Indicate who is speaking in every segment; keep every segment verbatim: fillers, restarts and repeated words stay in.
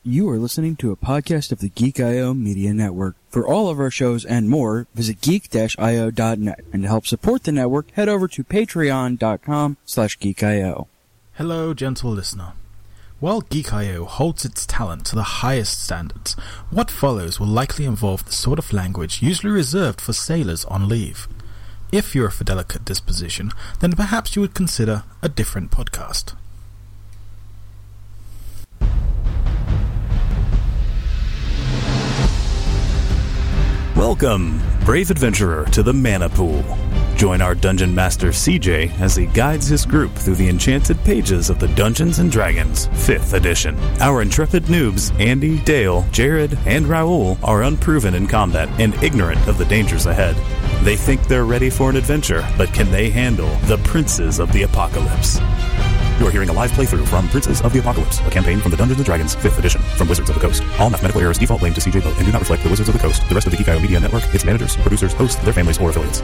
Speaker 1: You are listening to a podcast of the Geek dot I O Media Network. For all of our shows and more, visit geek dash I O dot net. And to help support the network, head over to patreon dot com slash geek dot I O.
Speaker 2: Hello, gentle listener. While Geek dot I O holds its talent to the highest standards, what follows will likely involve the sort of language usually reserved for sailors on leave. If you're of a delicate disposition, then perhaps you would consider a different podcast.
Speaker 3: Welcome, brave adventurer, to the Mana Pool. Join our Dungeon Master C J as he guides his group through the enchanted pages of the Dungeons and Dragons fifth edition. Our intrepid noobs, Andy, Dale, Jared, and Raoul, are unproven in combat and ignorant of the dangers ahead. They think they're ready for an adventure, but can they handle the Princes of the Apocalypse? You are hearing a live playthrough from Princes of the Apocalypse, a campaign from the Dungeons and Dragons fifth edition from Wizards of the Coast. All mathematical errors default blame to C J Boat and do not reflect the Wizards of the Coast, the rest of the Geek dot I O Media Network, its managers, producers, hosts, their families, or affiliates.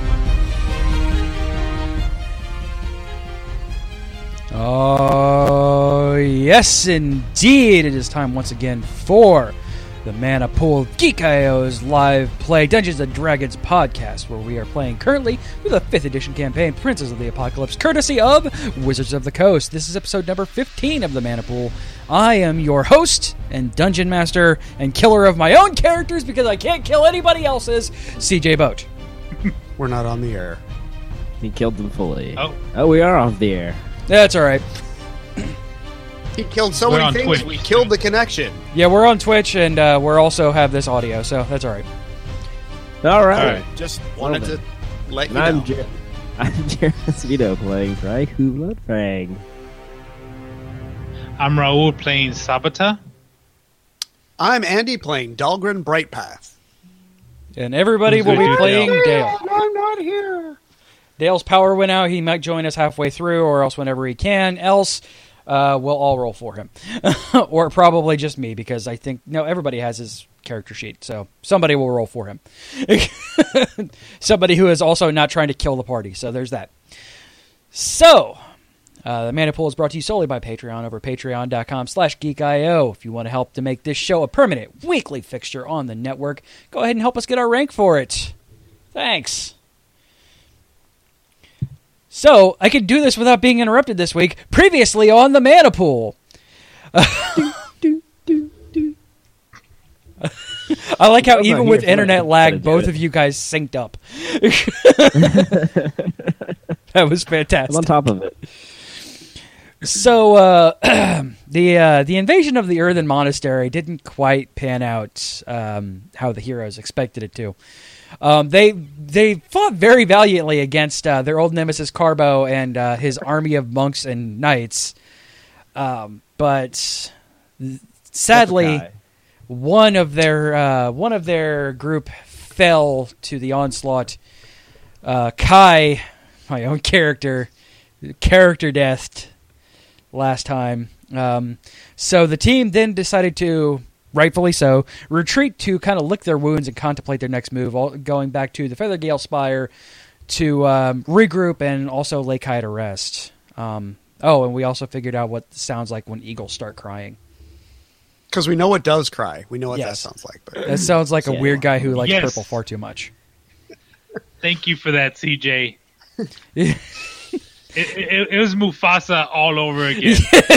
Speaker 4: Oh, yes, indeed. It is time once again for the Mana Pool, Geek dot I O's live play Dungeons and Dragons podcast, where we are playing currently through the fifth edition campaign, Princes of the Apocalypse, courtesy of Wizards of the Coast. This is episode number fifteen of the Mana Pool. I am your host and dungeon master and killer of my own characters because I can't kill anybody else's, C J Boat.
Speaker 5: We're not on the air.
Speaker 6: He killed them fully.
Speaker 7: Oh,
Speaker 6: oh we are off the air.
Speaker 4: That's all right.
Speaker 5: He killed so
Speaker 7: We're
Speaker 5: many
Speaker 7: on
Speaker 5: things,
Speaker 7: Twitch.
Speaker 5: we killed the connection.
Speaker 4: Yeah, we're on Twitch, and uh, we also have this audio, so that's all right.
Speaker 6: All right.
Speaker 7: All right.
Speaker 5: Just wanted
Speaker 6: Well
Speaker 5: to let you
Speaker 6: And I'm,
Speaker 5: know.
Speaker 6: Jer- I'm Jared Vito playing Raikou Bloodfang.
Speaker 7: I'm Raoul playing Sabata.
Speaker 5: I'm Andy playing Dahlgren Brightpath.
Speaker 4: And everybody
Speaker 7: Who's
Speaker 4: will
Speaker 7: gonna
Speaker 4: be
Speaker 7: do
Speaker 4: playing
Speaker 7: Dale?
Speaker 4: Dale.
Speaker 5: I'm not here.
Speaker 4: Dale's power went out. He might join us halfway through or else whenever he can. Else, uh, we'll all roll for him. Or probably just me because I think, no, everybody has his character sheet. So somebody will roll for him. Somebody who is also not trying to kill the party. So there's that. So, uh, the Mana Pool is brought to you solely by Patreon over patreon dot com slash geek dot I O. If you want to help to make this show a permanent weekly fixture on the network, go ahead and help us get our rank for it. Thanks. So, I could do this without being interrupted this week. Previously on the Mana Pool. I like how
Speaker 6: I'm
Speaker 4: even
Speaker 6: not
Speaker 4: with
Speaker 6: here for
Speaker 4: internet
Speaker 6: it.
Speaker 4: lag,
Speaker 6: Gotta do
Speaker 4: both
Speaker 6: it.
Speaker 4: of you guys synced up. That was fantastic.
Speaker 6: I'm on top of it.
Speaker 4: So, uh, the uh, the invasion of the Earthen Monastery didn't quite pan out um, how the heroes expected it to. Um, they they fought very valiantly against uh, their old nemesis Carbo and uh, his army of monks and knights, um, but sadly, one of their uh, one of their group fell to the onslaught. Uh, Kai, my own character, character deathed last time. Um, so the team then decided to, rightfully so, retreat to kind of lick their wounds and contemplate their next move, all, going back to the Feathergale Spire to um, regroup and also lay Kai to rest. Um, oh, and we also figured out what it sounds like when eagles start crying.
Speaker 5: Because we know what does cry. We know what
Speaker 4: Yes.
Speaker 5: that sounds like. But
Speaker 4: That sounds like a
Speaker 6: Yeah.
Speaker 4: weird guy who likes
Speaker 7: Yes.
Speaker 4: purple far too much.
Speaker 7: Thank you for that, C J. it, it, it was Mufasa all over again.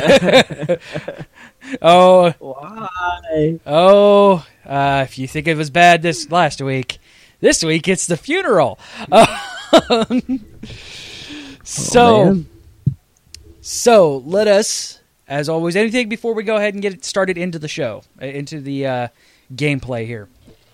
Speaker 4: Oh,
Speaker 6: Why?
Speaker 4: oh! Uh, if you think it was bad this last week, this week it's the funeral. Um, so,
Speaker 6: man.
Speaker 4: so let us, as always, anything before we go ahead and get it started into the show, uh, into the uh, gameplay here.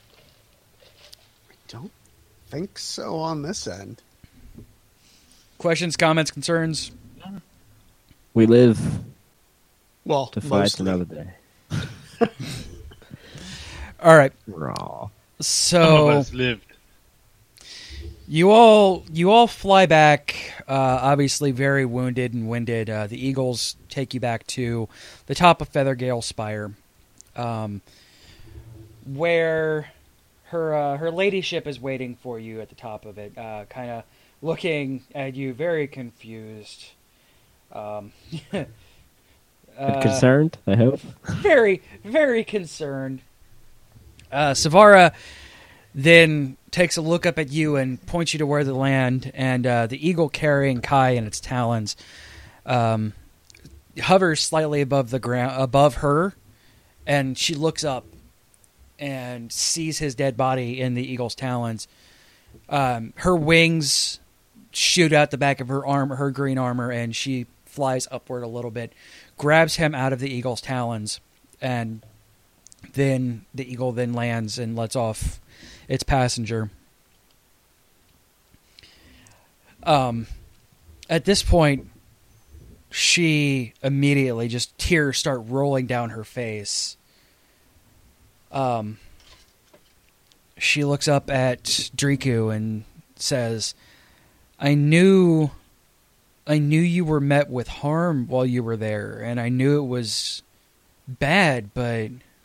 Speaker 5: I don't think so on this end.
Speaker 4: Questions, comments, concerns?
Speaker 6: We live
Speaker 5: Well,
Speaker 6: to fight
Speaker 5: mostly.
Speaker 6: another day.
Speaker 4: All right.
Speaker 6: Raw.
Speaker 7: Some of
Speaker 4: So
Speaker 7: us lived.
Speaker 4: you all you all fly back, uh, obviously very wounded and winded. Uh, the Eagles take you back to the top of Feathergale Spire, um, where her uh, her ladyship is waiting for you at the top of it, uh, kind of looking at you, very confused. Um,
Speaker 6: And concerned, I hope.
Speaker 4: Very, very concerned. Uh, Savara then takes a look up at you and points you to where the land, and uh, the eagle carrying Kai in its talons um, hovers slightly above the ground, above her, and she looks up and sees his dead body in the eagle's talons. Um, her wings shoot out the back of her armor, her green armor, and she flies upward a little bit, grabs him out of the eagle's talons, and then the eagle then lands and lets off its passenger. Um, at this point, she immediately just tears start rolling down her face. Um, she looks up at Driku and says, I knew, I knew you were met with harm while you were there, and I knew it was bad, but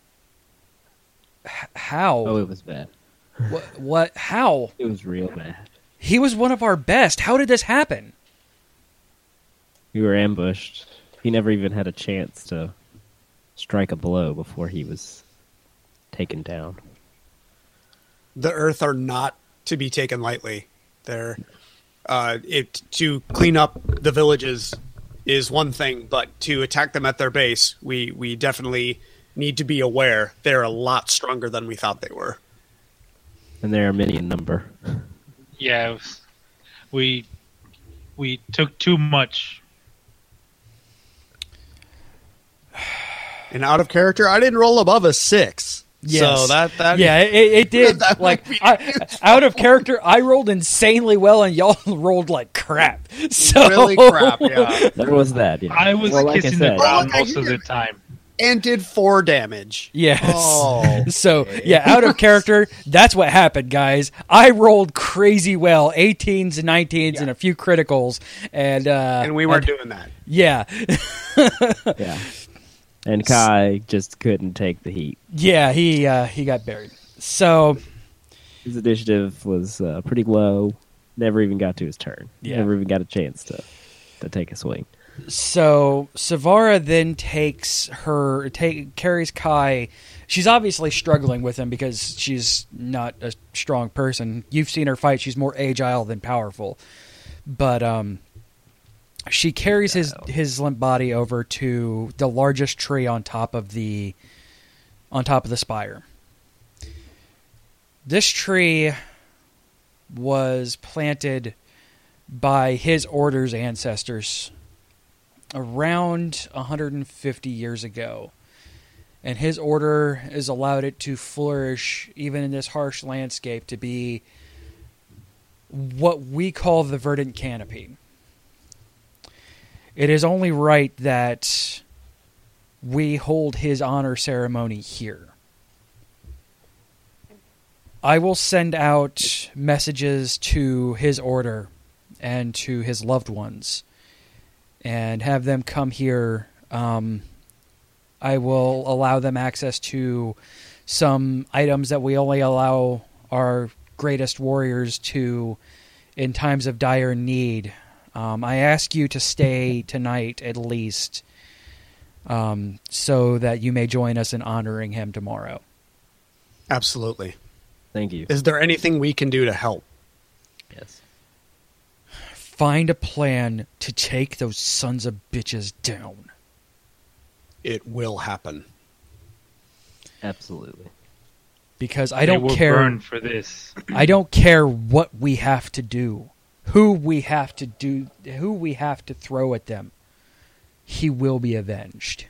Speaker 4: h- how?
Speaker 6: Oh, it was bad.
Speaker 4: What, what, how?
Speaker 6: It was real bad.
Speaker 4: He was one of our best. How did this happen?
Speaker 6: We were ambushed. He never even had a chance to strike a blow before he was taken down.
Speaker 5: The Earth are not to be taken lightly. They're uh, it to clean up the villages is one thing, but to attack them at their base, we we definitely need to be aware they're a lot stronger than we thought they were.
Speaker 6: And there are many in number.
Speaker 7: Yeah, it was, we we took too much.
Speaker 5: And out of character, I didn't roll above a six.
Speaker 4: Yes.
Speaker 5: So that that
Speaker 4: yeah, it, it did.
Speaker 5: that
Speaker 4: Like
Speaker 5: might be
Speaker 4: I, out of character, I rolled insanely well, and y'all rolled like crap. So
Speaker 5: really crap. Yeah,
Speaker 6: There was that, yeah.
Speaker 7: I was
Speaker 6: well, like
Speaker 7: kissing
Speaker 6: I
Speaker 7: the
Speaker 6: said,
Speaker 7: ground
Speaker 5: Oh,
Speaker 7: most of
Speaker 5: here.
Speaker 7: the time.
Speaker 5: and did four damage.
Speaker 4: Yes.
Speaker 5: Oh,
Speaker 4: So yeah, out of character. That's what happened, guys. I rolled crazy well, eighteens and nineteens, and a few criticals, and uh,
Speaker 5: and we weren't
Speaker 4: and-
Speaker 5: doing that.
Speaker 4: Yeah,
Speaker 6: yeah. And Kai just couldn't take the heat.
Speaker 4: yeah. He uh, he got buried. So
Speaker 6: His initiative was uh, pretty low. Never even got to his turn.
Speaker 4: Yeah.
Speaker 6: Never even got a chance to to take a swing.
Speaker 4: So Savara then takes her, take carries Kai. She's obviously struggling with him because she's not a strong person. You've seen her fight; she's more agile than powerful. But um, she carries his his limp body over to the largest tree on top of the on top of the spire. This tree was planted by his order's ancestors around one hundred fifty years ago. And his order has allowed it to flourish, even in this harsh landscape, to be what we call the verdant canopy. It is only right that we hold his honor ceremony here. I will send out messages to his order and to his loved ones and have them come here. Um, I will allow them access to some items that we only allow our greatest warriors to in times of dire need. Um, I ask you to stay tonight at least, um, so that you may join us in honoring him tomorrow.
Speaker 5: Absolutely.
Speaker 6: Thank you.
Speaker 5: Is there anything we can do to help?
Speaker 6: Yes.
Speaker 4: Find a plan to take those sons of bitches down.
Speaker 5: It will happen.
Speaker 6: Absolutely.
Speaker 4: Because I
Speaker 7: They
Speaker 4: don't
Speaker 7: will
Speaker 4: care.
Speaker 7: burn for this.
Speaker 4: I don't care what we have to do, who we have to do, who we have to throw at them. He will be avenged.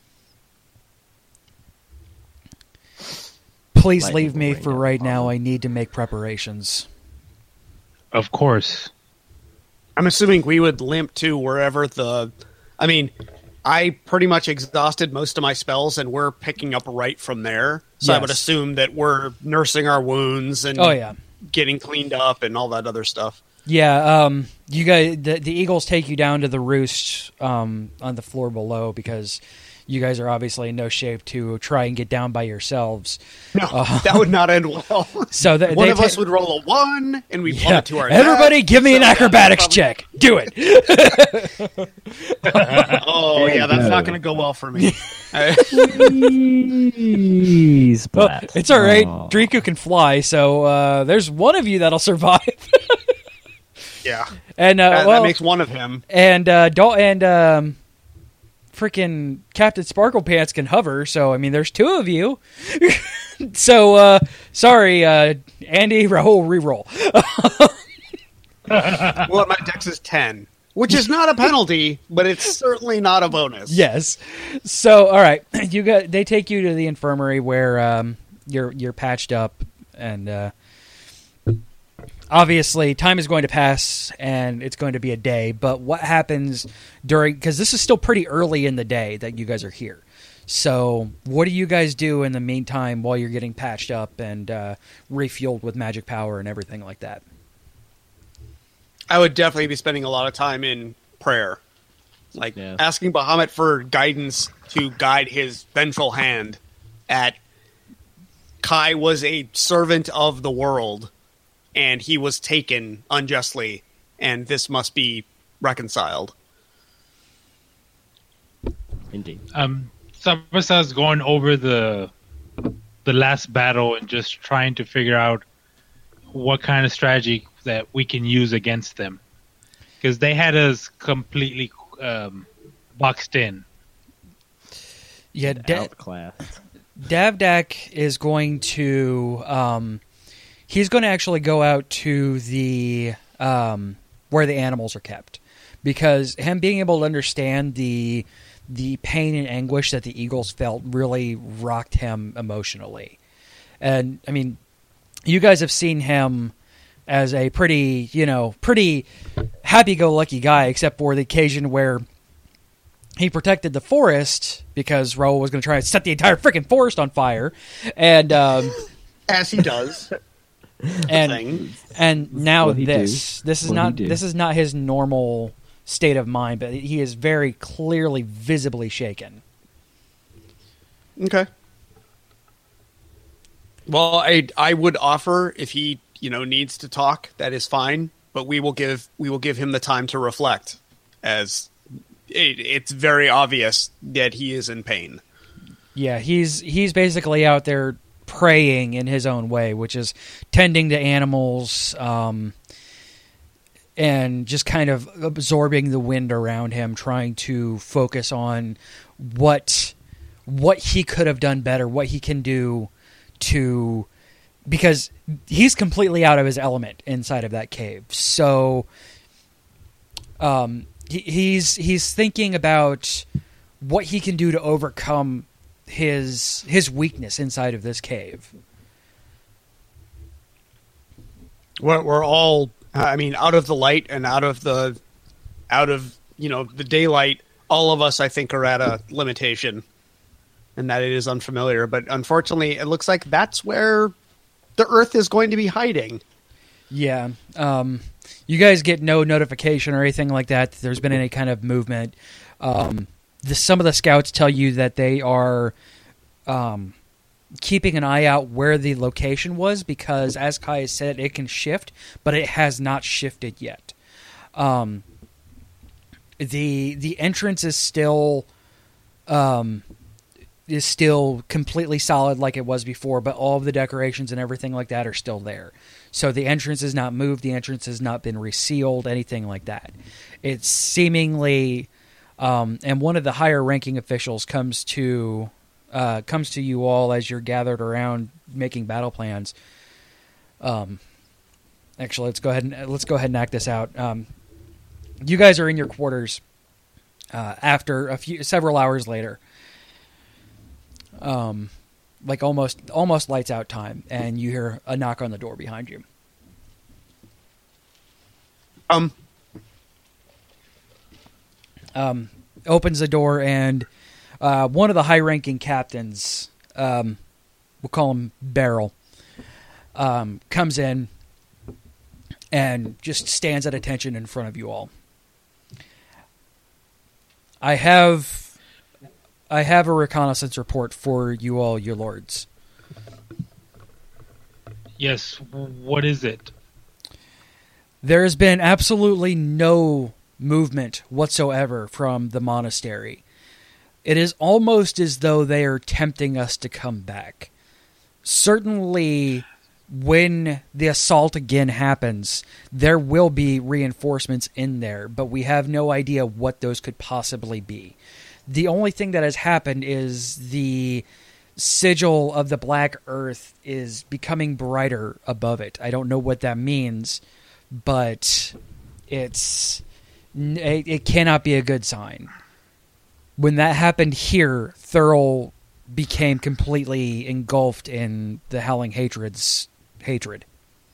Speaker 4: Please
Speaker 6: Lightning
Speaker 4: leave
Speaker 6: will
Speaker 4: me
Speaker 6: rain
Speaker 4: for
Speaker 6: down
Speaker 4: right
Speaker 6: upon
Speaker 4: now.
Speaker 6: them.
Speaker 4: I need to make preparations.
Speaker 7: Of course.
Speaker 5: I'm assuming we would limp to wherever the... I mean, I pretty much exhausted most of my spells, and we're picking up right from there. So I would
Speaker 4: Yes.
Speaker 5: assume that we're nursing our wounds and
Speaker 4: Oh yeah,
Speaker 5: getting cleaned up and all that other stuff.
Speaker 4: yeah. Um, you guys, the, the eagles take you down to the roost um, on the floor below because you guys are obviously in no shape to try and get down by yourselves.
Speaker 5: No,
Speaker 4: Uh,
Speaker 5: that would not end well.
Speaker 4: So th-
Speaker 5: one
Speaker 4: they
Speaker 5: of
Speaker 4: ta-
Speaker 5: us would roll a one, and we'd
Speaker 4: Yeah.
Speaker 5: plummet to our
Speaker 4: Everybody,
Speaker 5: death.
Speaker 4: give me an
Speaker 5: So, yeah,
Speaker 4: acrobatics
Speaker 5: probably-
Speaker 4: check. Do it.
Speaker 5: Oh, yeah, that's
Speaker 6: go.
Speaker 5: not going to go well for me. I-
Speaker 6: Please,
Speaker 4: Well,
Speaker 6: Splat.
Speaker 4: it's all right.
Speaker 6: Aw.
Speaker 4: Draco can fly, so uh, there's one of you that'll survive.
Speaker 5: yeah,
Speaker 4: and uh,
Speaker 5: that,
Speaker 4: well,
Speaker 5: that makes one of him.
Speaker 4: and uh, Dal- and um, freaking Captain Sparkle Pants can hover. So I mean, there's two of you. so uh, sorry, uh, Andy, Rahul, reroll.
Speaker 5: Well, my dex is ten, which is not a penalty, but it's certainly not a bonus.
Speaker 4: Yes. So all right, you got. They take you to the infirmary where um, you're you're patched up, and uh, obviously time is going to pass, and it's going to be a day. But what happens during? Because this is still pretty early in the day that you guys are here. So what do you guys do in the meantime while you're getting patched up and uh, refueled with magic power and everything like that?
Speaker 5: I would definitely be spending a lot of time in prayer. Like,
Speaker 6: Yeah.
Speaker 5: asking Bahamut for guidance to guide his vengeful hand at Kai was a servant of the world, and he was taken unjustly, and this must be reconciled.
Speaker 6: Indeed.
Speaker 7: Um, Sabasa's going over the the last battle and just trying to figure out what kind of strategy that we can use against them, because they had us completely um, boxed in.
Speaker 4: Yeah, Da-
Speaker 6: Outclassed.
Speaker 4: Davdak is going to um, he's going to actually go out to the um, where the animals are kept, because him being able to understand the the pain and anguish that the eagles felt really rocked him emotionally. And I mean, you guys have seen him as a pretty, you know, pretty happy-go-lucky guy, except for the occasion where he protected the forest because Raoul was going to try and set the entire freaking forest on fire, and um,
Speaker 5: As he does.
Speaker 4: and
Speaker 5: thing.
Speaker 4: and now
Speaker 6: What he
Speaker 4: this
Speaker 6: do.
Speaker 4: this is
Speaker 6: What he
Speaker 4: not
Speaker 6: do.
Speaker 4: this is not his normal state of mind, but he is very clearly, visibly shaken.
Speaker 5: Okay. Well, I I would offer, if he, you know, needs to talk, that is fine, but we will give we will give him the time to reflect, as it, it's very obvious that he is in pain.
Speaker 4: Yeah, he's he's basically out there praying in his own way, which is tending to animals, um, and just kind of absorbing the wind around him, trying to focus on what what he could have done better, what he can do to, because he's completely out of his element inside of that cave. So um, he, he's he's thinking about what he can do to overcome his his weakness inside of this cave.
Speaker 5: We're, we're all, I mean, out of the light and out of the, out of, you know, the daylight, all of us, I think, are at a limitation, and that it is unfamiliar. But unfortunately, it looks like that's where the Earth is going to be hiding.
Speaker 4: Yeah. Um, you guys get no notification or anything like that, that there's been any kind of movement. Um, the, some of the scouts tell you that they are um, keeping an eye out where the location was, because, as Kai has said, it can shift, but it has not shifted yet. Um, the the entrance is still um, is still completely solid like it was before, but all of the decorations and everything like that are still there. So the entrance is not moved, the entrance has not been resealed, anything like that. It's seemingly, um, and one of the higher ranking officials comes to uh, comes to you all as you're gathered around making battle plans. Um, actually, let's go ahead and let's go ahead and act this out. Um, you guys are in your quarters uh, after a few several hours later. Um, like almost almost lights out time, and you hear a knock on the door behind you.
Speaker 5: Um,
Speaker 4: Um, opens the door, and uh, one of the high-ranking captains, um, we'll call him Beryl, um, comes in and just stands at attention in front of you all. I have I have a reconnaissance report for you all, your lords.
Speaker 7: Yes, what is it?
Speaker 4: There has been absolutely no movement whatsoever from the monastery. It is almost as though they are tempting us to come back. Certainly, when the assault again happens, there will be reinforcements in there, but we have no idea what those could possibly be. The only thing that has happened is the sigil of the Black Earth is becoming brighter above it. I don't know what that means, but it's it, it cannot be a good sign. When that happened here, Thurl became completely engulfed in the Howling Hatred's hatred.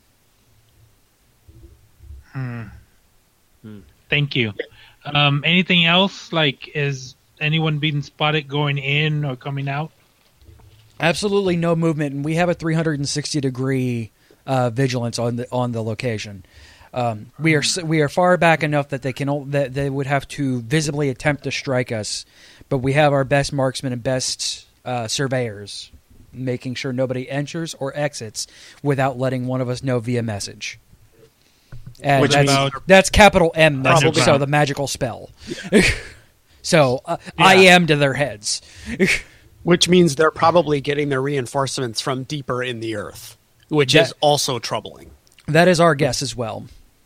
Speaker 7: Hmm. Thank you. Um, anything else? Like, is anyone being spotted going in or coming out?
Speaker 4: Absolutely no movement, and we have a three hundred sixty degree uh, vigilance on the on the location. Um, we are we are far back enough that they can that they would have to visibly attempt to strike us, but we have our best marksmen and best uh, surveyors, making sure nobody enters or exits without letting one of us know via message. And
Speaker 5: Which
Speaker 4: that's,
Speaker 7: means-
Speaker 4: that's capital M message,
Speaker 7: Probably.
Speaker 4: so the magical spell. so uh, I am to their heads.
Speaker 5: Which means they're probably getting their reinforcements from deeper in the earth, which
Speaker 4: That-
Speaker 5: is also troubling.
Speaker 4: That is our guess as well.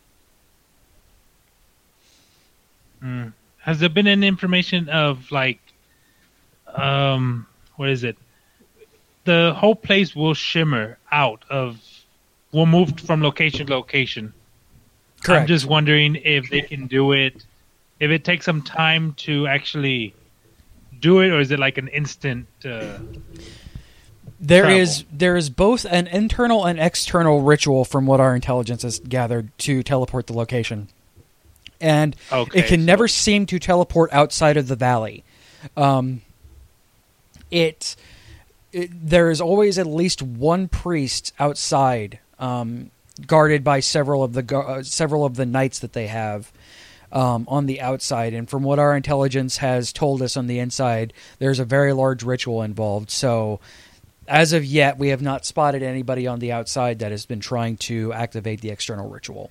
Speaker 7: Mm. Has there been any information of, like, um, what is it? The whole place will shimmer out of, will move from location to location.
Speaker 4: Correct.
Speaker 7: I'm just wondering if they can do it, if it takes some time to actually do it, or is it like an instant? Uh,
Speaker 4: There
Speaker 7: travel.
Speaker 4: is there is both an internal and external ritual from what our intelligence has gathered to teleport the location. And
Speaker 7: Okay,
Speaker 4: it can
Speaker 7: so-
Speaker 4: never seem to teleport outside of the valley. Um, it, it there is always at least one priest outside, um, guarded by several of the gu- uh, several of the knights that they have um, on the outside. And from what our intelligence has told us on the inside, there's a very large ritual involved. So, as of yet, we have not spotted anybody on the outside that has been trying to activate the external ritual.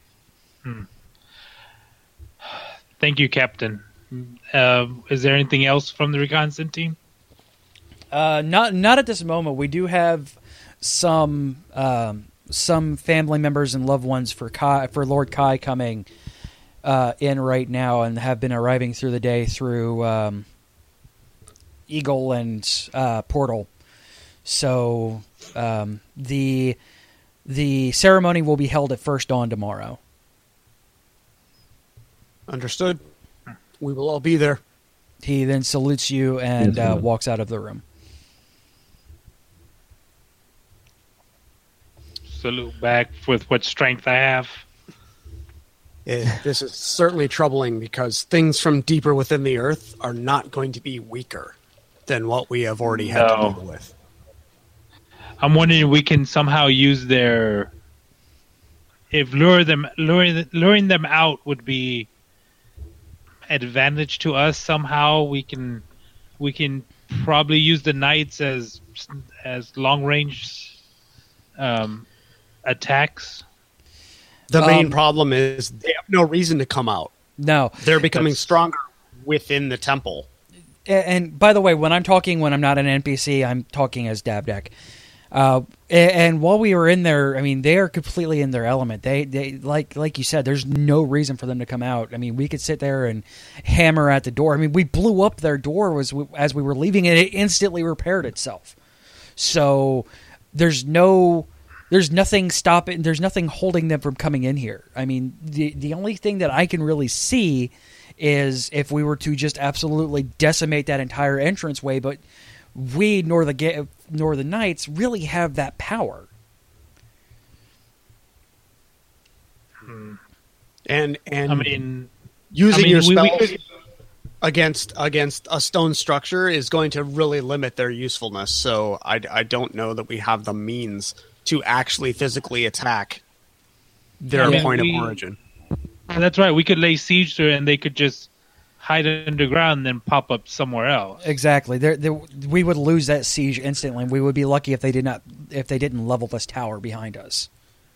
Speaker 7: Thank you, Captain. Uh, is there anything else from the reconnaissance team?
Speaker 4: Uh, not not at this moment. We do have some um, some family members and loved ones for Kai, for Lord Kai coming uh, in right now, and have been arriving through the day through um, Eagle and uh, Portal. So um, the the ceremony will be held at first dawn tomorrow.
Speaker 5: Understood. We will all be there.
Speaker 4: He then salutes you and
Speaker 6: Yes,
Speaker 4: uh,
Speaker 6: ma'am.
Speaker 4: walks out of the room.
Speaker 7: Salute back with what strength I have.
Speaker 5: Eh, this is certainly troubling because things from deeper within the earth are not going to be weaker than what we have already had
Speaker 7: No.
Speaker 5: to deal with.
Speaker 7: I'm wondering if we can somehow use their, if lure them, luring, luring them out would be advantage to us somehow. We can, we can probably use the knights as as long range um, attacks.
Speaker 5: The main
Speaker 4: Um,
Speaker 5: problem is they have no reason to come out.
Speaker 4: No,
Speaker 5: They're becoming
Speaker 7: That's-
Speaker 5: stronger within the temple.
Speaker 4: A- And by the way, when I'm talking, when I'm not an N P C, I'm talking as Dabdak. Uh, a- and while we were in there, I mean, they are completely in their element. They, they, like, like you said, there's no reason for them to come out. I mean, we could sit there and hammer at the door. I mean, we blew up their door was as we were leaving, and it instantly repaired itself. So there's no, there's nothing stopping. There's nothing holding them from coming in here. I mean, the the only thing that I can really see is if we were to just absolutely decimate that entire entranceway, but we nor the ga- nor the knights really have that power.
Speaker 5: And and
Speaker 7: I mean,
Speaker 5: using
Speaker 7: I mean,
Speaker 5: your
Speaker 7: we- we
Speaker 5: spells
Speaker 7: could-
Speaker 5: against against a stone structure is going to really limit their usefulness. So I, I don't know that we have the means to actually physically attack their
Speaker 7: I mean,
Speaker 5: point
Speaker 7: we-
Speaker 5: of origin.
Speaker 7: that's right. We could lay siege to it, and they could just hide underground and then pop up somewhere else.
Speaker 4: Exactly. There, there, we would lose that siege instantly. We would be lucky if they did not, if they didn't level this tower behind us.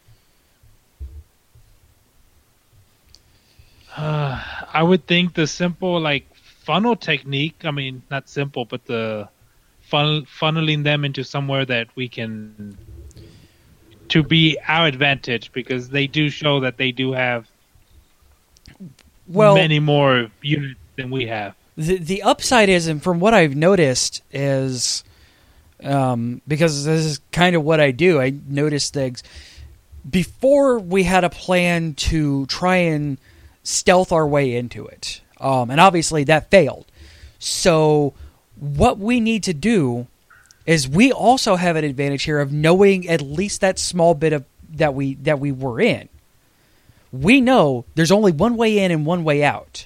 Speaker 7: Uh, I would think the simple like funnel technique. I mean, not simple, but the funnel, funneling them into somewhere that we can to be our advantage, because they do show that they do have
Speaker 4: well,
Speaker 7: many more units than we have.
Speaker 4: The the upside is, and from what I've noticed is, um, because this is kind of what I do, I notice things. Before we had a plan to try and stealth our way into it, um, and obviously that failed. So what we need to do is we also have an advantage here of knowing at least that small bit of that we that we were in. We know there's only one way in and one way out.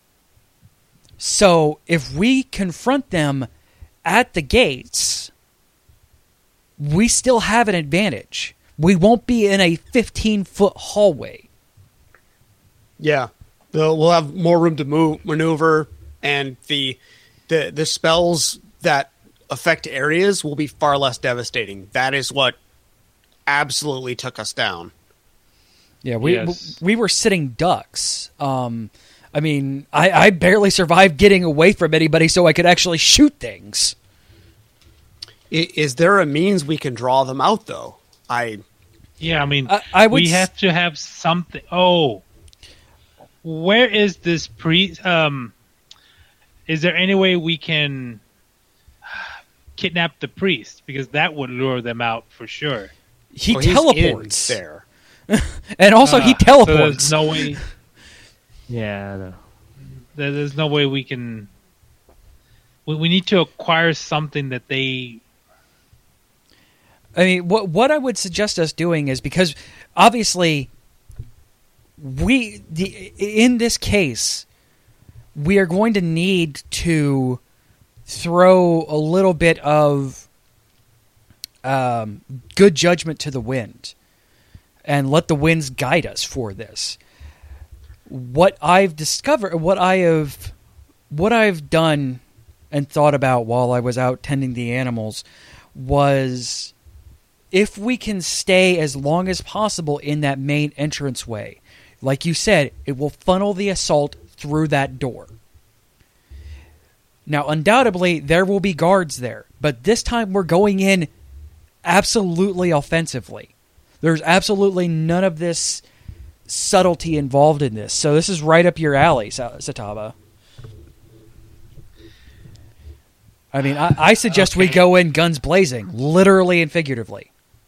Speaker 4: So if we confront them at the gates, we still have an advantage. We won't be in a fifteen-foot hallway.
Speaker 5: Yeah, the, we'll have more room to move, maneuver, and the the the spells that affect areas will be far less devastating. That is what absolutely took us down.
Speaker 4: Yeah, we
Speaker 7: Yes.
Speaker 4: we were sitting ducks. Um, I mean, I, I barely survived getting away from anybody so I could actually shoot things.
Speaker 5: I, is there a means we can draw them out, though? I
Speaker 7: Yeah, I mean,
Speaker 4: I- I would
Speaker 7: we
Speaker 4: s-
Speaker 7: have to have something. Oh, where is this priest? Um, is there any way we can kidnap the priest? Because that would lure them out for sure.
Speaker 4: He
Speaker 5: well, he's
Speaker 4: teleports
Speaker 5: in there.
Speaker 4: and also he
Speaker 7: Uh, so
Speaker 4: teleports.
Speaker 7: there's no way.
Speaker 6: Yeah, I know.
Speaker 7: there- There's no way we can. We, we need to acquire something that they.
Speaker 4: I mean, what what I would suggest us doing is, because obviously we the in this case we are going to need to throw a little bit of um, good judgment to the wind and let the winds guide us for this. What I've discovered, what I have, what I've done and thought about while I was out tending the animals was, if we can stay as long as possible in that main entranceway, like you said, it will funnel the assault through that door. Now, undoubtedly, there will be guards there, but this time we're going in absolutely offensively. There's absolutely none of this subtlety involved in this, so this is right up your alley, Sa- Sataba. I mean, I, I suggest we
Speaker 7: Okay.
Speaker 4: go in guns blazing, literally and figuratively.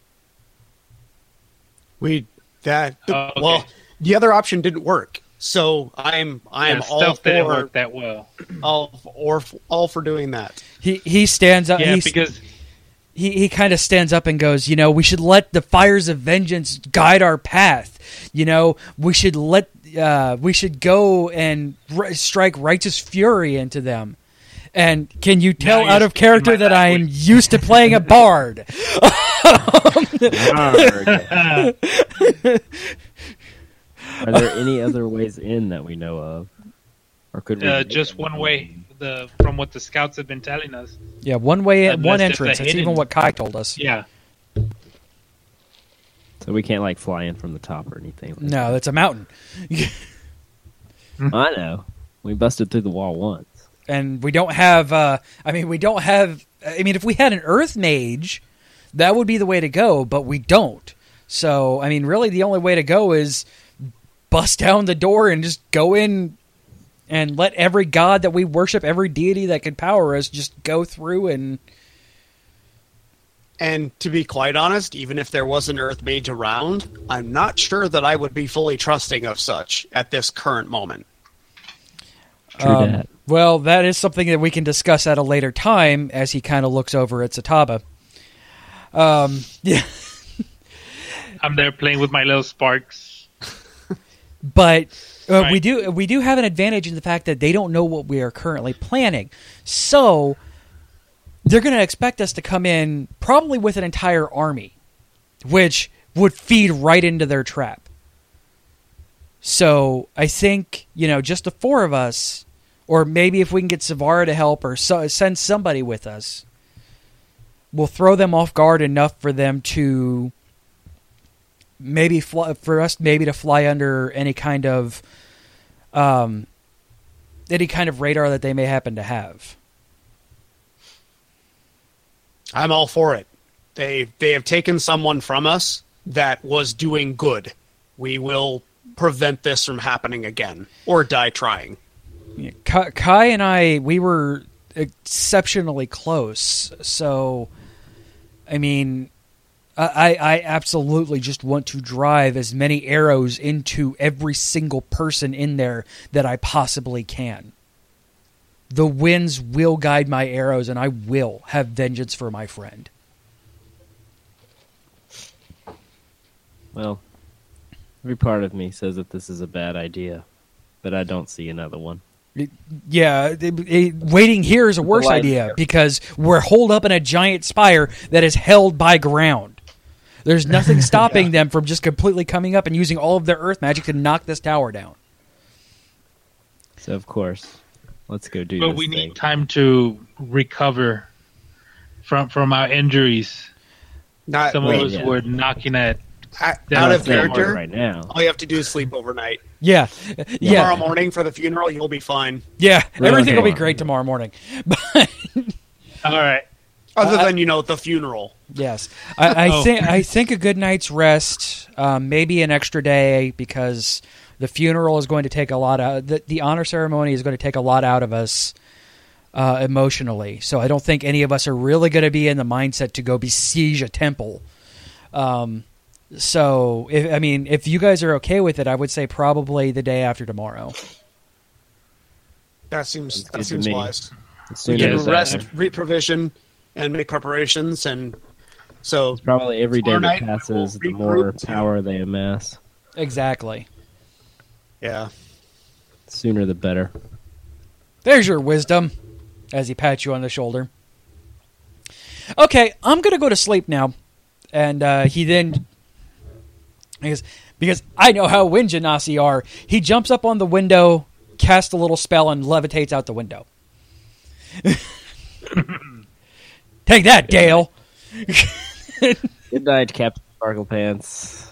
Speaker 5: We that
Speaker 7: Oh, okay.
Speaker 5: well, the other option didn't work. So I'm I'm
Speaker 7: Yeah,
Speaker 5: all
Speaker 7: stealth didn't
Speaker 5: for
Speaker 7: work that well.
Speaker 5: all or all for doing that.
Speaker 4: He he stands up.
Speaker 7: Yeah,
Speaker 4: he's-
Speaker 7: because
Speaker 4: he he kind of stands up and goes, you know, we should let the fires of vengeance guide our path. You know, we should let uh, we should go and r- strike righteous fury into them. And can you tell
Speaker 7: you're
Speaker 4: out of
Speaker 7: speaking
Speaker 4: character
Speaker 7: my
Speaker 4: that I'm
Speaker 7: language.
Speaker 4: used to playing a bard?
Speaker 6: Are there any other ways in that we know of? Or could we
Speaker 7: uh,
Speaker 6: make
Speaker 7: just
Speaker 6: them?
Speaker 7: one way, the from what the scouts have been telling us.
Speaker 4: Yeah, one way,
Speaker 7: Unless
Speaker 4: one
Speaker 7: there's a
Speaker 4: entrance. That's
Speaker 7: hidden-
Speaker 4: even what Kai told us.
Speaker 7: Yeah,
Speaker 6: So we can't like fly in from the top or anything. Like
Speaker 4: No, that's a mountain.
Speaker 6: that. I know. We busted through the wall once.
Speaker 4: And we don't have, uh, I mean, we don't have, I mean, if we had an earth mage, that would be the way to go, but we don't. So, I mean, really the only way to go is bust down the door and just go in and let every god that we worship, every deity that could power us, just go through and...
Speaker 5: And to be quite honest, even if there was an Earth Mage around, I'm not sure that I would be fully trusting of such at this current moment.
Speaker 6: True
Speaker 4: Um,
Speaker 6: that.
Speaker 4: Well, that is something that we can discuss at a later time as he kind of looks over at Sataba. Um, yeah.
Speaker 7: I'm there playing with my little sparks.
Speaker 4: But uh,
Speaker 7: Right.
Speaker 4: we do we do have an advantage in the fact that they don't know what we are currently planning. So they're going to expect us to come in probably with an entire army, which would feed right into their trap. So I think, you know, just the four of us, or maybe if we can get Savara to help or so, send somebody with us, we'll throw them off guard enough for them to maybe fly, for us maybe to fly under any kind of um, any kind of radar that they may happen to have.
Speaker 5: I'm all for it. They they have taken someone from us that was doing good. We will prevent this from happening again, or die trying.
Speaker 4: Yeah, Kai, Kai and I, we were exceptionally close. So, I mean, I, I absolutely just want to drive as many arrows into every single person in there that I possibly can. The winds will guide my arrows, and I will have vengeance for my friend.
Speaker 6: Well, every part of me says that this is a bad idea, but I don't see another one.
Speaker 4: Yeah, it, it, waiting here is a worse idea because we're holed up in a giant spire that is held by ground. There's nothing stopping yeah. them from just completely coming up and using all of their earth magic to knock this tower down.
Speaker 6: So, of course, let's go do
Speaker 7: but
Speaker 6: this
Speaker 7: we
Speaker 6: thing.
Speaker 7: need time to recover from from our injuries.
Speaker 5: Not,
Speaker 7: Some
Speaker 5: wait,
Speaker 7: of us
Speaker 6: yeah.
Speaker 7: were knocking at
Speaker 5: I,
Speaker 7: That
Speaker 5: out
Speaker 7: was
Speaker 5: of
Speaker 7: their
Speaker 5: character,
Speaker 6: right now.
Speaker 5: all you have to do is sleep overnight.
Speaker 4: Yeah, yeah,
Speaker 5: Tomorrow morning for the funeral, you'll be fine.
Speaker 4: yeah. Everything
Speaker 6: Okay.
Speaker 4: will be great tomorrow morning. But
Speaker 7: all right.
Speaker 5: Other
Speaker 4: Uh,
Speaker 5: than, you know, the funeral.
Speaker 4: yes, I, I
Speaker 7: Oh.
Speaker 4: think I think a good night's rest, um, maybe an extra day, because the funeral is going to take a lot out. The, the honor ceremony is going to take a lot out of us uh, emotionally. So I don't think any of us are really going to be in the mindset to go besiege a temple. Um, so if, I mean, if you guys are okay with it, I would say probably the day after tomorrow.
Speaker 5: That seems
Speaker 6: Sounds good
Speaker 5: that
Speaker 6: to
Speaker 5: seems
Speaker 6: me.
Speaker 5: wise.
Speaker 6: As
Speaker 5: We
Speaker 6: soon
Speaker 5: can
Speaker 6: as
Speaker 5: rest,
Speaker 6: uh,
Speaker 5: reprovision, and make preparations, and so
Speaker 6: probably every day
Speaker 5: Tomorrow
Speaker 6: that
Speaker 5: night
Speaker 6: passes,
Speaker 5: we'll
Speaker 6: the more
Speaker 5: regroup.
Speaker 6: power they amass.
Speaker 4: Exactly.
Speaker 5: yeah.
Speaker 6: Sooner the better.
Speaker 4: There's your wisdom, as he pats you on the shoulder. Okay, I'm going to go to sleep now. And uh, he then, because, because I know how wind genasi are, he jumps up on the window, casts a little spell, and levitates out the window. Take that, Dale!
Speaker 6: Good night, Captain Sparkle Pants.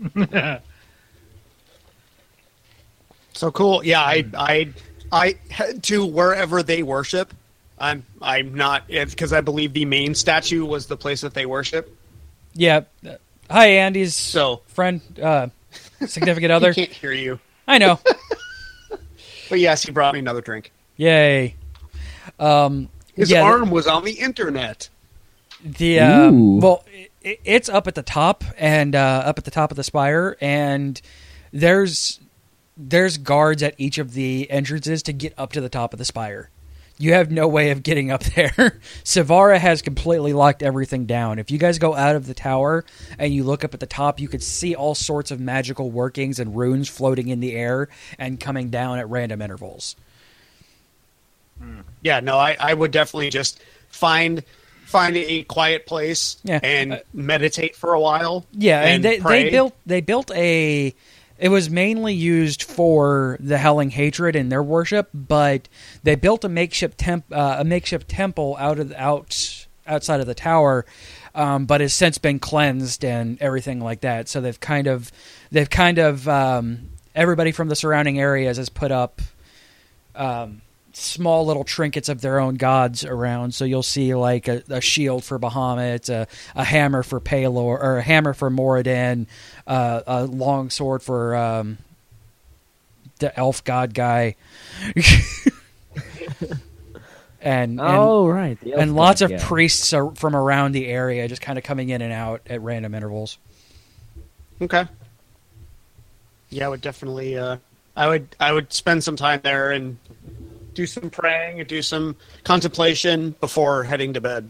Speaker 5: So cool. Yeah, I I I head to wherever they worship. I'm I'm not because I believe the main statue was the place that they worship.
Speaker 4: Yeah. Uh, hi, Andy's
Speaker 5: So
Speaker 4: friend, uh, significant
Speaker 5: he
Speaker 4: other.
Speaker 5: can't hear you.
Speaker 4: I know.
Speaker 5: But yes, he brought me another drink.
Speaker 4: Yay. Um,
Speaker 5: His
Speaker 4: yeah,
Speaker 5: arm was on the internet.
Speaker 4: The uh,
Speaker 6: Ooh.
Speaker 4: well, it, it's up at the top and uh, up at the top of the spire, and there's there's guards at each of the entrances to get up to the top of the spire. You have no way of getting up there. Savara has completely locked everything down. If you guys go out of the tower and you look up at the top, you could see all sorts of magical workings and runes floating in the air and coming down at random intervals.
Speaker 5: Yeah, no, I, I would definitely just find find a quiet place
Speaker 4: Yeah.
Speaker 5: and
Speaker 4: Uh,
Speaker 5: meditate for a while.
Speaker 4: Yeah,
Speaker 5: and
Speaker 4: and they,
Speaker 5: pray.
Speaker 4: they built they built a. It was mainly used for the Howling Hatred and their worship, but they built a makeshift temp, uh, a makeshift temple out of the, out outside of the tower, um, but has since been cleansed and everything like that. So they've kind of they've kind of um, everybody from the surrounding areas has put up um, small little trinkets of their own gods around. So you'll see like a, a shield for Bahamut, a, a hammer for Palor, or a hammer for Moradin, uh, a long sword for um, the elf god guy, and and,
Speaker 6: Oh, right. the elf
Speaker 4: and lots
Speaker 6: god
Speaker 4: of
Speaker 6: guy.
Speaker 4: priests are from around the area, just kind of coming in and out at random intervals.
Speaker 5: Okay. Yeah, I would definitely. Uh, I would. I would spend some time there and do some praying and do some contemplation before heading to bed.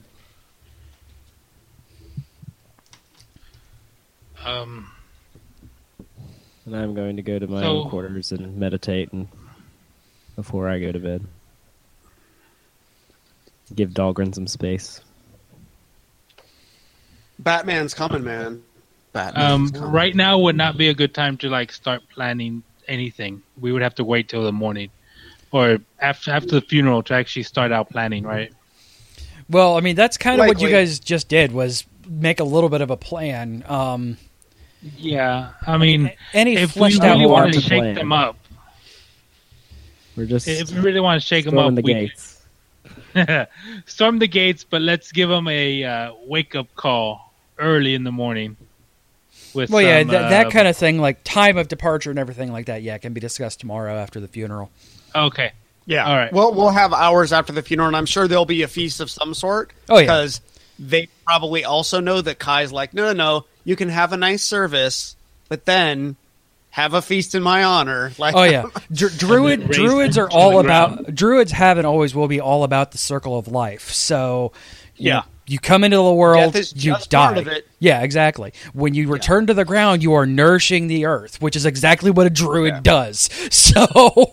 Speaker 7: Um,
Speaker 6: And I'm going to go to my
Speaker 7: So-
Speaker 6: own quarters and meditate and before I go to bed. Give Dahlgren some space.
Speaker 5: Batman's coming, man. Batman's
Speaker 7: um,
Speaker 5: coming.
Speaker 7: right now would not be a good time to like start planning anything. We would have to wait till the morning. or after after the funeral to actually start out planning, right?
Speaker 4: Well, I mean, that's kind of what you
Speaker 5: Likely.
Speaker 4: guys just did, was make a little bit of a plan. Um,
Speaker 7: Yeah, I mean,
Speaker 4: any
Speaker 7: if we
Speaker 4: fleshed out
Speaker 7: really want to
Speaker 6: to
Speaker 7: shake
Speaker 6: plan.
Speaker 7: them up,
Speaker 6: We're just
Speaker 7: if we really want to shake them
Speaker 6: storming
Speaker 7: up,
Speaker 6: the
Speaker 7: we
Speaker 6: gates.
Speaker 7: storm the gates, but let's give them a uh, wake up call early in the morning. With
Speaker 4: well, yeah,
Speaker 7: some,
Speaker 4: th- that
Speaker 7: uh,
Speaker 4: kind of thing, like time of departure and everything like that, yeah, can be discussed tomorrow after the funeral.
Speaker 7: Okay,
Speaker 5: Yeah.
Speaker 7: All right.
Speaker 5: Well, we'll have hours after the funeral, and I'm sure there'll be a feast of some sort.
Speaker 4: Oh, yeah.
Speaker 5: Because they probably also know that Kai's like, no, no, no, you can have a nice service, but then have a feast in my honor. Like,
Speaker 4: Oh yeah, Dr- druid
Speaker 7: Raise
Speaker 4: druids
Speaker 7: them
Speaker 4: are
Speaker 7: to
Speaker 4: all
Speaker 7: the
Speaker 4: about
Speaker 7: ground.
Speaker 4: druids have and always will be all about the circle of life. So you
Speaker 5: Yeah.
Speaker 4: know, you come into the world,
Speaker 5: Death is
Speaker 4: you
Speaker 5: just
Speaker 4: die.
Speaker 5: part of it.
Speaker 4: Yeah, exactly. When you return to the ground, you are nourishing the earth, which is exactly what a druid
Speaker 5: Yeah.
Speaker 4: does. So,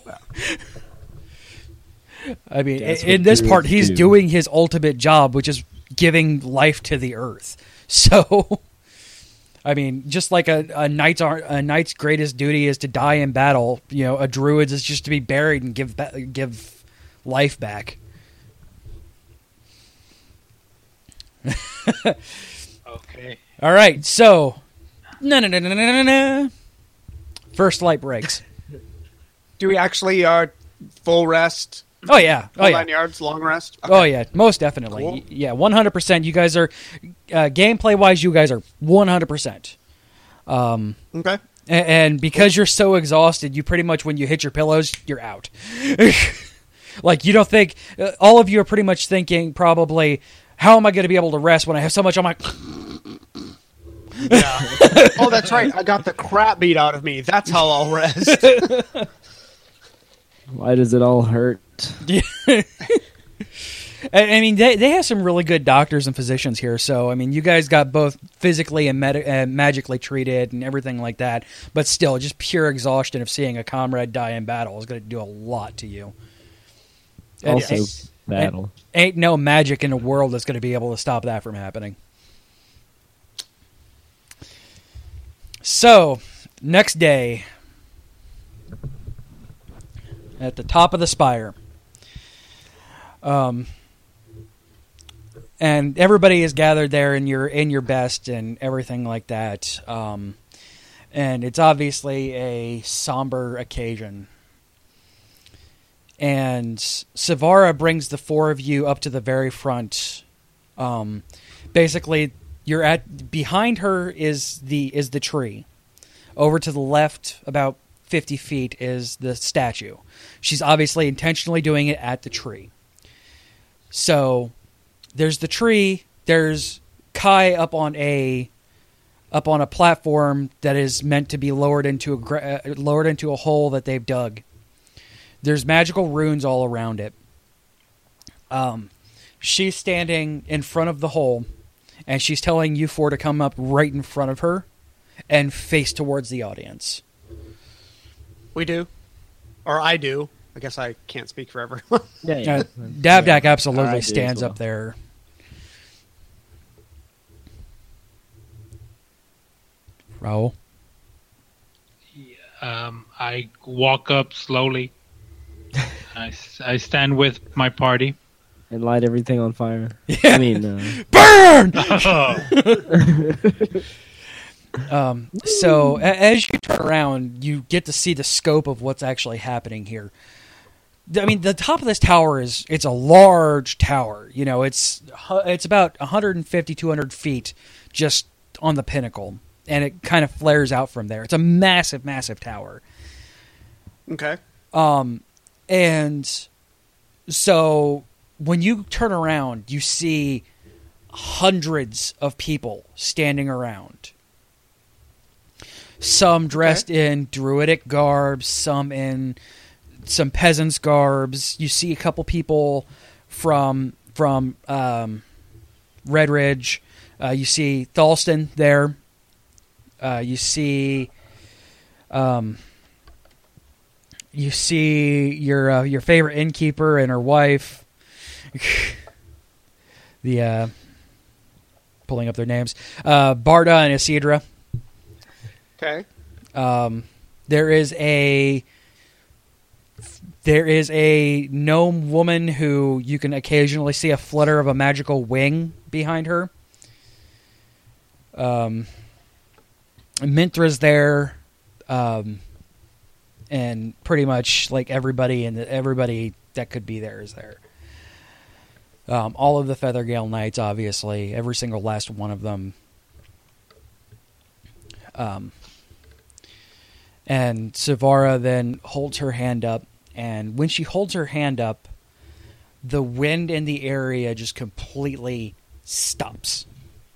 Speaker 4: I mean,
Speaker 6: That's
Speaker 4: in,
Speaker 6: what
Speaker 4: in this part,
Speaker 6: druids
Speaker 4: he's
Speaker 6: do.
Speaker 4: doing his ultimate job, which is giving life to the earth. So. I mean, just like a, a knight's ar- a knight's greatest duty is to die in battle, you know, a druid's is just to be buried and give ba- give life back.
Speaker 7: okay.
Speaker 4: All right, so no no no no no no no. First light breaks.
Speaker 5: do we actually uh, full rest?
Speaker 4: Oh yeah, oh
Speaker 5: Full
Speaker 4: yeah,
Speaker 5: nine yards, long rest?
Speaker 4: oh yeah, most definitely.
Speaker 5: Cool.
Speaker 4: Y- Yeah, one hundred percent. You guys are uh, gameplay wise, you guys are one hundred percent. Um,
Speaker 5: Okay.
Speaker 4: A- And because you're so exhausted, you pretty much, when you hit your pillows, you're out. Like, you don't think, uh, all of you are pretty much thinking probably, how am I going to be able to rest when I have so much on my...
Speaker 5: Yeah. Oh, that's right. I got the crap beat out of me. That's how I'll rest.
Speaker 6: Why does it all hurt?
Speaker 4: I I mean, they they have some really good doctors and physicians here. So, I mean, you guys got both physically and, med- and magically treated and everything like that. But still, just pure exhaustion of seeing a comrade die in battle is going to do a lot to you. And
Speaker 6: Also,
Speaker 4: ain't-
Speaker 6: battle.
Speaker 4: Ain't no magic in the world that's going to be able to stop that from happening. So, next day, at the top of the spire, um, and everybody is gathered there in your in your best and everything like that. Um, and it's obviously a somber occasion. And Savara brings the four of you up to the very front. Um, basically, you're at behind her is the is the tree. Over to the left, about fifty feet, is the statue. She's obviously intentionally doing it at the tree. So there's the tree. There's Kai up on a up on a platform that is meant to be lowered into a gra- uh, lowered into a hole that they've dug. There's magical runes all around it. Um, she's standing in front of the hole, and she's telling you four to come up right in front of her and face towards the audience.
Speaker 5: We do. Or I do. I guess I can't speak for everyone.
Speaker 6: Yeah, yeah.
Speaker 4: Uh, Dabdak absolutely
Speaker 6: I do as
Speaker 4: stands
Speaker 6: well.
Speaker 4: up there. Raul?
Speaker 7: Um, I walk up slowly. I, s- I stand with my party.
Speaker 6: And light everything on fire. I mean, uh,
Speaker 4: Burn! Um, so a- as you turn around, you get to see the scope of what's actually happening here. I mean, the top of this tower is, it's a large tower. You know, it's hu- it's about one fifty, two hundred feet just on the pinnacle. And it kind of flares out from there. It's a massive, massive tower.
Speaker 5: Okay.
Speaker 4: Um, and so when you turn around, you see hundreds of people standing around. Some dressed in druidic garbs, some in some peasants' garbs. You see a couple people from from um, Red Ridge. Uh, you see Thalston there. Uh, you see, um, you see your uh, your favorite innkeeper and her wife. the uh, pulling up their names, uh, Barda and Isidra.
Speaker 5: Okay.
Speaker 4: Um, there is a There is a gnome woman who you can occasionally see a flutter of a magical wing behind her. Um, Minthra's there, um, and pretty much like everybody and everybody that could be there is there. Um, all of the Feathergale Knights, obviously, every single last one of them. Um, and Savara then holds her hand up, and when she holds her hand up, the wind in the area just completely stops.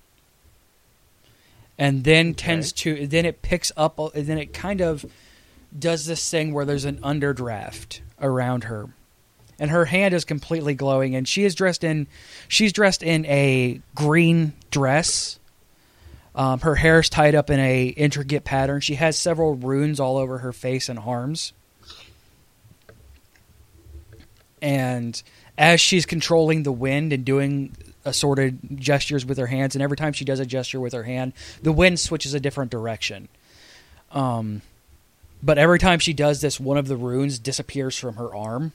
Speaker 4: And then okay. tends to, then it picks up, and then it kind of does this thing where there's an underdraft around her. And her hand is completely glowing, and she is dressed in, she's dressed in a green dress. Um, her hair is tied up in a intricate pattern. She has several runes all over her face and arms. And as she's controlling the wind and doing assorted gestures with her hands, and every time she does a gesture with her hand, the wind switches a different direction. Um, but every time she does this, one of the runes disappears from her arm.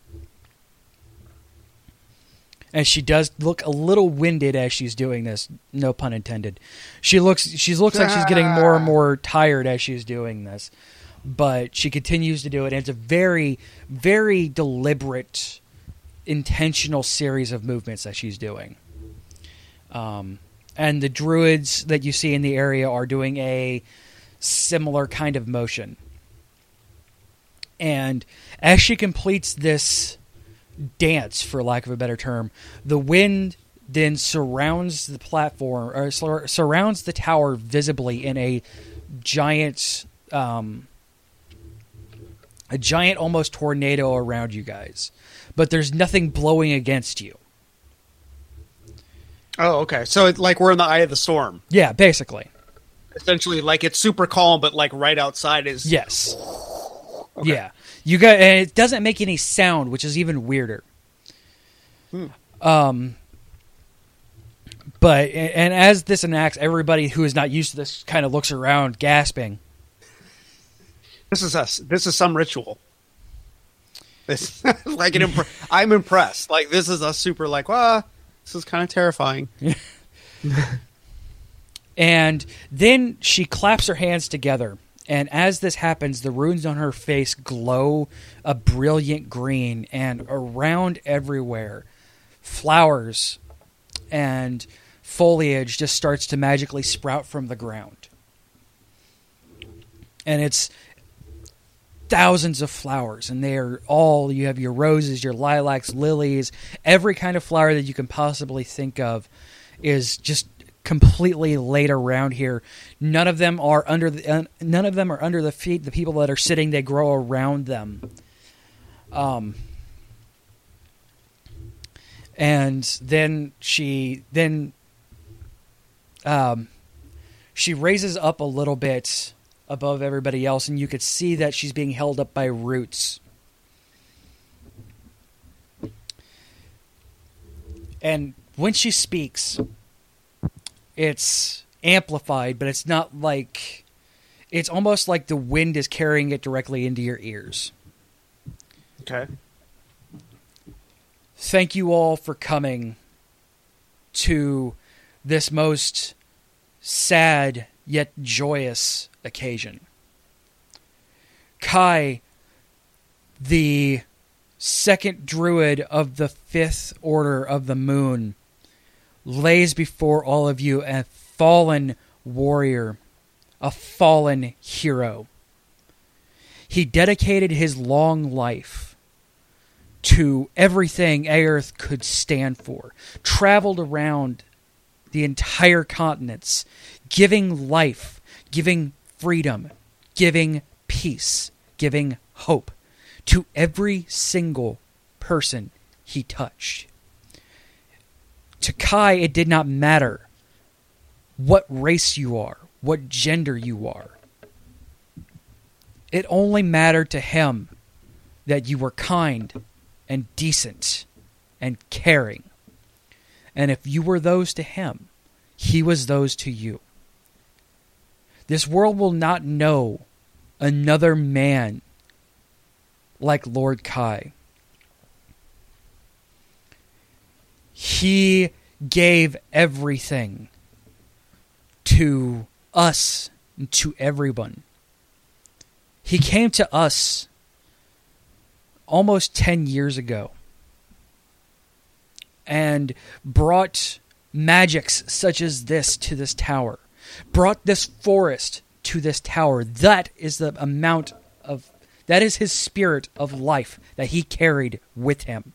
Speaker 4: And she does look a little winded as she's doing this, no pun intended. She looks she looks like she's getting more and more tired as she's doing this. But she continues to do it, and it's a very, very deliberate, intentional series of movements that she's doing. Um, and the druids that you see in the area are doing a similar kind of motion. And as she completes this dance, for lack of a better term, the wind then surrounds the platform, or sur- surrounds the tower visibly in a giant, um, a giant almost tornado around you guys. But there's nothing blowing against you.
Speaker 5: Oh, okay. So it's like we're in the eye of the storm.
Speaker 4: Yeah, basically.
Speaker 5: Essentially, like it's super calm, but like right outside is...
Speaker 4: Yes.
Speaker 5: Okay.
Speaker 4: Yeah. You got, and it doesn't make any sound, which is even weirder. Hmm. Um, but and as this enacts, everybody who is not used to this kind of looks around, gasping.
Speaker 5: This is us. This is some ritual. This like an. Impre- I'm impressed. Like this is us super. Like, wow, this is kind of terrifying.
Speaker 4: And then she claps her hands together. And as this happens, the runes on her face glow a brilliant green, and around everywhere, flowers and foliage just starts to magically sprout from the ground. And it's thousands of flowers, and they are all, you have your roses, your lilacs, lilies, every kind of flower that you can possibly think of is just completely laid around here. None of them are under the uh, none of them are under the feet. The people that are sitting, they grow around them. Um, and then she then um, she raises up a little bit above everybody else, and you could see that she's being held up by roots. And when she speaks, it's amplified, but it's not like... It's almost like the wind is carrying it directly into your ears.
Speaker 5: Okay.
Speaker 4: Thank you all for coming to this most sad yet joyous occasion. Kai, the second druid of the fifth order of the moon, lays before all of you a fallen warrior, a fallen hero. He dedicated his long life to everything Aerith could stand for, traveled around the entire continents, giving life, giving freedom, giving peace, giving hope to every single person he touched. To Kai, it did not matter what race you are, what gender you are. It only mattered to him that you were kind and decent and caring. And if you were those to him, he was those to you. This world will not know another man like Lord Kai. He gave everything to us, to everyone. He came to us almost ten years ago and brought magics such as this to this tower, brought this forest to this tower. That is the amount of, that is his spirit of life that he carried with him.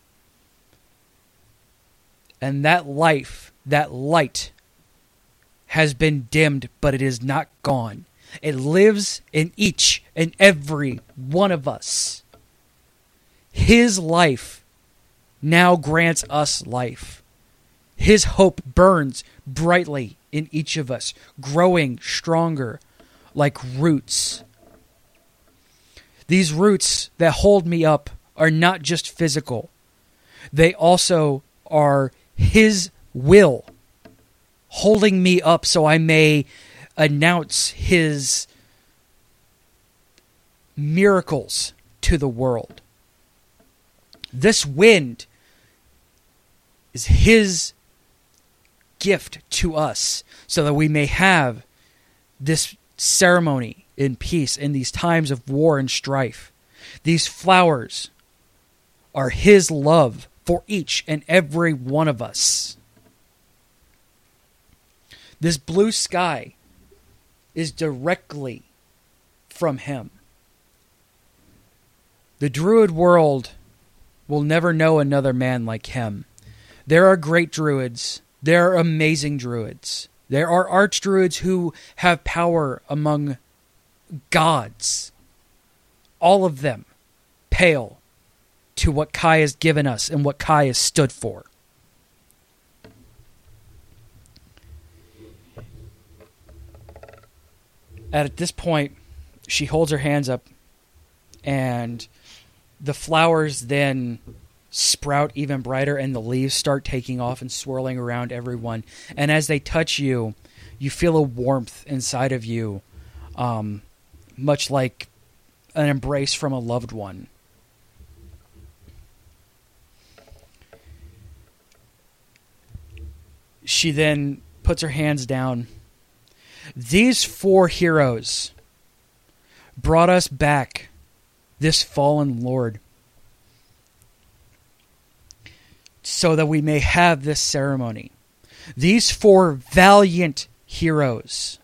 Speaker 4: And that life, that light, has been dimmed, but it is not gone. It lives in each and every one of us. His life now grants us life. His hope burns brightly in each of us, growing stronger like roots. These roots that hold me up are not just physical. They also are His will holding me up so I may announce His miracles to the world. This wind is His gift to us so that we may have this ceremony in peace in these times of war and strife. These flowers are His love for each and every one of us. This blue sky is directly from Him. The Druid world will never know another man like him. There are great Druids. There are amazing Druids. There are Archdruids who have power among gods. All of them pale to what Kai has given us and what Kai has stood for. At this point, she holds her hands up, and the flowers then sprout even brighter, and the leaves start taking off and swirling around everyone. And as they touch you, you feel a warmth inside of you, um, much like an embrace from a loved one. She then puts her hands down. These four heroes brought us back this fallen lord so that we may have this ceremony. These four valiant heroes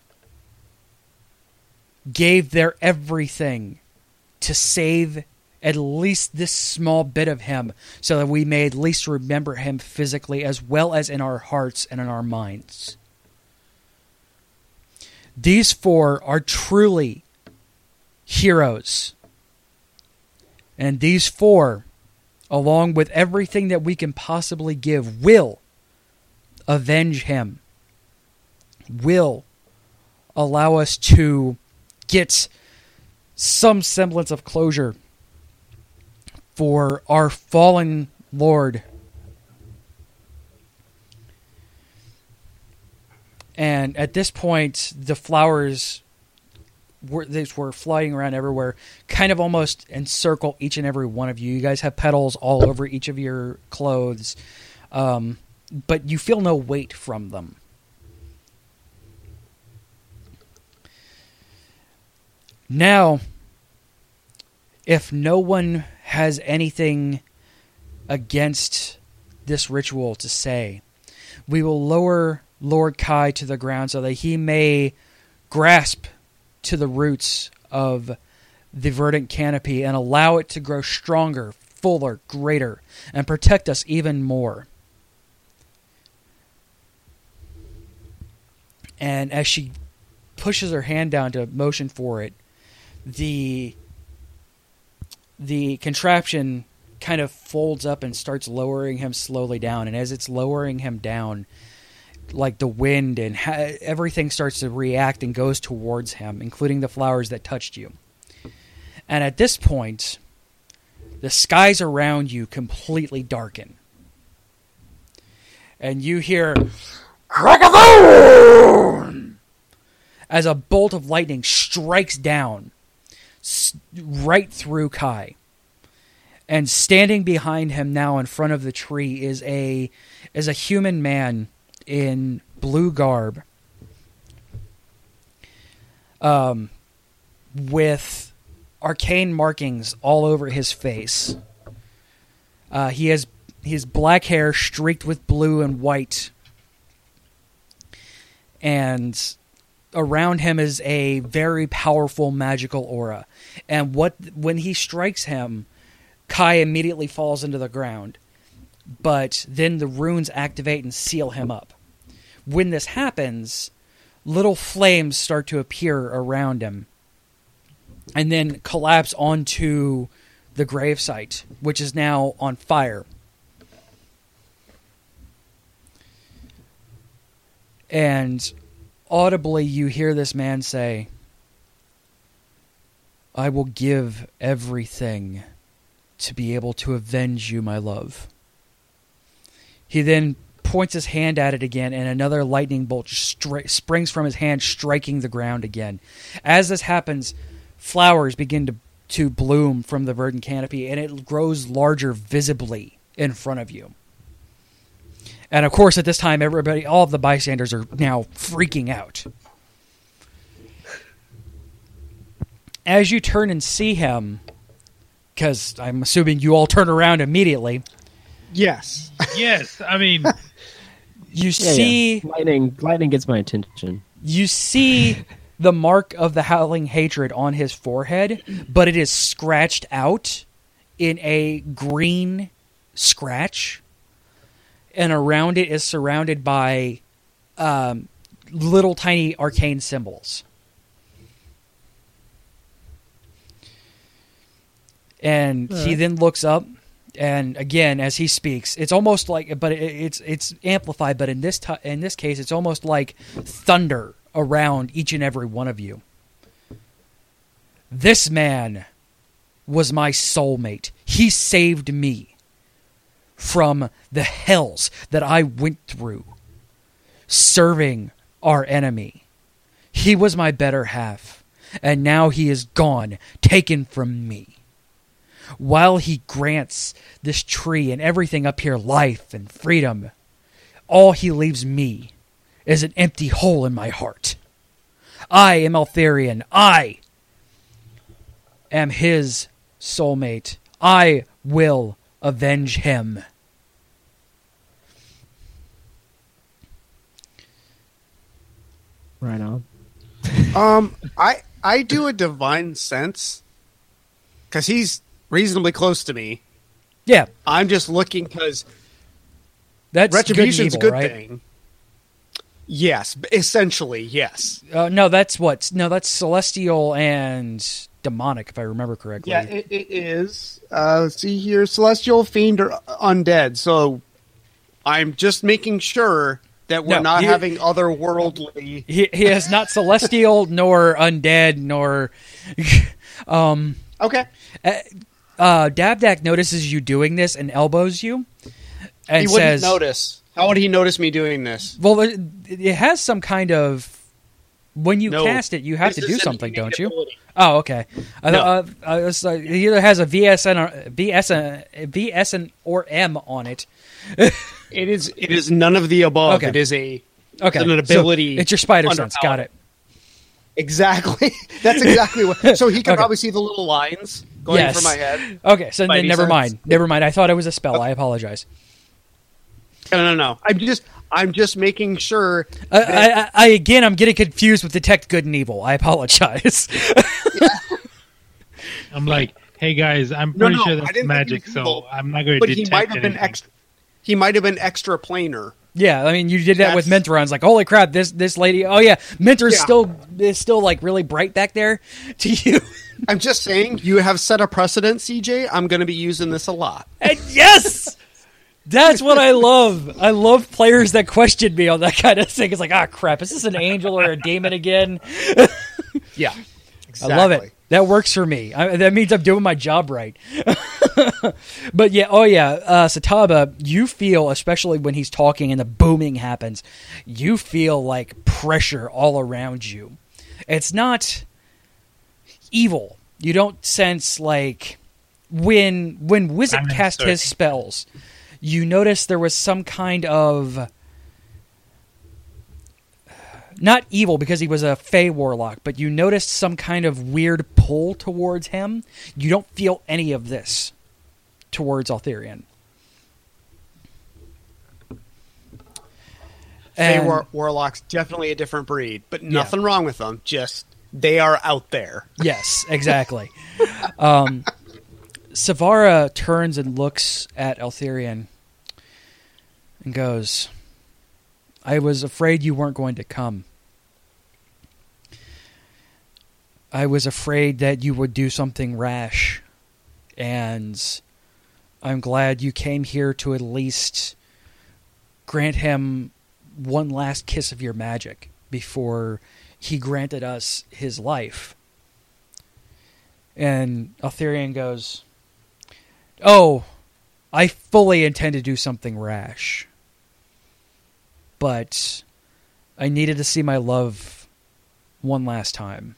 Speaker 4: gave their everything to save at least this small bit of him so that we may at least remember him physically as well as in our hearts and in our minds. These four are truly heroes. And these four, along with everything that we can possibly give, will avenge him. Will allow us to get some semblance of closure for our fallen Lord. And at this point, the flowers were, they were flying around everywhere, kind of almost encircle each and every one of you. You guys have petals all over each of your clothes, um, but you feel no weight from them. Now, if no one has anything against this ritual to say, we will lower Lord Kai to the ground so that he may grasp to the roots of the verdant canopy and allow it to grow stronger, fuller, greater, and protect us even more. And as she pushes her hand down to motion for it, the the contraption kind of folds up and starts lowering him slowly down. And as it's lowering him down, like the wind and ha- everything starts to react and goes towards him, including the flowers that touched you. And at this point, the skies around you completely darken. And you hear crack-a-boom as a bolt of lightning strikes down right through Kai. And standing behind him now in front of the tree is a is a human man in blue garb, um, with arcane markings all over his face. Uh, he has his black hair streaked with blue and white, and around him is a very powerful magical aura. And what when he strikes him, Kai immediately falls into the ground, but then the runes activate and seal him up. When this happens, little flames start to appear around him and then collapse onto the gravesite, which is now on fire. And audibly you hear this man say, "I will give everything to be able to avenge you, my love." He then points his hand at it again, and another lightning bolt stri- springs from his hand, striking the ground again. As this happens, flowers begin to, to bloom from the verdant canopy, and it grows larger visibly in front of you. And of course, at this time, everybody, all of the bystanders are now freaking out. As you turn and see him, because I'm assuming you all turn around immediately.
Speaker 5: Yes.
Speaker 7: Yes, I mean,
Speaker 4: you
Speaker 6: Yeah,
Speaker 4: see,
Speaker 6: yeah. lightning. Lightning gets my attention.
Speaker 4: you see the mark of the howling hatred on his forehead, but it is scratched out in a green scratch, and around it is surrounded by um, little tiny arcane symbols. And
Speaker 6: All
Speaker 4: he
Speaker 6: right.
Speaker 4: then looks up, and again, as he speaks, it's almost like, but it, it's it's amplified. But in this t- in this case, it's almost like thunder around each and every one of you. This man was my soulmate. He saved me from the hells that I went through, serving our enemy. He was my better half, and now he is gone, taken from me. While he grants this tree and everything up here life and freedom, all he leaves me is an empty hole in my heart. I am Eltharion. I am his soulmate. I will avenge him.
Speaker 6: Right on.
Speaker 5: Um, I I do a divine sense because he's reasonably close to me.
Speaker 4: Yeah,
Speaker 5: I'm just looking because
Speaker 4: that's
Speaker 5: retribution's a
Speaker 4: good,
Speaker 5: good
Speaker 4: and evil, right?
Speaker 5: thing. Yes, b- essentially, yes.
Speaker 4: Uh, no, that's what. No, that's celestial and demonic, if I remember correctly.
Speaker 5: Yeah, it, it is. Uh, let's see here, celestial, fiend, or undead. So I'm just making sure that we're
Speaker 4: No,
Speaker 5: not
Speaker 4: he-
Speaker 5: having otherworldly.
Speaker 4: he he is not celestial nor undead nor. um.
Speaker 5: Okay,
Speaker 4: Uh, Dabdak notices you doing this and elbows you, and
Speaker 5: he wouldn't
Speaker 4: says,
Speaker 5: notice. How would he notice me doing this?
Speaker 4: "Well, it, it has some kind of when you
Speaker 5: No.
Speaker 4: cast it, you have
Speaker 5: This
Speaker 4: to do
Speaker 5: is an
Speaker 4: something, don't you?"
Speaker 5: ability.
Speaker 4: Oh, okay. I,
Speaker 5: No.
Speaker 4: uh, I was like, it either has a V S N or V S N, V S N or M on it.
Speaker 5: It is. It is none of the above.
Speaker 4: Okay.
Speaker 5: It is a.
Speaker 4: Okay,
Speaker 5: It's an
Speaker 4: so
Speaker 5: ability.
Speaker 4: it's your spider
Speaker 5: under
Speaker 4: sense. Got
Speaker 5: power.
Speaker 4: it.
Speaker 5: Exactly. That's exactly what. So he can
Speaker 4: Okay.
Speaker 5: probably see the little lines going
Speaker 4: Yes.
Speaker 5: through my head.
Speaker 4: Okay, so then
Speaker 5: Spidey
Speaker 4: never
Speaker 5: sense.
Speaker 4: mind. Never mind. I thought it was a spell. I apologize.
Speaker 5: No, no, no. I'm just. I'm just making sure.
Speaker 4: I, I, I again, I'm getting confused with detect good and evil. I apologize.
Speaker 7: I'm like, hey guys, I'm
Speaker 5: No,
Speaker 7: pretty
Speaker 5: no,
Speaker 7: sure
Speaker 5: I
Speaker 7: that's
Speaker 5: didn't think
Speaker 7: magic,
Speaker 5: he was
Speaker 7: so
Speaker 5: evil,
Speaker 7: I'm not going to
Speaker 5: But
Speaker 7: detect
Speaker 5: he might have been
Speaker 7: anything.
Speaker 5: extra. He might have been extra planar.
Speaker 4: Yeah, I mean, you did that with
Speaker 5: That's-
Speaker 4: Mentorons. Like, holy crap, this this lady. Oh yeah, Mentor's
Speaker 5: Yeah.
Speaker 4: still is still like really bright back there to you.
Speaker 5: I'm just saying, you have set a precedent, C J. I'm going to be using this a lot.
Speaker 4: And yes, that's what I love. I love players that question me on that kind of thing. It's like, ah, crap, is this an angel or a demon again?
Speaker 5: Yeah,
Speaker 4: I love it. That works for me. I, that means I'm doing my job right. But yeah, oh yeah, uh, Sataba, you feel, especially when he's talking and the booming happens, you feel like pressure all around you. It's not evil. You don't sense like when when Wizard
Speaker 7: I'm
Speaker 4: cast his
Speaker 7: searching.
Speaker 4: spells, you noticed there was some kind of not evil because he was a Fey warlock, but you noticed some kind of weird pull towards him. You don't feel any of this towards Altherian.
Speaker 5: Fey
Speaker 4: And-
Speaker 5: war- warlocks definitely a different breed, but nothing wrong with them. Just they are out there.
Speaker 4: Yes, exactly. um, Savara turns and looks at Altherian and goes, I was afraid you weren't going to come. I was afraid that you would do something rash, and I'm glad you came here to at least grant him one last kiss of your magic before he granted us his life. And Altherian goes, oh, I fully intend to do something rash. But I needed to see my love one last time.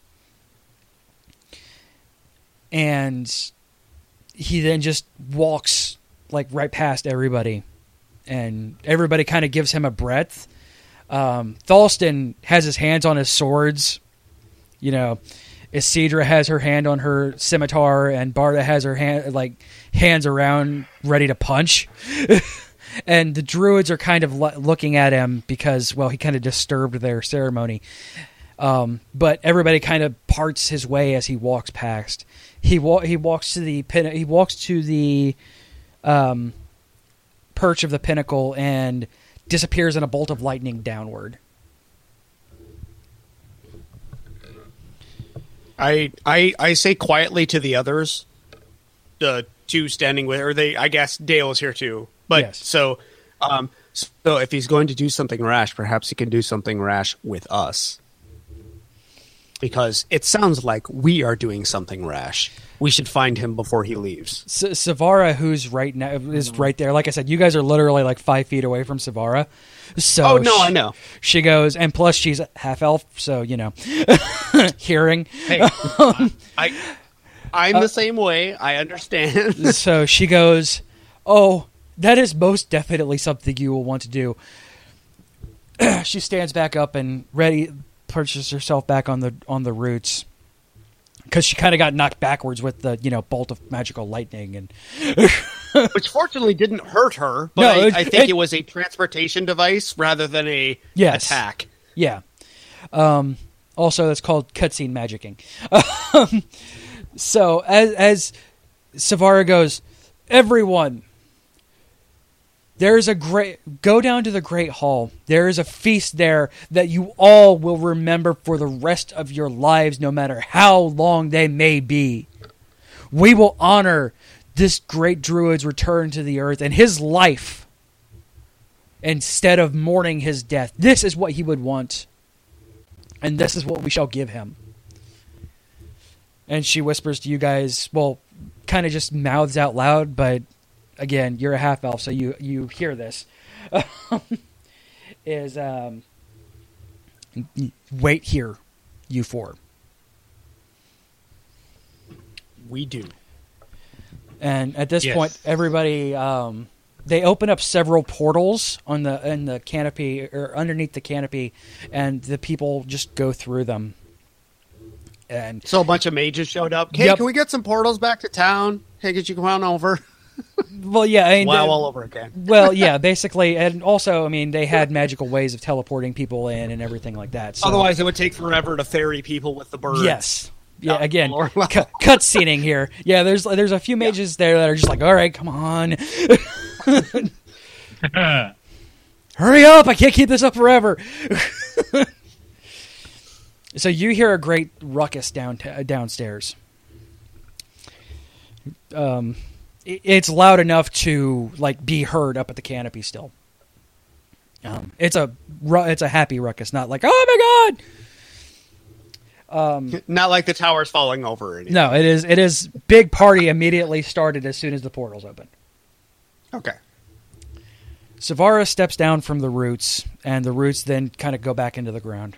Speaker 4: And he then just walks like right past everybody. And everybody kind of gives him a breath. Um, Thalston has his hands on his swords. You know, Isidra has her hand on her scimitar, and Barda has her hand like hands around, ready to punch. And the druids are kind of lo- looking at him because, well, he kind of disturbed their ceremony. Um, but everybody kind of parts his way as he walks past. He wa- he walks to the pin- he walks to the um, perch of the pinnacle and disappears in a bolt of lightning downward.
Speaker 5: I I I say quietly to the others, the two standing with, or they. I guess Dale is here too. But
Speaker 4: Yes.
Speaker 5: so, um, so if he's going to do something rash, perhaps he can do something rash with us. Because it sounds like we are doing something rash. We should find him before he leaves.
Speaker 4: S- Savara, who's right now, is right there. Like I said, you guys are literally like five feet away from Savara. So
Speaker 5: Oh, no,
Speaker 4: she,
Speaker 5: I know.
Speaker 4: She goes, and plus she's half elf, so you know, hearing.
Speaker 5: Hey, I, I'm the same way. I understand.
Speaker 4: So she goes, "Oh, that is most definitely something you will want to do." She stands back up and ready, pushes herself back on the on the roots because she kind of got knocked backwards with the you know bolt of magical lightning and.
Speaker 5: Which fortunately didn't hurt her, but
Speaker 4: No,
Speaker 5: I,
Speaker 4: it-
Speaker 5: I think
Speaker 4: it-
Speaker 5: it was a transportation device rather than a
Speaker 4: Yes.
Speaker 5: attack.
Speaker 4: Yeah. Um, also, that's called cutscene magicking. Um, so, as, as Savara goes, everyone, there's a great, go down to the Great Hall. There is a feast there that you all will remember for the rest of your lives, no matter how long they may be. We will honor this great druid's return to the earth and his life instead of mourning his death. This is what he would want. And this is what we shall give him. And she whispers to you guys, well, kind of just mouths out loud, but again, you're a half elf, so you, you hear this. is, um, wait here, you four.
Speaker 5: We do.
Speaker 4: And at this
Speaker 7: Yes.
Speaker 4: point, everybody, um, they open up several portals on the in the canopy or underneath the canopy, and the people just go through them. And
Speaker 5: So a bunch of mages showed up. Hey,
Speaker 4: Yep.
Speaker 5: can we get some portals back to town? Hey, could you come on over?
Speaker 4: well, yeah, I mean,
Speaker 5: Wow,
Speaker 4: the-
Speaker 5: all over again.
Speaker 4: well, yeah, basically, and also, I mean, they had magical ways of teleporting people in and everything like that. So.
Speaker 5: Otherwise, it would take forever to ferry people with the birds.
Speaker 4: yes. Yeah,
Speaker 5: Not
Speaker 4: again,
Speaker 5: lower
Speaker 4: cu-
Speaker 5: level.
Speaker 4: cutscening here. Yeah, there's there's a few mages there that are just like, all right, come on, hurry up! I can't keep this up forever. So you hear a great ruckus down downstairs. Um, it- it's loud enough to like be heard up at the canopy still. Um, it's a ru- it's a happy ruckus, not like oh my god. Um,
Speaker 5: Not like the tower's falling over or anything.
Speaker 4: no, it is it is big party immediately started as soon as the portals open.
Speaker 5: Okay.
Speaker 4: Savara steps down from the roots, and the roots then kind of go back into the ground.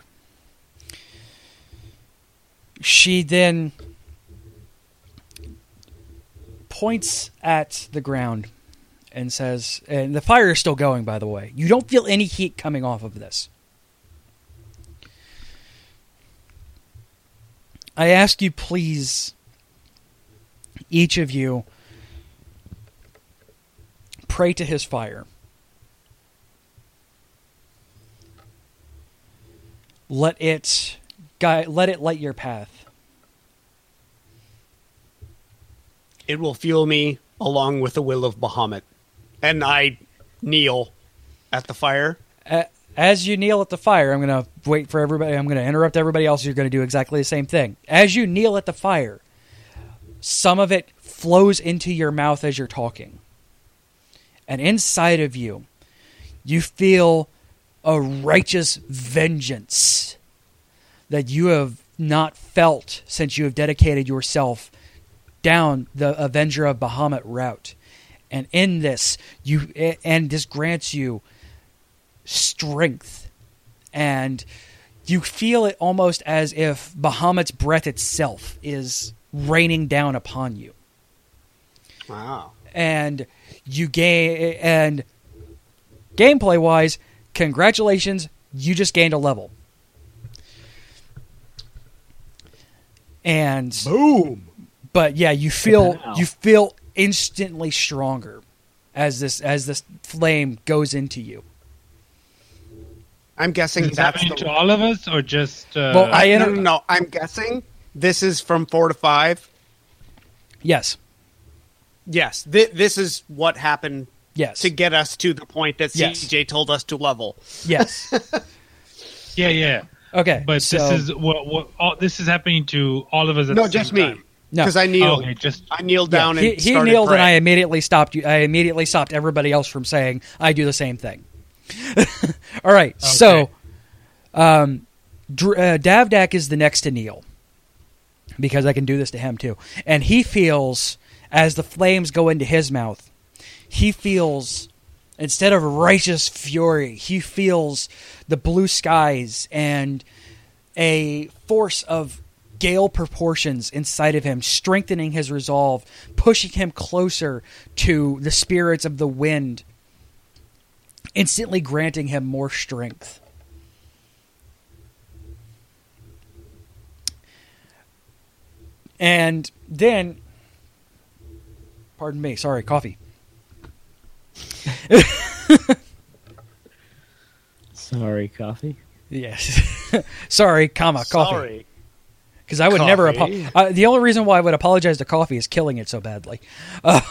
Speaker 4: She then points at the ground and says, and the fire is still going, by the way. You don't feel any heat coming off of this. I ask you, please, each of you, pray to his fire. Let it guide, let it light your path.
Speaker 5: It will fuel me along with the will of Bahamut. And I kneel at the fire.
Speaker 4: As you kneel at the fire, I'm going to wait for everybody. I'm going to interrupt everybody else. You're going to do exactly the same thing. As you kneel at the fire, some of it flows into your mouth as you're talking. And inside of you, you feel a righteous vengeance that you have not felt since you have dedicated yourself down the Avenger of Bahamut route. And in this, you and this grants you strength. And you feel it almost as if Bahamut's breath itself is raining down upon you.
Speaker 5: Wow.
Speaker 4: And you gain, and gameplay wise, congratulations, you just gained a level. And
Speaker 5: boom.
Speaker 4: But yeah, you feel wow. you feel instantly stronger as this as this flame goes into you.
Speaker 5: I'm guessing
Speaker 7: is
Speaker 5: that's
Speaker 7: happening
Speaker 5: the...
Speaker 7: to all of us, or just uh...
Speaker 4: well, I
Speaker 5: no, no, no. I'm guessing this is from four to five.
Speaker 4: Yes.
Speaker 5: Yes, th- this is what happened.
Speaker 4: Yes.
Speaker 5: To get us to the point that
Speaker 4: yes.
Speaker 5: C J told us to level.
Speaker 4: Yes.
Speaker 7: yeah, yeah.
Speaker 4: Okay,
Speaker 7: but
Speaker 4: so...
Speaker 7: this is what what all, this is happening to all of us. At
Speaker 5: no,
Speaker 7: the same
Speaker 5: just me.
Speaker 7: Time.
Speaker 5: No, because I kneeled.
Speaker 7: Oh, okay, just
Speaker 5: I kneeled down
Speaker 4: yeah, he,
Speaker 5: and
Speaker 4: he
Speaker 5: started
Speaker 4: kneeled,
Speaker 5: praying.
Speaker 4: and I immediately stopped you. I immediately stopped everybody else from saying I do the same thing. All right, okay. so um, Dr- uh, Davdak is the next to kneel because I can do this to him too, and he feels as the flames go into his mouth, he feels instead of righteous fury, he feels the blue skies and a force of gale proportions inside of him, strengthening his resolve, pushing him closer to the spirits of the wind, instantly granting him more strength. And then, pardon me, sorry, coffee.
Speaker 6: Sorry, coffee.
Speaker 4: Yes. Sorry, comma, coffee.
Speaker 5: Sorry.
Speaker 4: Because I would
Speaker 5: coffee.
Speaker 4: never apologize. Uh, the only reason why I would apologize to coffee is killing it so badly. Um,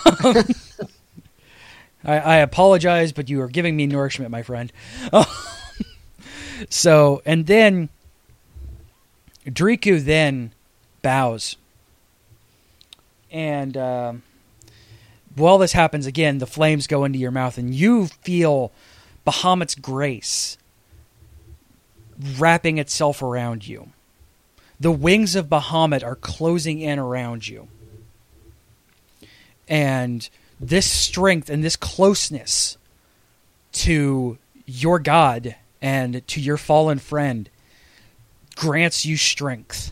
Speaker 4: I, I apologize, but you are giving me nourishment, my friend. Uh, so, and then Driku then bows. And um, while this happens again, the flames go into your mouth, and you feel Bahamut's grace wrapping itself around you. The wings of Bahamut are closing in around you. And this strength and this closeness to your God and to your fallen friend grants you strength.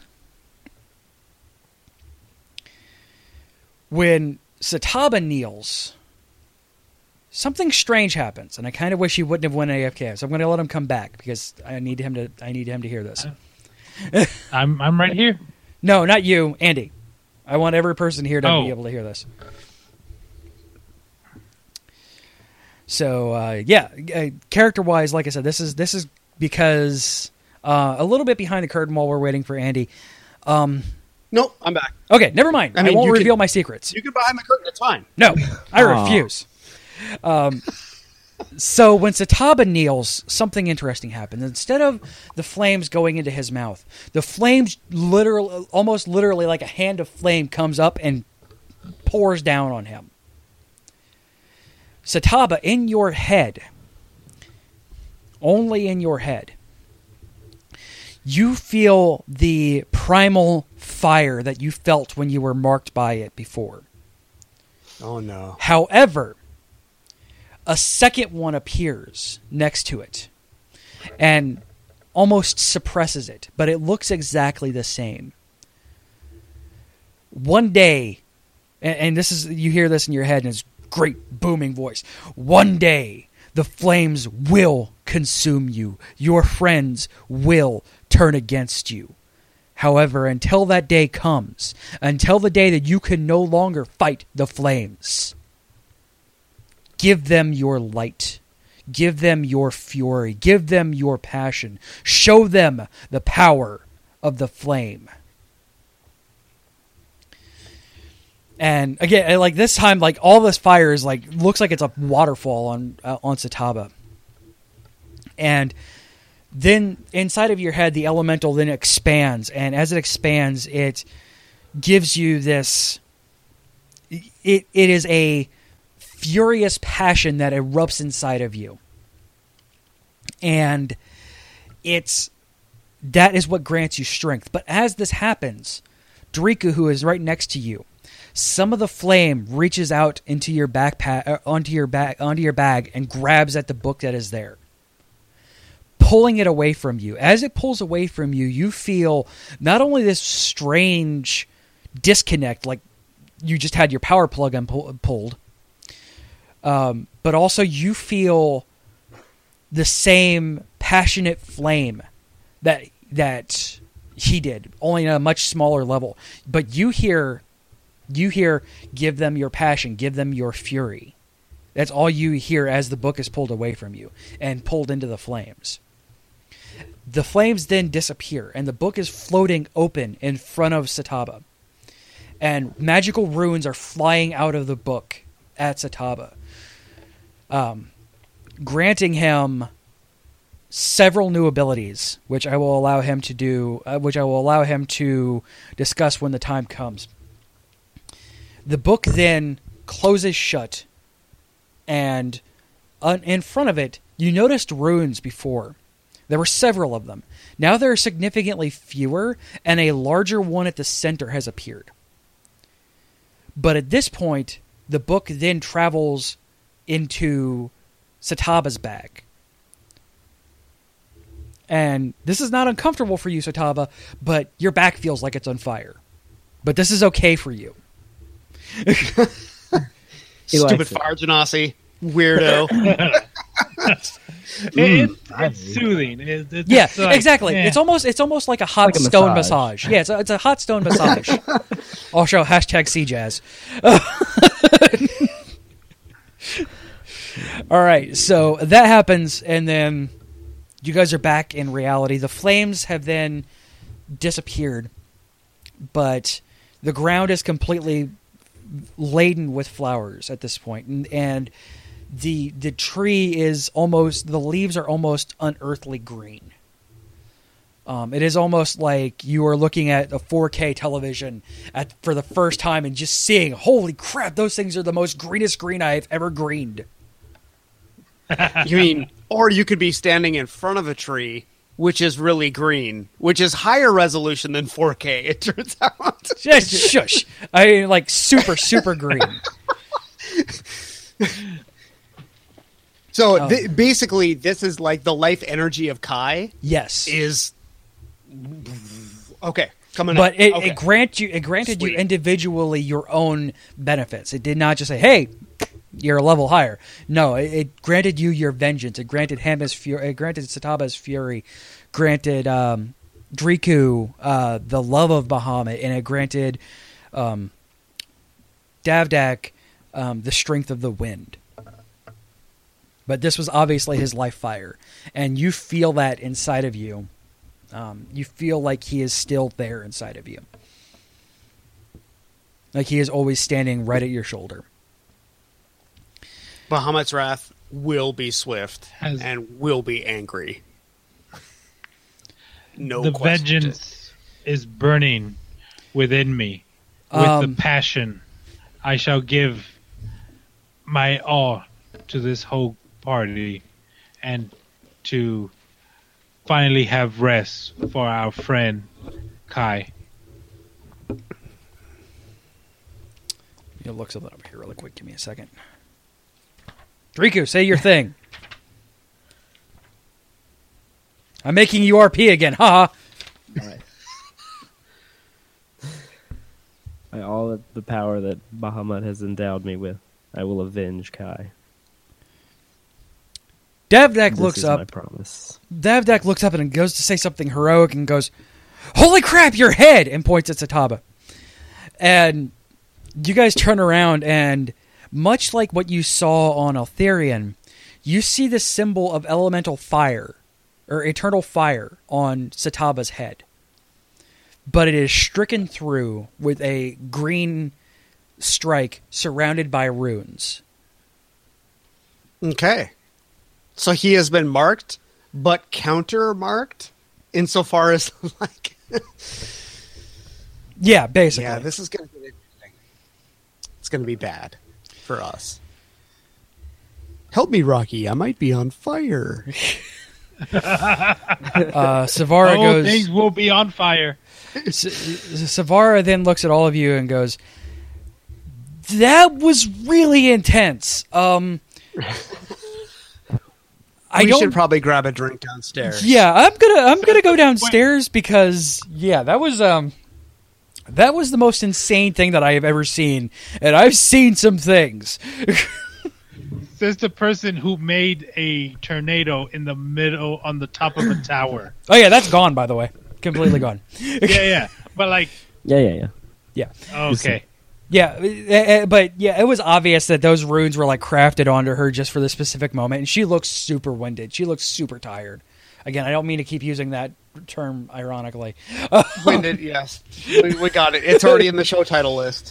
Speaker 4: When Sataba kneels, something strange happens, and I kind of wish he wouldn't have went A F K. So I'm going to let him come back because I need him to. I need him to hear this.
Speaker 7: I'm I'm right here.
Speaker 4: No, not you, Andy. I want every person here to
Speaker 7: oh.
Speaker 4: be able to hear this. So uh, yeah, uh, character-wise, like I said, this is this is because uh, a little bit behind the curtain while we're waiting for Andy. Um,
Speaker 5: no, I'm back.
Speaker 4: Okay, never mind. I, mean, I won't reveal
Speaker 5: can,
Speaker 4: my secrets.
Speaker 5: You can behind the curtain. It's fine.
Speaker 4: No, I refuse. Um, so when Sataba kneels, something interesting happens. Instead of the flames going into his mouth, the flames literally, almost literally like a hand of flame comes up and pours down on him. Sataba, in your head, only in your head, you feel the primal fire that you felt when you were marked by it before.
Speaker 5: Oh, no.
Speaker 4: However, a second one appears next to it and almost suppresses it, but it looks exactly the same. One day, and, and this is, you hear this in your head in his great booming voice. One day, the flames will consume you. Your friends will turn against you. However, until that day comes, until the day that you can no longer fight the flames, give them your light. Give them your fury. Give them your passion. Show them the power of the flame. And again, like this time, like all this fire is like, looks like it's a waterfall on uh, on Sataba. And then inside of your head, the elemental then expands, and as it expands, it gives you this. It it is a furious passion that erupts inside of you, and it's that is what grants you strength. But as this happens, Driku, who is right next to you, some of the flame reaches out into your backpack, uh, onto your bag, onto your bag, and grabs at the book that is there, pulling it away from you. As it pulls away from you, you feel not only this strange disconnect, like you just had your power plug unpu- pulled, um, but also you feel the same passionate flame that that he did, only on a much smaller level. But you hear, you hear, give them your passion, give them your fury. That's all you hear as the book is pulled away from you and pulled into the flames. The flames then disappear, and the book is floating open in front of Sataba. And magical runes are flying out of the book at Sataba, um, granting him several new abilities, which I will allow him to do, uh, which I will allow him to discuss when the time comes. The book then closes shut, and uh, in front of it, you noticed runes before. There were several of them. Now there are significantly fewer, and a larger one at the center has appeared. But at this point, the book then travels into Sataba's bag. And this is not uncomfortable for you, Sataba, but your back feels like it's on fire. But this is okay for you.
Speaker 5: Stupid fire genasi, weirdo.
Speaker 7: it, it's soothing. It, it's
Speaker 4: yeah,
Speaker 7: like,
Speaker 4: exactly.
Speaker 7: eh.
Speaker 4: It's almost it's almost like a hot
Speaker 6: Like a
Speaker 4: stone
Speaker 6: massage.
Speaker 4: massage. Yeah, it's a, it's a hot stone massage. Also, hashtag C Jazz. All right, so that happens, and then you guys are back in reality. The flames have then disappeared, but the ground is completely laden with flowers at this point, and, and the the tree is almost, the leaves are almost unearthly green. Um, it is almost like you are looking at a four K television at for the first time and just seeing, holy crap, those things are the most greenest green I have ever greened.
Speaker 5: You mean, or you could be standing in front of a tree, which is really green, which is higher resolution than four K, it turns out.
Speaker 4: Just shush. I mean, like super, super green.
Speaker 5: So
Speaker 4: Um,
Speaker 5: th- basically, this is like the life energy of Kai
Speaker 4: Yes.
Speaker 5: is okay. Coming
Speaker 4: But
Speaker 5: up.
Speaker 4: it,
Speaker 5: Okay.
Speaker 4: it grant you it granted
Speaker 5: Sweet.
Speaker 4: you individually your own benefits. It did not just say, "Hey, you're a level higher." No, it, it granted you your vengeance. It granted him his fury. It granted Sataba's fury. Granted um, Driku uh, the love of Bahamut, and it granted um, Davdak um, the strength of the wind. But this was obviously his life fire, and you feel that inside of you. Um, you feel like he is still there inside of you. Like he is always standing right at your shoulder.
Speaker 5: Bahamut's wrath will be swift
Speaker 7: Has-
Speaker 5: and will be angry. No
Speaker 7: the
Speaker 5: question.
Speaker 7: vengeance is burning within me with
Speaker 4: Um,
Speaker 7: the passion. I shall give my all to this whole party and to finally have rest for our friend Kai.
Speaker 4: You'll look something up here really quick. Give me a second. Driku, say your thing. I'm making you R P again. Haha.
Speaker 6: I By all of the power that Bahamut has endowed me with, I will avenge Kai.
Speaker 4: Davdak
Speaker 6: This
Speaker 4: looks
Speaker 6: is
Speaker 4: up.
Speaker 6: my promise.
Speaker 4: Davdak looks up and goes to say something heroic and goes, "Holy crap, your head!" and points at Sataba. And you guys turn around and, much like what you saw on Altherian, you see the symbol of elemental fire, or eternal fire, on Sataba's head. But it is stricken through with a green strike surrounded by runes.
Speaker 5: Okay. So he has been marked, but counter-marked insofar as, like...
Speaker 4: Yeah, basically.
Speaker 5: yeah, this is going to be interesting. It's going to be bad for us. Help me, Rocky. I might be on fire.
Speaker 4: Uh, Savara
Speaker 7: Oh,
Speaker 4: goes...
Speaker 7: things will be on fire.
Speaker 4: S- Savara then looks at all of you and goes, "That was really intense. Um, I
Speaker 5: we
Speaker 4: don't.
Speaker 5: should probably grab a drink downstairs.
Speaker 4: Yeah, I'm gonna. I'm gonna go downstairs because yeah, that was um, that was the most insane thing that I have ever seen, and I've seen some things."
Speaker 7: Says the person who made a tornado in the middle on the top of a tower.
Speaker 4: Oh yeah, that's gone by the way, completely gone.
Speaker 7: Yeah, yeah. But like,
Speaker 6: Yeah, yeah, yeah.
Speaker 4: Yeah.
Speaker 7: okay.
Speaker 4: Yeah, uh, uh, but yeah, it was obvious that those runes were like crafted onto her just for the specific moment, and she looks super winded. She looks super tired. Again, I don't mean to keep using that term ironically.
Speaker 5: Winded, yes. We, we got it. It's already in the show title list.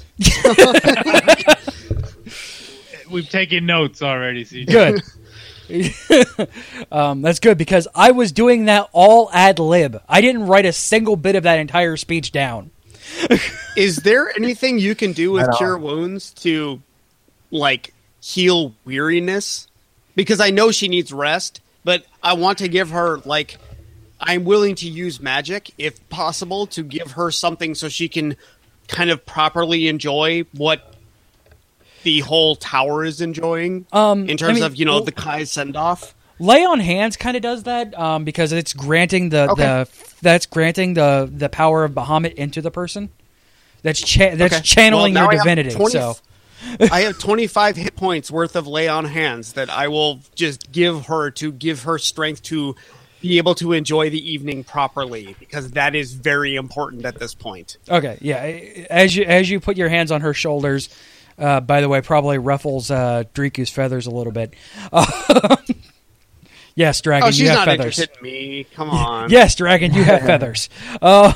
Speaker 7: We've taken notes already, C J.
Speaker 4: Good. um, that's good because I was doing that all ad lib. I didn't write a single bit of that entire speech down.
Speaker 5: Is there anything you can do with Cure Wounds to, like, heal weariness? Because I know she needs rest, but I want to give her, like, I'm willing to use magic, if possible, to give her something so she can kind of properly enjoy what the whole tower is enjoying
Speaker 4: Um,
Speaker 5: in terms
Speaker 4: I mean,
Speaker 5: of, you know,
Speaker 4: well-
Speaker 5: the Kai send-off.
Speaker 4: Lay on Hands kind of does that um, because it's granting the,
Speaker 5: Okay.
Speaker 4: the that's granting the, the power of Bahamut into the person. That's cha- that's
Speaker 5: Okay.
Speaker 4: channeling
Speaker 5: Well, now
Speaker 4: your
Speaker 5: I have
Speaker 4: divinity.
Speaker 5: twenty
Speaker 4: So
Speaker 5: I have twenty-five hit points worth of Lay on Hands that I will just give her to give her strength to be able to enjoy the evening properly, because that is very important at this point.
Speaker 4: okay, yeah. As you as you put your hands on her shoulders, uh, by the way, probably ruffles uh, Driku's feathers a little bit. Uh, yes, Dragon,
Speaker 5: Oh, she's
Speaker 4: you have
Speaker 5: not
Speaker 4: feathers.
Speaker 5: interested in me. Come on.
Speaker 4: Yes, Dragon, you have feathers. Uh,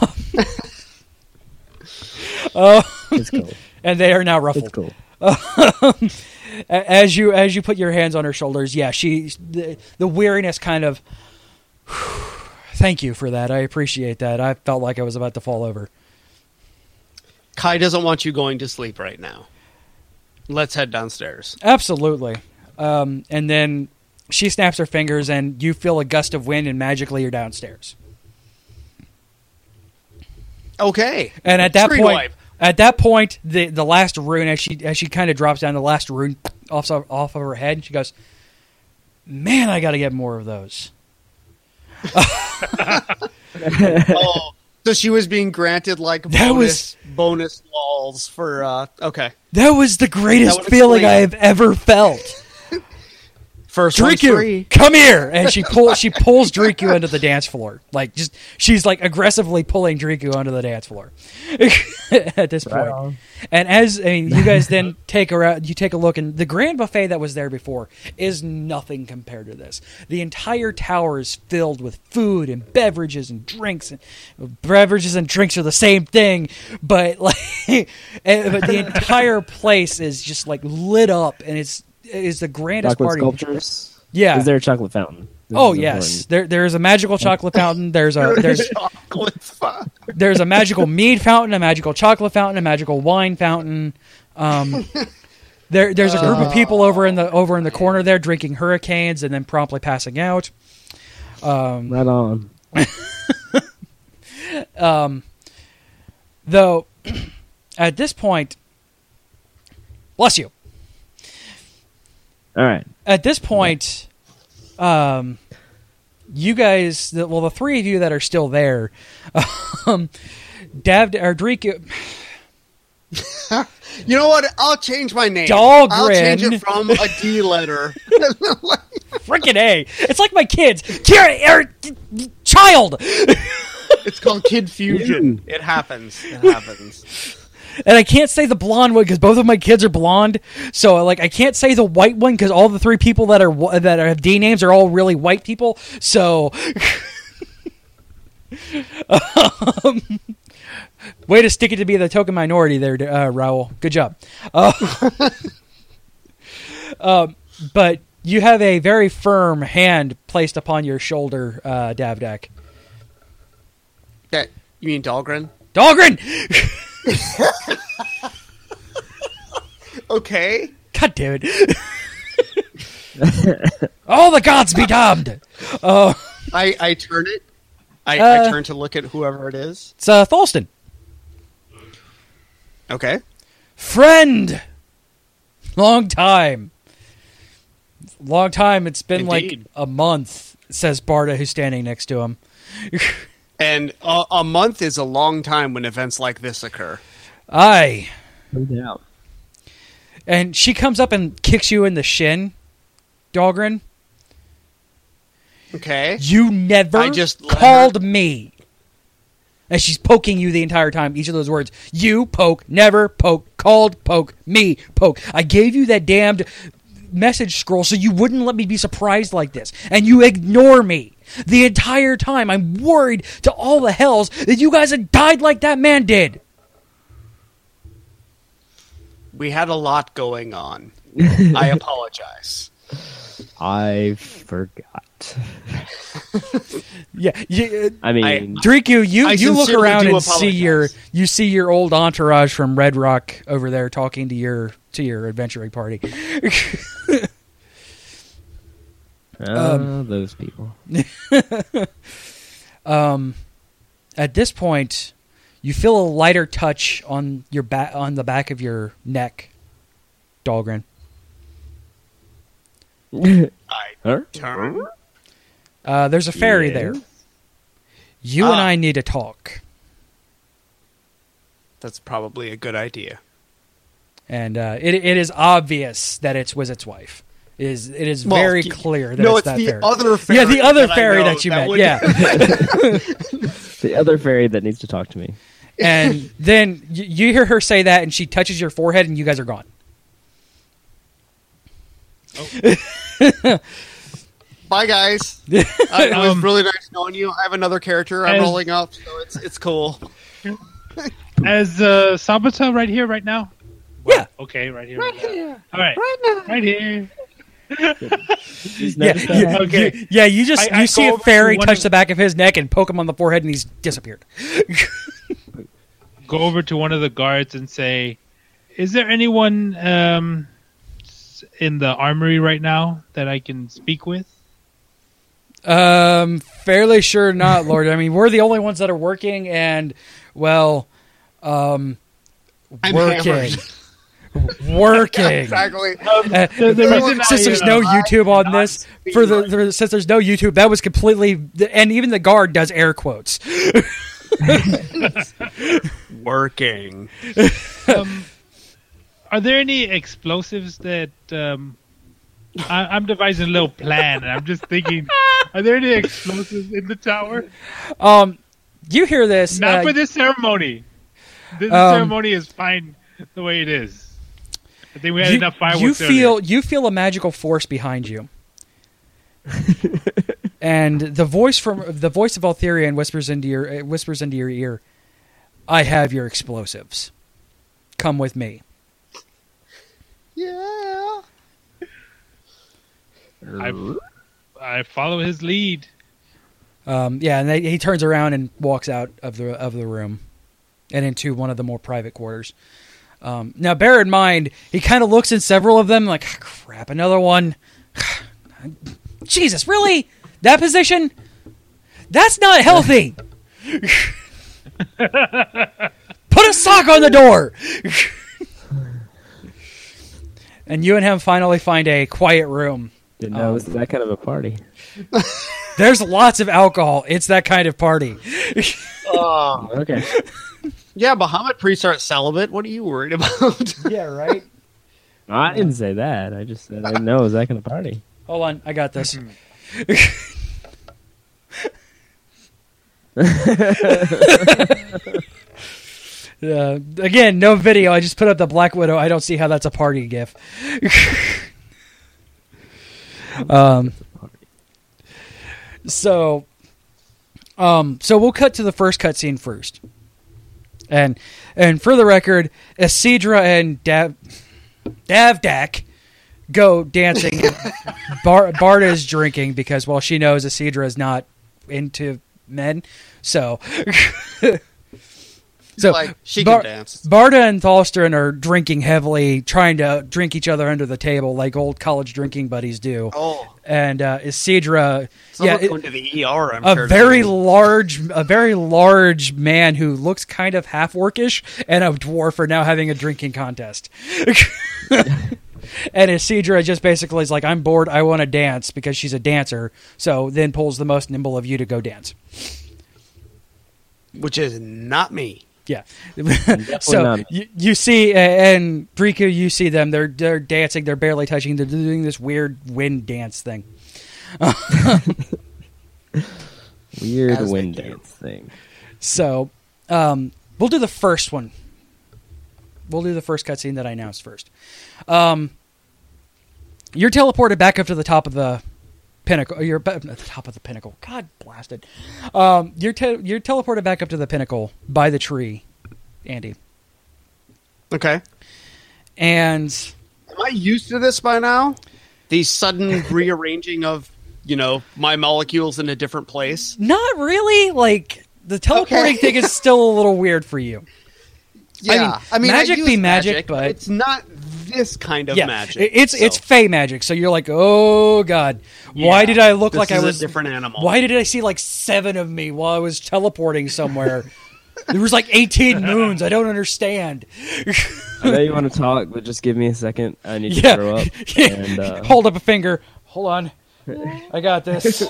Speaker 4: uh,
Speaker 6: It's cool.
Speaker 4: and they are now
Speaker 6: It's
Speaker 4: ruffled.
Speaker 6: cool.
Speaker 4: as you as you put your hands on her shoulders, yeah, she the, the weariness kind of. Thank you for that. I appreciate that. I felt like I was about to fall over.
Speaker 5: Kai doesn't want you going to sleep right now. Let's head downstairs.
Speaker 4: Absolutely. Um, and then she snaps her fingers, and you feel a gust of wind, and magically you're downstairs.
Speaker 5: Okay.
Speaker 4: And at that
Speaker 5: Screen
Speaker 4: point,
Speaker 5: wipe.
Speaker 4: at that point, the the last rune, as she as she kind of drops down, the last rune off of, off of her head, she goes, "Man, I got to get more of those."
Speaker 5: Oh, so she was being granted like
Speaker 4: That
Speaker 5: bonus bonus walls for. uh Okay,
Speaker 4: That was the greatest
Speaker 5: would
Speaker 4: feeling
Speaker 5: explain
Speaker 4: I
Speaker 5: it.
Speaker 4: have ever felt.
Speaker 5: first one's
Speaker 4: Driku,
Speaker 5: free.
Speaker 4: come here! And she pull she pulls Driku into the dance floor. Like just she's like aggressively pulling Driku onto the dance floor at this point.
Speaker 6: on.
Speaker 4: And as I mean, you guys then take her out, you take a look, and the grand buffet that was there before is nothing compared to this. The entire tower is filled with food and beverages and drinks. And beverages and drinks are the same thing, but like, and- but the entire place is just like lit up, and it's it is the grandest
Speaker 6: Chocolate
Speaker 4: party.
Speaker 6: sculptures.
Speaker 4: Yeah.
Speaker 6: Is there a chocolate fountain? This
Speaker 4: Oh
Speaker 6: is
Speaker 4: yes,
Speaker 6: important.
Speaker 4: there there is a magical chocolate fountain. There's a there's
Speaker 5: Chocolate fu-
Speaker 4: there's a magical mead fountain, a magical chocolate fountain, a magical wine fountain. Um, there there's a group of people over in the over in the corner there drinking hurricanes and then promptly passing out. Um,
Speaker 6: Right on.
Speaker 4: um, though, at this point, bless you.
Speaker 6: All right.
Speaker 4: At this point, um, you guys, the, well, the three of you that are still there, um, Dav or Driku,
Speaker 5: You know what? I'll change my name.
Speaker 4: Dahlgren.
Speaker 5: I'll change it from a D letter.
Speaker 4: Freaking A. It's like my kids. Kira, er, child.
Speaker 5: It's called Kid Fusion. It happens. It happens.
Speaker 4: And I can't say the blonde one because both of my kids are blonde. So, like, I can't say the white one because all the three people that are that have D names are all really white people. So, um, way to stick it to be the token minority there, uh, Raul. Good job. Uh, um, but you have a very firm hand placed upon your shoulder, uh, Davdak.
Speaker 5: Yeah, you mean Dahlgren?
Speaker 4: Dahlgren!
Speaker 5: Okay.
Speaker 4: God damn it. All the gods be damned. Uh,
Speaker 5: I, I turn it. I,
Speaker 4: Uh,
Speaker 5: I turn to look at whoever it is.
Speaker 4: it's uh, Tholston.
Speaker 5: Okay.
Speaker 4: Friend! Long time. Long time. It's been
Speaker 5: Indeed.
Speaker 4: like a month, says Barda, who's standing next to him.
Speaker 5: And a, a month is a long time when events like this occur.
Speaker 4: Aye.
Speaker 6: No doubt.
Speaker 4: And she comes up and kicks you in the shin, Dahlgren.
Speaker 5: Okay.
Speaker 4: You never
Speaker 5: I just let
Speaker 4: called me. And she's poking you the entire time, each of those words. You poke, never poke, called, poke, me, poke. I gave you that damned message scroll so you wouldn't let me be surprised like this. And you ignore me. The entire time I'm worried to all the hells that you guys had died like that man did.
Speaker 5: We had a lot going on. I apologize.
Speaker 6: I forgot.
Speaker 4: Yeah, you,
Speaker 6: I mean,
Speaker 4: Driku, you,
Speaker 5: I
Speaker 4: you look
Speaker 5: sincerely
Speaker 4: around
Speaker 5: do
Speaker 4: and see your
Speaker 5: apologize.
Speaker 4: you see your old entourage from Red Rock over there talking to your to your adventuring party.
Speaker 6: uh, those people.
Speaker 4: Um, at this point, you feel a lighter touch on your back on the back of your neck, Dahlgren.
Speaker 5: I
Speaker 6: Huh?
Speaker 5: turn.
Speaker 4: Uh, there's a fairy
Speaker 6: Yeah.
Speaker 4: there. You and
Speaker 5: Ah.
Speaker 4: I need to talk.
Speaker 5: That's probably a good idea.
Speaker 4: And uh, it it is obvious that it's Wizard's wife. It is it is
Speaker 5: Well,
Speaker 4: very
Speaker 5: y-
Speaker 4: clear that
Speaker 5: no,
Speaker 4: it's
Speaker 5: it's
Speaker 4: that
Speaker 5: the
Speaker 4: fairy.
Speaker 5: other fairy.
Speaker 4: Yeah, the other
Speaker 5: that I
Speaker 4: fairy
Speaker 5: know
Speaker 4: that you
Speaker 5: that
Speaker 4: met.
Speaker 5: would-
Speaker 4: Yeah.
Speaker 6: The other fairy that needs to talk to me.
Speaker 4: And then you, you hear her say that, and she touches your forehead, and you guys are gone.
Speaker 5: Bye, guys. Uh, it was
Speaker 7: Um,
Speaker 5: really nice knowing you. I have another character I'm
Speaker 7: as-
Speaker 5: rolling up, so it's it's cool.
Speaker 7: As uh, Sabata right here, right now?
Speaker 4: Yeah.
Speaker 7: Okay, right here. Right, here. All right. Right now. Right here.
Speaker 6: He's
Speaker 4: Yeah,
Speaker 6: noticed
Speaker 4: you,
Speaker 6: that.
Speaker 7: Okay.
Speaker 4: you- yeah. You just
Speaker 7: I- I
Speaker 4: you see
Speaker 7: go
Speaker 4: a
Speaker 7: over
Speaker 4: fairy
Speaker 7: to one
Speaker 4: touch
Speaker 7: of-
Speaker 4: the back of his neck and poke him on the forehead, and he's disappeared.
Speaker 7: Go over to one of the guards and say, "Is there anyone um, s- in the armory right now that I can speak with?"
Speaker 4: Um, fairly sure not, Lord. I mean, we're the only ones that are working, and well, um,
Speaker 5: I'm
Speaker 4: working,
Speaker 5: hammered.
Speaker 4: working.
Speaker 5: Exactly.
Speaker 4: Uh,
Speaker 7: the reason
Speaker 4: since
Speaker 7: I,
Speaker 4: there's
Speaker 7: uh,
Speaker 4: no
Speaker 5: I
Speaker 4: YouTube on
Speaker 5: not
Speaker 4: this,
Speaker 5: speak
Speaker 4: for the,
Speaker 5: much.
Speaker 4: the since there's no YouTube, that was completely, and even the guard does air quotes.
Speaker 5: Working.
Speaker 7: Um, are there any explosives that um, I, I'm devising a little plan, and I'm just thinking, are there any explosives in the tower?
Speaker 4: Um, you hear this?
Speaker 7: Not
Speaker 4: uh,
Speaker 7: for this ceremony. This
Speaker 4: um,
Speaker 7: ceremony is fine the way it is. I think we had
Speaker 4: you,
Speaker 7: enough fireworks.
Speaker 4: you feel
Speaker 7: earlier.
Speaker 4: you feel a magical force behind you, and the voice from the voice of Altherian whispers into your uh, whispers into your ear. I have your explosives. Come with me.
Speaker 5: Yeah.
Speaker 7: I, I follow his lead.
Speaker 4: Um, yeah, and they, he turns around and walks out of the of the room, and into one of the more private quarters. Um, now, bear in mind, he kind of looks in several of them like, crap, another one. Jesus, really? That position? That's not healthy. Put a sock on the door. And you and him finally find a quiet room.
Speaker 6: Didn't know it was that kind of a party.
Speaker 4: There's lots of alcohol. It's that kind of party.
Speaker 5: Oh,
Speaker 6: Okay.
Speaker 5: Yeah, Bahamut priests aren't celibate. What are you worried about?
Speaker 4: Yeah, right?
Speaker 6: I didn't say that. I just said I didn't know it was that kind of party.
Speaker 4: Hold on, I got this. Uh, again, no video. I just put up the Black Widow. I don't see how that's a party gif. um, so, um, so we'll cut to the first cutscene first, and and for the record, Isidra and Dav Davdak go dancing. Bar- Barda is drinking because, well, she knows Isidra is not into men, so. So
Speaker 5: like, she
Speaker 4: Bar-
Speaker 5: can dance.
Speaker 4: Barda and Thalstern are drinking heavily, trying to drink each other under the table like old college drinking buddies do.
Speaker 5: Oh,
Speaker 4: And uh, Isidra, yeah,
Speaker 5: someone's
Speaker 4: it-
Speaker 5: going to the E R. I'm
Speaker 4: a
Speaker 5: sure
Speaker 4: very
Speaker 5: to-
Speaker 4: large, a very large man who looks kind of half orcish, and a dwarf are now having a drinking contest. And Isidra just basically is like, I'm bored, I want to dance, because she's a dancer, so then pulls the most nimble of you to go dance.
Speaker 5: which is not me.
Speaker 4: Yeah.
Speaker 6: not.
Speaker 4: So you, you see, uh, and Riku, you see them. They're they're dancing. They're barely touching. They're doing this weird wind dance thing.
Speaker 6: Weird
Speaker 5: As they
Speaker 6: wind
Speaker 5: do.
Speaker 6: dance thing.
Speaker 4: So um, we'll do the first one. We'll do the first cutscene that I announced first. Um, you're teleported back up to the top of the pinnacle. You're ba- at the top of the pinnacle. God blast it. Um, you're te- you're teleported back up to the pinnacle by the tree, Andy.
Speaker 5: Okay.
Speaker 4: And
Speaker 5: Am I used to this by now? The sudden rearranging of, you know, my molecules in a different place?
Speaker 4: not really. Like the teleporting
Speaker 5: Okay.
Speaker 4: thing is still a little weird for you.
Speaker 5: Yeah. I mean, I
Speaker 4: magic
Speaker 5: use
Speaker 4: be magic, but-
Speaker 5: it's not this kind of
Speaker 4: Yeah,
Speaker 5: magic.
Speaker 4: it- it's
Speaker 5: so.
Speaker 4: it's fey magic. So you're like, oh god, why
Speaker 5: Yeah,
Speaker 4: did I look
Speaker 5: this
Speaker 4: like I
Speaker 5: is a
Speaker 4: was
Speaker 5: different animal.
Speaker 4: Why did I see like seven of me while I was teleporting somewhere? There was like eighteen moons. I don't understand.
Speaker 6: I know you want to talk, but just give me a second. I need to
Speaker 4: Yeah,
Speaker 6: throw up.
Speaker 4: yeah.
Speaker 6: And, uh,
Speaker 4: Hold up a finger. Hold on, I got this.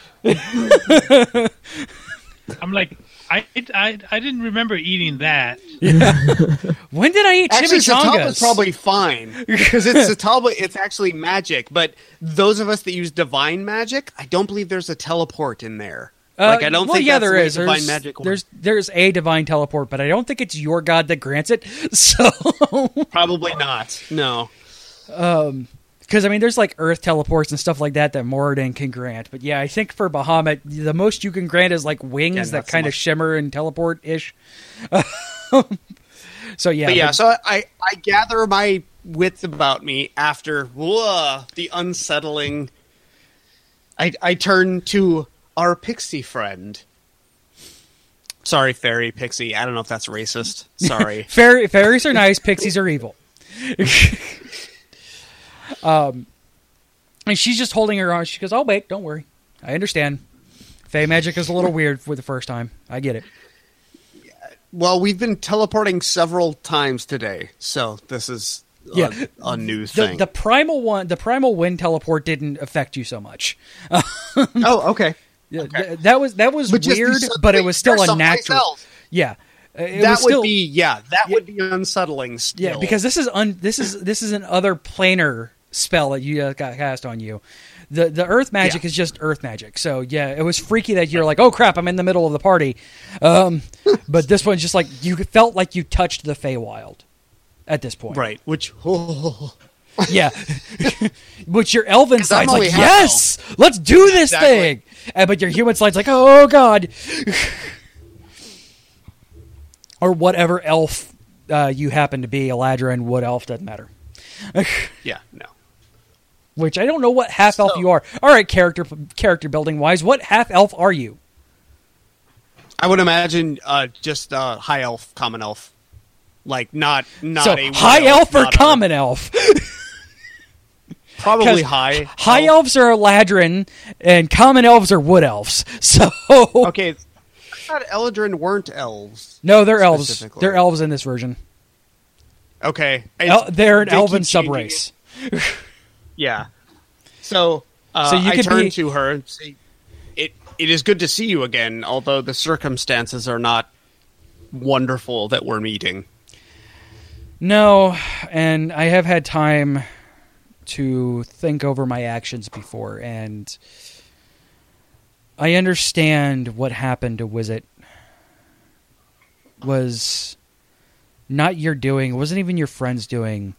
Speaker 7: I'm like, I, I, I didn't remember eating that.
Speaker 4: When did I eat
Speaker 5: Actually, Citalba's
Speaker 4: chimichangas?
Speaker 5: probably fine because it's Citalba. It's actually magic, but those of us that use divine magic, I don't believe there's a teleport in there. like I don't
Speaker 4: Uh, well,
Speaker 5: think
Speaker 4: yeah,
Speaker 5: that's
Speaker 4: there
Speaker 5: the way
Speaker 4: is.
Speaker 5: divine
Speaker 4: There's,
Speaker 5: magic works.
Speaker 4: there's there's a divine teleport, but I don't think it's your god that grants it. So,
Speaker 5: Probably not. No.
Speaker 4: because I mean, there's like Earth teleports and stuff like that that Moradin can grant. But yeah, I think for Bahamut, the most you can grant is like wings
Speaker 5: Yeah,
Speaker 4: that
Speaker 5: not so
Speaker 4: kind of
Speaker 5: much.
Speaker 4: shimmer and teleport ish. So yeah,
Speaker 5: But yeah,
Speaker 4: but-
Speaker 5: so I, I gather my wits about me after whoa, the unsettling. I I turn to our pixie friend. Sorry, fairy pixie. I don't know if that's racist. Sorry.
Speaker 4: Fairy, fairies are nice, pixies are evil. um, and she's just holding her arm. She goes, "Oh wait, don't worry, I understand. Fey magic is a little weird for the first time. I get it."
Speaker 5: Well, we've been teleporting several times today, so this is a,
Speaker 4: Yeah.
Speaker 5: a new
Speaker 4: The,
Speaker 5: thing.
Speaker 4: the primal one, the primal wind teleport didn't affect you so much.
Speaker 5: oh, okay.
Speaker 4: Yeah,
Speaker 5: Okay.
Speaker 4: th- that was that was
Speaker 5: But just
Speaker 4: weird,
Speaker 5: be
Speaker 4: but it
Speaker 5: suddenly
Speaker 4: was still
Speaker 5: you're
Speaker 4: a
Speaker 5: someplace
Speaker 4: natural.
Speaker 5: else.
Speaker 4: Yeah, Uh, it
Speaker 5: that
Speaker 4: was
Speaker 5: would
Speaker 4: still,
Speaker 5: be yeah, that would be unsettling. Still.
Speaker 4: yeah, because this is un, this is this is an other planar spell that you uh, got cast on you. The the earth magic
Speaker 5: Yeah.
Speaker 4: is just earth magic. So yeah, it was freaky that you're like, oh crap, I'm in the middle of the party. Um, but this one's just like you felt like you touched the Feywild at this point,
Speaker 5: right, which oh,
Speaker 4: Yeah, which your elven
Speaker 5: 'Cause I'm
Speaker 4: side's like,
Speaker 5: only half
Speaker 4: yes, let's do this
Speaker 5: Exactly.
Speaker 4: thing. Uh, but your human side's like, oh god, or whatever elf uh, you happen to be, Eladrin, wood elf, doesn't matter.
Speaker 5: yeah, no.
Speaker 4: Which I don't know what half elf
Speaker 5: So-
Speaker 4: you are. All right, character character building wise, what half elf are you?
Speaker 5: I would imagine uh, just uh, high elf, common elf, like not not
Speaker 4: so
Speaker 5: a wood
Speaker 4: high elf or
Speaker 5: not a-
Speaker 4: common elf?
Speaker 5: probably
Speaker 4: 'Cause
Speaker 5: high.
Speaker 4: High
Speaker 5: elf.
Speaker 4: elves are Eladrin, and common elves are wood elves. So
Speaker 5: Okay, I thought Eladrin weren't elves.
Speaker 4: no, they're elves.
Speaker 5: Specifically.
Speaker 4: They're elves in this version.
Speaker 5: Okay,
Speaker 4: El-
Speaker 5: It's-
Speaker 4: they're an
Speaker 5: they
Speaker 4: elven
Speaker 5: keep changing
Speaker 4: subrace.
Speaker 5: it. Yeah. So, uh,
Speaker 4: So you
Speaker 5: I
Speaker 4: could
Speaker 5: turn
Speaker 4: be-
Speaker 5: to her and say, "It it is good to see you again. Although the circumstances are not wonderful that we're meeting.
Speaker 4: No, and I have had time to think over my actions before, and I understand what happened to Wizit was not your doing. It wasn't even your friend's doing.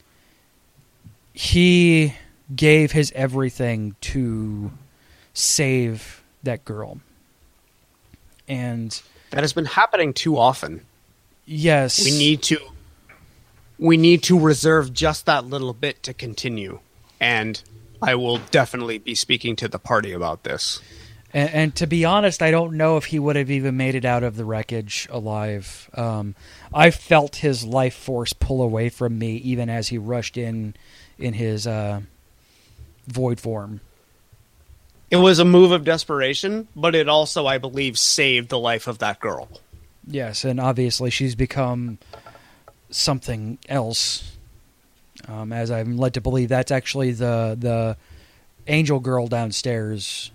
Speaker 4: He gave his everything to save that girl. And
Speaker 5: that has been happening too often.
Speaker 4: Yes.
Speaker 5: We need to we need to reserve just that little bit to continue. And I will definitely be speaking to the party about this.
Speaker 4: And, and to be honest, I don't know if he would have even made it out of the wreckage alive. Um, I felt his life force pull away from me even as he rushed in in his uh, void form.
Speaker 5: It was a move of desperation, but it also, I believe, saved the life of that girl.
Speaker 4: Yes, and obviously she's become something else. Um, as I'm led to believe, that's actually the the angel girl downstairs,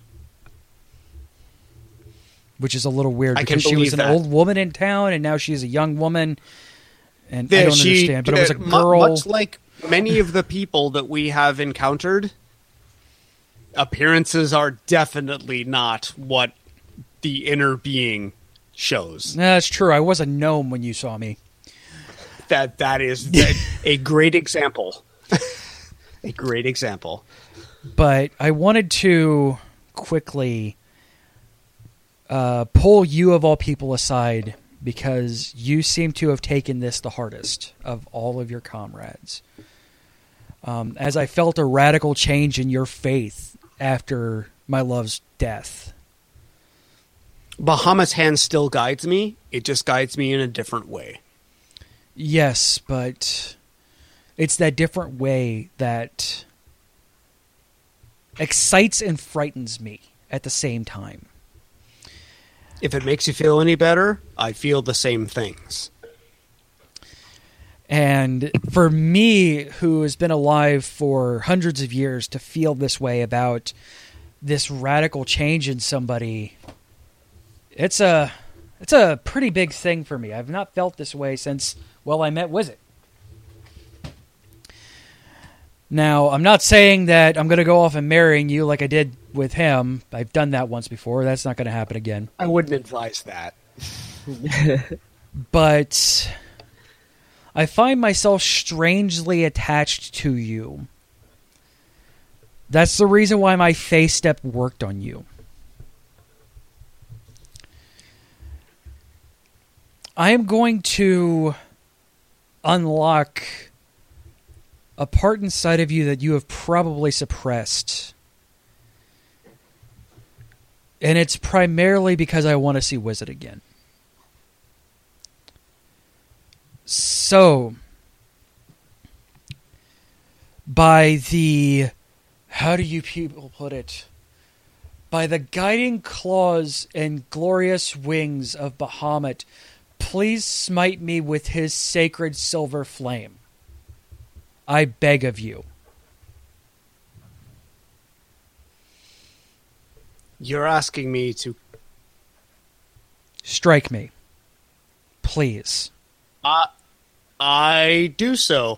Speaker 4: which is a little weird
Speaker 5: I
Speaker 4: because
Speaker 5: can
Speaker 4: she was an
Speaker 5: believe that.
Speaker 4: old woman in town, and now she's a young woman. And
Speaker 5: Yeah,
Speaker 4: I don't
Speaker 5: she-
Speaker 4: understand, but it was a
Speaker 5: uh, mu-
Speaker 4: girl.
Speaker 5: Much like many of the people that we have encountered, appearances are definitely not what the inner being shows.
Speaker 4: No, that's true. I was a gnome when you saw me.
Speaker 5: That that is that- a great example. A great example.
Speaker 4: But I wanted to quickly uh, pull you of all people aside because you seem to have taken this the hardest of all of your comrades. Um, as I felt a radical change in your faith after my love's death.
Speaker 5: Bahamut's hand still guides me. It just guides me in a different way.
Speaker 4: Yes, but it's that different way that excites and frightens me at the same time.
Speaker 5: If it makes you feel any better, I feel the same things.
Speaker 4: And for me, who has been alive for hundreds of years, to feel this way about this radical change in somebody, it's a it's a pretty big thing for me. I've not felt this way since, well, I met Wizit. Now, I'm not saying that I'm going to go off and marrying you like I did with him. I've done that once before. That's not going to happen again.
Speaker 5: I wouldn't advise that.
Speaker 4: But I find myself strangely attached to you. That's the reason why my face step worked on you. I am going to unlock a part inside of you that you have probably suppressed. And it's primarily because I want to see Wizit again. So, by the, how do you people put it? By the guiding claws and glorious wings of Bahamut, please smite me with his sacred silver flame. I beg of you.
Speaker 5: You're asking me to...
Speaker 4: Strike me. Please.
Speaker 5: Uh, I do so.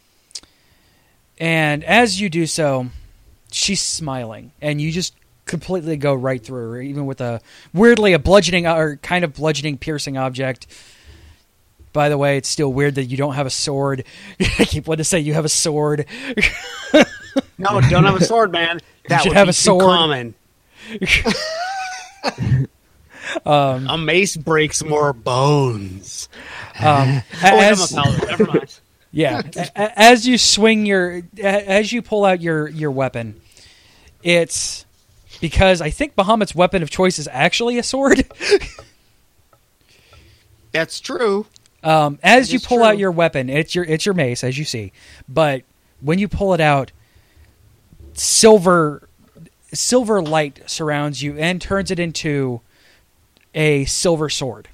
Speaker 4: And as you do so, she's smiling, and you just completely go right through her, even with a, weirdly, a bludgeoning, or kind of bludgeoning, piercing object. By the way, it's still weird that you don't have a sword. I keep wanting to say you have a sword.
Speaker 5: No, don't have a sword, man. That
Speaker 4: should
Speaker 5: would
Speaker 4: have
Speaker 5: be
Speaker 4: a sword.
Speaker 5: too common.
Speaker 4: um,
Speaker 5: A mace breaks more bones.
Speaker 4: um,
Speaker 5: Oh, wait,
Speaker 4: as,
Speaker 5: I'm a paladin. Never mind.
Speaker 4: yeah, a- as you swing your, as you pull out your, your weapon, it's because I think Bahamut's weapon of choice is actually a sword.
Speaker 5: That's true.
Speaker 4: Um, as
Speaker 5: It
Speaker 4: you
Speaker 5: is
Speaker 4: pull
Speaker 5: true.
Speaker 4: out your weapon, it's your it's your mace, as you see. But when you pull it out, silver silver light surrounds you and turns it into a silver sword.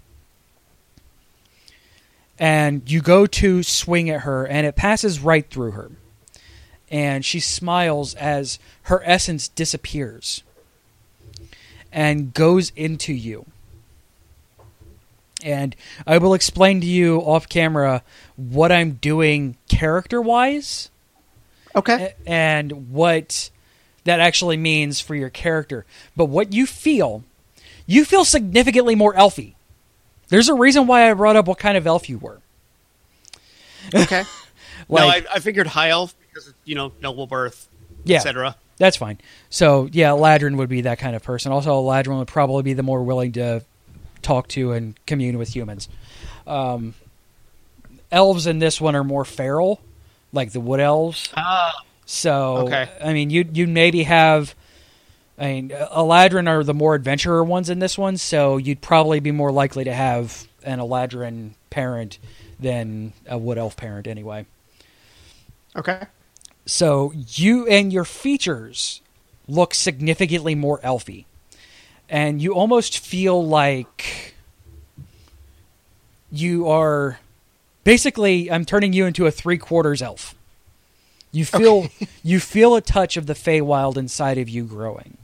Speaker 4: And you go to swing at her, and it passes right through her. And she smiles as her essence disappears and goes into you. And I will explain to you off camera what I'm doing character-wise.
Speaker 5: Okay.
Speaker 4: And what that actually means for your character. But what you feel, you feel significantly more elfy. There's a reason why I brought up what kind of elf you were.
Speaker 5: Okay.
Speaker 4: Like,
Speaker 5: no, I, I figured high elf because, you know, noble birth,
Speaker 4: yeah,
Speaker 5: et cetera.
Speaker 4: That's fine. So, yeah, Ladrin would be that kind of person. Also, Ladrin would probably be the more willing to talk to and commune with humans. Um, elves in this one are more feral, like the wood elves.
Speaker 5: Ah.
Speaker 4: So,
Speaker 5: Okay.
Speaker 4: I mean, you you maybe have... I mean, Eladrin are the more adventurer ones in this one, so you'd probably be more likely to have an Eladrin parent than a wood elf parent anyway.
Speaker 5: Okay.
Speaker 4: So you and your features look significantly more elfy. And you almost feel like you are... Basically, I'm turning you into a three-quarters elf. You feel
Speaker 5: Okay.
Speaker 4: you feel a touch of the Feywild inside of you growing.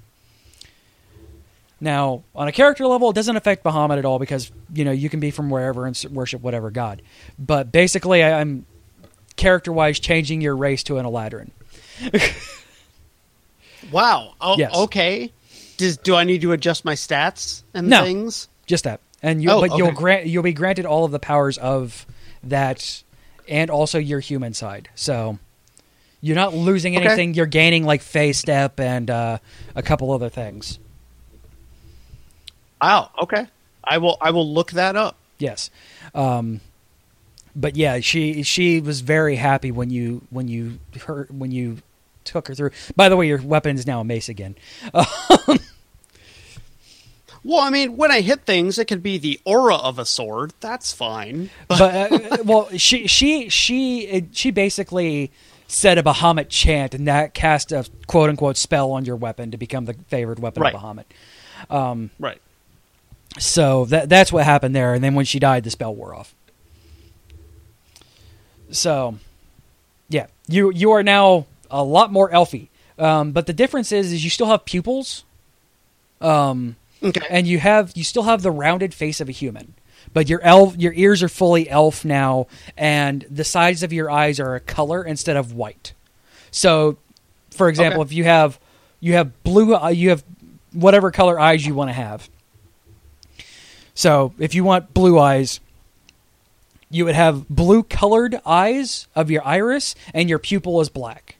Speaker 4: Now, on a character level, it doesn't affect Bahamut at all because, you know, you can be from wherever and worship whatever god. But basically, I, I'm character-wise changing your race to an Eladrin.
Speaker 5: Wow. Oh,
Speaker 4: Yes.
Speaker 5: Okay. Does, do I need to adjust my stats and
Speaker 4: No.
Speaker 5: things?
Speaker 4: Just that. And you
Speaker 5: Oh,
Speaker 4: but you'll
Speaker 5: okay.
Speaker 4: grant you'll be granted all of the powers of that and also your human side. So you're not losing
Speaker 5: Okay.
Speaker 4: anything, you're gaining like Fey Step and uh, a couple other things.
Speaker 5: Wow. Okay. I will. I will look that up.
Speaker 4: Yes. Um, but yeah, she she was very happy when you when you her, when you took her through. By the way, your weapon is now a mace again.
Speaker 5: Well, I mean, when I hit things, it could be the aura of a sword. That's fine.
Speaker 4: But uh, well, she she she she basically said a Bahamut chant, and that cast a quote unquote spell on your weapon to become the favored weapon
Speaker 5: Right.
Speaker 4: of Bahamut. Um,
Speaker 5: Right.
Speaker 4: so that that's what happened there, and then when she died, the spell wore off. So, yeah, you you are now a lot more elfy, um, but the difference is is you still have pupils. Um.
Speaker 5: Okay.
Speaker 4: And you have you still have the rounded face of a human, but your elf your ears are fully elf now, and the sides of your eyes are a color instead of white. So, for example,
Speaker 5: Okay.
Speaker 4: if you have you have blue, uh, you have whatever color eyes you want to have. So, if you want blue eyes, you would have blue colored eyes of your iris, and your pupil is black.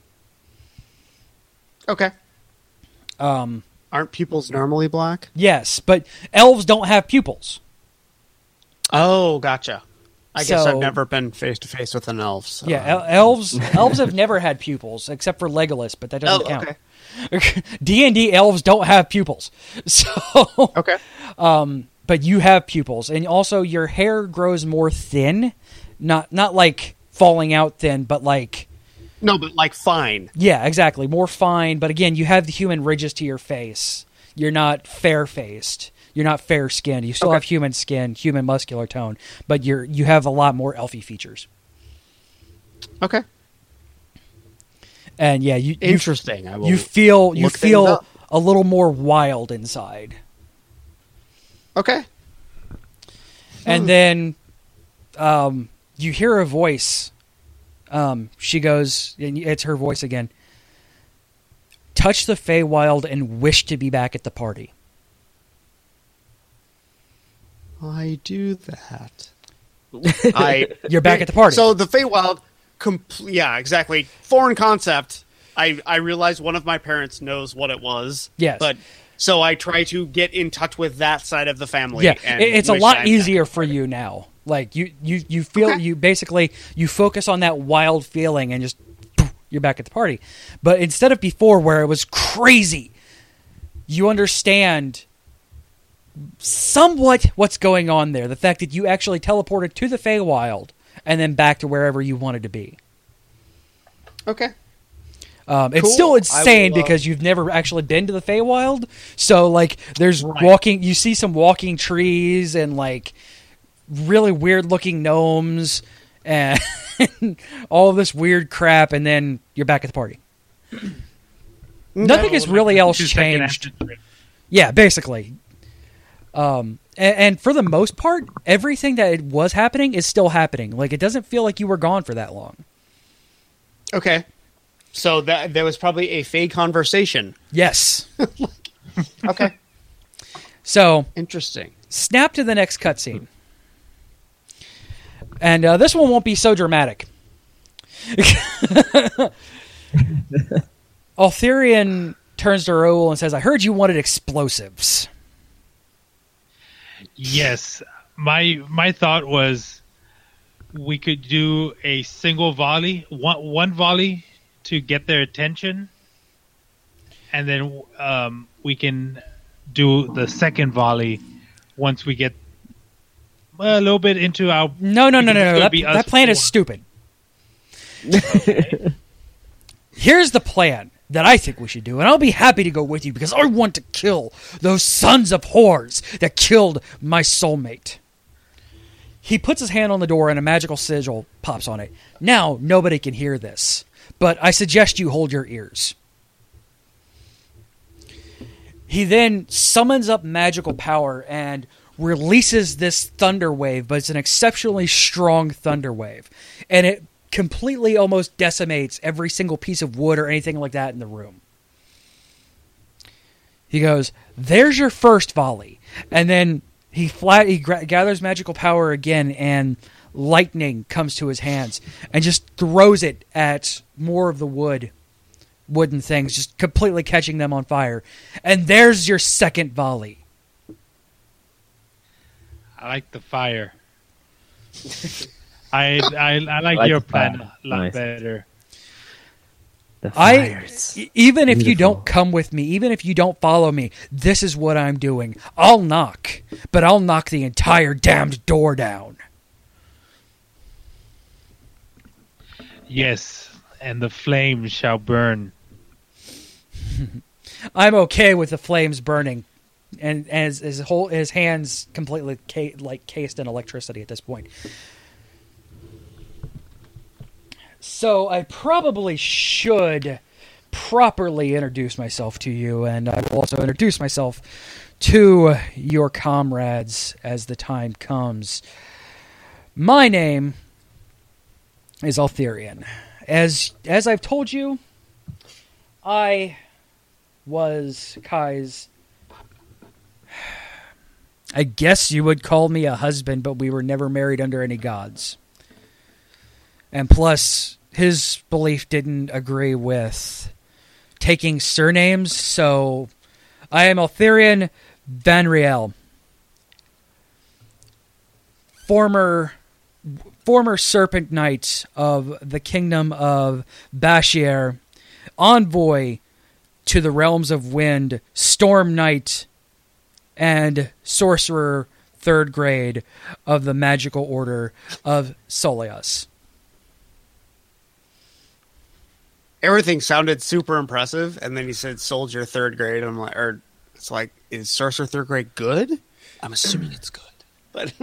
Speaker 5: Okay.
Speaker 4: Um.
Speaker 5: Aren't pupils normally black?
Speaker 4: Yes, but elves don't have pupils.
Speaker 5: Oh, gotcha. I guess
Speaker 4: So-
Speaker 5: I've never been face to face with an elf. So.
Speaker 4: Yeah, el- elves elves have never had pupils except for Legolas, but that doesn't
Speaker 5: Oh,
Speaker 4: count.
Speaker 5: okay.
Speaker 4: D and D elves don't have pupils, so
Speaker 5: Okay.
Speaker 4: um, but you have pupils, and also your hair grows more thin, not not like falling out thin, but like
Speaker 5: No, but like fine.
Speaker 4: yeah, exactly, more fine. But again, you have the human ridges to your face. You're not fair faced. You're not fair skinned. You still
Speaker 5: Okay.
Speaker 4: have human skin, human muscular tone, but you're you have a lot more elfy features.
Speaker 5: Okay.
Speaker 4: And yeah, you you
Speaker 5: Interesting. I will.
Speaker 4: you feel you
Speaker 5: look things
Speaker 4: feel
Speaker 5: up.
Speaker 4: a little more wild inside.
Speaker 5: Okay.
Speaker 4: And then um, you hear a voice. Um, she goes, and it's her voice again. Touch the Feywild and wish to be back at the party.
Speaker 5: I do that. I.
Speaker 4: You're back at the party.
Speaker 5: So the Feywild, compl- yeah, exactly. Foreign concept. I I realize one of my parents knows what it was.
Speaker 4: Yes.
Speaker 5: But so I try to get in touch with that side of the family.
Speaker 4: Yeah,
Speaker 5: and
Speaker 4: it- it's a
Speaker 5: wish
Speaker 4: lot
Speaker 5: I'm
Speaker 4: easier
Speaker 5: back.
Speaker 4: for you now. Like you, you, you feel
Speaker 5: Okay.
Speaker 4: you basically you focus on that wild feeling and just poof, you're back at the party. But instead of before where it was crazy, you understand somewhat what's going on there. The fact that you actually teleported to the Feywild and then back to wherever you wanted to be.
Speaker 5: Okay.
Speaker 4: Um, it's
Speaker 5: Cool.
Speaker 4: still
Speaker 5: I
Speaker 4: insane
Speaker 5: will, uh,
Speaker 4: because you've never actually been to the Feywild. So, like, there's
Speaker 5: Right.
Speaker 4: walking... You see some walking trees and, like, really weird-looking gnomes and all of this weird crap, and then you're back at the party. Nothing has really else
Speaker 7: Two second
Speaker 4: changed.
Speaker 7: after-
Speaker 4: Yeah, basically. Um, and, and for the most part, everything that was happening is still happening. Like, it doesn't feel like you were gone for that long.
Speaker 5: Okay. So that there was probably a fake conversation.
Speaker 4: Yes.
Speaker 5: Okay.
Speaker 4: So,
Speaker 5: Interesting.
Speaker 4: snap to the next cutscene. And uh, this one won't be so dramatic. Altherian turns to Raoul and says, I heard you wanted explosives.
Speaker 7: Yes, my my thought was we could do a single volley, one one volley to get their attention, and then um, we can do the second volley once we get a little bit into our.
Speaker 4: No, no, no, no, no. That,
Speaker 7: be us
Speaker 4: that plan is
Speaker 7: four.
Speaker 4: stupid. Here's the plan that I think we should do, and I'll be happy to go with you because I want to kill those sons of whores that killed my soulmate. He puts his hand on the door and a magical sigil pops on it. Now, nobody can hear this, but I suggest you hold your ears. He then summons up magical power and releases this thunder wave, but it's an exceptionally strong thunder wave. And it completely almost decimates every single piece of wood or anything like that in the room. He goes, there's your first volley. And then he flat he gra- gathers magical power again, and lightning comes to his hands and just throws it at more of the wood, wooden things, just completely catching them on fire. And there's your second volley.
Speaker 7: I like the fire. I, I I like,
Speaker 6: like
Speaker 7: your
Speaker 6: the
Speaker 7: plan
Speaker 6: fire.
Speaker 7: a lot
Speaker 6: Nice.
Speaker 7: better.
Speaker 6: The
Speaker 4: I
Speaker 6: fires.
Speaker 4: e- even if you
Speaker 6: Beautiful.
Speaker 4: don't come with me, even if you don't follow me, this is what I'm doing. I'll knock, but I'll knock the entire damned door down.
Speaker 7: Yes, and the flames shall burn.
Speaker 4: I'm okay with the flames burning, and as his whole his hands completely ca- like cased in electricity at this point. So I probably should properly introduce myself to you, and I will also introduce myself to your comrades as the time comes. My name is Altherian. As as I've told you, I was Kai's, I guess you would call me a husband, but we were never married under any gods. And plus, his belief didn't agree with taking surnames, so I am Altherian Van Riel, former former Serpent Knight of the Kingdom of Bashir, envoy to the Realms of Wind, Storm Knight, and Sorcerer third grade of the Magical Order of Soleus.
Speaker 5: Everything sounded super impressive, and then he said soldier third grade. I'm like, or it's like, is sorcerer third grade good? I'm assuming it's good, but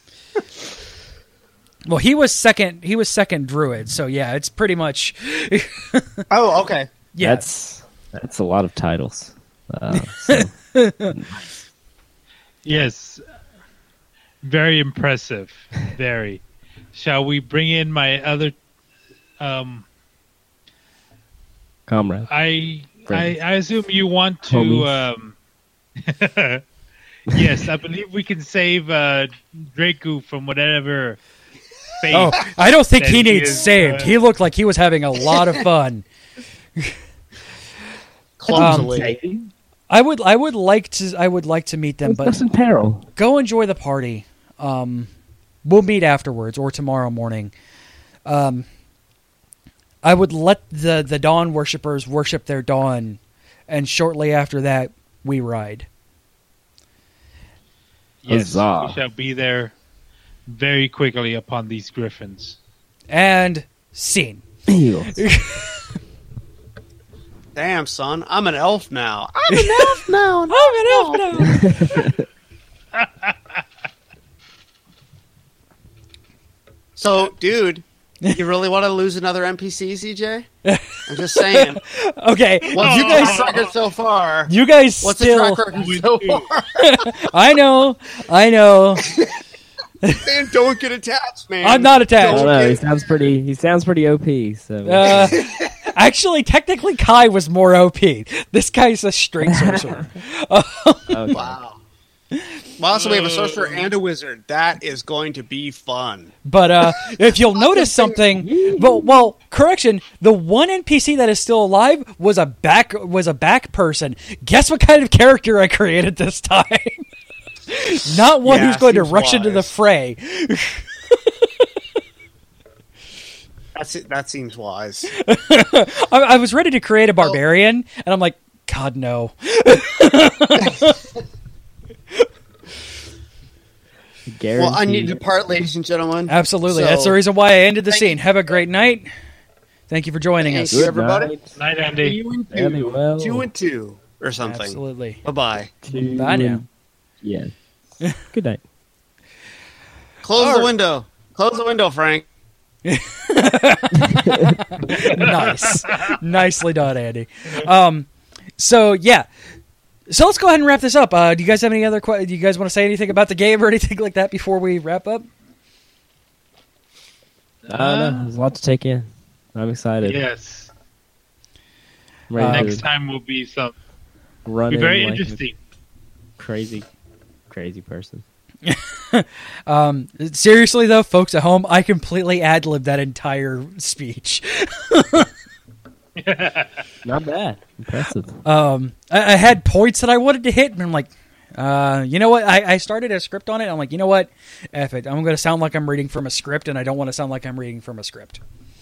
Speaker 4: Well, he was second. He was second druid, so yeah, it's pretty much.
Speaker 5: oh, okay.
Speaker 4: Yeah,
Speaker 6: That's that's a lot of titles. Uh, so,
Speaker 7: Yes, very impressive. Very. Shall we bring in my other? Um,
Speaker 6: comrade.
Speaker 7: I I,
Speaker 6: Friends.
Speaker 7: I assume you want to.
Speaker 6: Homies.
Speaker 7: Um, yes, I believe we can save uh, Draku from whatever fate.
Speaker 4: Oh, I don't think
Speaker 7: that
Speaker 4: he
Speaker 7: he
Speaker 4: needs
Speaker 7: is,
Speaker 4: saved.
Speaker 7: uh,
Speaker 4: He looked like he was having a lot of fun.
Speaker 5: Clumsily.
Speaker 4: I would, I would like to, I would like to meet them,
Speaker 6: But
Speaker 4: but
Speaker 6: in peril.
Speaker 4: go enjoy the party. Um, we'll meet afterwards or tomorrow morning. Um, I would let the the dawn worshippers worship their dawn, and shortly after that, we ride.
Speaker 7: Yes,
Speaker 6: Huzzah.
Speaker 7: we shall be there very quickly upon these griffins.
Speaker 4: And scene.
Speaker 6: Eels.
Speaker 5: Damn, son, I'm an elf now. I'm an elf now.
Speaker 4: I'm an elf now.
Speaker 5: So, dude, you really want to lose another N P C, C J? I'm just saying.
Speaker 4: Okay,
Speaker 5: What's
Speaker 4: you
Speaker 5: the
Speaker 4: guys,
Speaker 5: track record so far?
Speaker 4: you guys
Speaker 5: What's
Speaker 4: still.
Speaker 5: the track record so far?
Speaker 4: I know, I know.
Speaker 5: Man, don't get attached, man.
Speaker 4: I'm not attached.
Speaker 6: I
Speaker 5: Don't
Speaker 6: don't know. He
Speaker 5: get-
Speaker 6: sounds pretty. He sounds pretty O P. So
Speaker 4: Uh, actually, technically, Kai was more O P. This guy's a straight sorcerer.
Speaker 6: okay.
Speaker 5: Wow. Wow, so we have a sorcerer and a wizard. That is going to be fun.
Speaker 4: But uh, if you'll notice something, well, well, correction: the one N P C that is still alive was a back was a back person. Guess what kind of character I created this time? Not one
Speaker 5: Yeah,
Speaker 4: who's going to
Speaker 5: seems
Speaker 4: rush into the
Speaker 5: wise.
Speaker 4: fray.
Speaker 5: That's it. That seems wise.
Speaker 4: I, I was ready to create a barbarian, and I'm like, God no.
Speaker 6: Guaranteed.
Speaker 5: Well, I need to part, ladies and gentlemen.
Speaker 4: Absolutely,
Speaker 5: So,
Speaker 4: that's the reason why I ended the
Speaker 5: thank
Speaker 4: scene. Have a great night. Thank you for joining
Speaker 5: Thank
Speaker 4: us.
Speaker 5: you, everybody.
Speaker 6: night.
Speaker 7: Night, Andy.
Speaker 5: Two and
Speaker 6: Very
Speaker 5: two.
Speaker 6: well.
Speaker 5: Two and two or something.
Speaker 4: Absolutely.
Speaker 5: Bye-bye.
Speaker 6: Two
Speaker 4: Bye now.
Speaker 6: and- Yes. Good night.
Speaker 5: Close
Speaker 4: All
Speaker 5: the window. Close the window, Frank.
Speaker 4: Nice, nicely done, Andy. Um, so yeah, so let's go ahead and wrap this up. Uh, do you guys have any other? Que- do you guys want to say anything about the game or anything like that before we wrap up?
Speaker 6: I don't know. There's a lot to take in. I'm excited.
Speaker 7: Yes.
Speaker 6: I'm ready
Speaker 4: Uh,
Speaker 6: to
Speaker 7: Next time will be some
Speaker 6: run
Speaker 7: be
Speaker 6: in
Speaker 7: very
Speaker 6: like a
Speaker 7: interesting.
Speaker 6: Crazy, crazy person.
Speaker 4: Um, seriously though, folks at home, I completely ad-libbed that entire speech.
Speaker 6: Not bad. Impressive.
Speaker 4: Um, I, I had points that I wanted to hit, and I'm like, uh, you know what? I, I started a script on it. I'm like, you know what? F it. I'm going to sound like I'm reading from a script, and I don't want to sound like I'm reading from a script.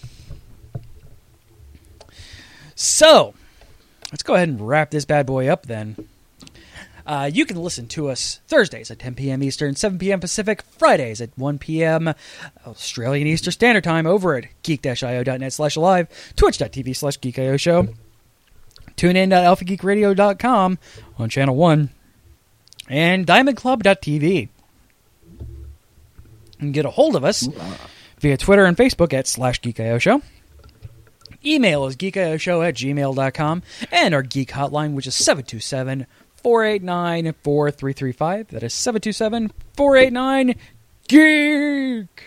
Speaker 4: So, let's go ahead and wrap this bad boy up then. Uh, you can listen to us Thursdays at ten p.m. Eastern, seven p.m. Pacific, Fridays at one p.m. Australian Eastern Standard Time over at geek-io.net slash live, twitch.tv slash geekio show, tunein.alphageekradio dot com on channel one, and diamondclub dot t v. You can get a hold of us via Twitter and Facebook at slash geekio show. Email is geekioshow at gmail dot com, and our geek hotline, which is seven two seven, four eight nine, four three three five. That is seven two seven, four eight nine, geek.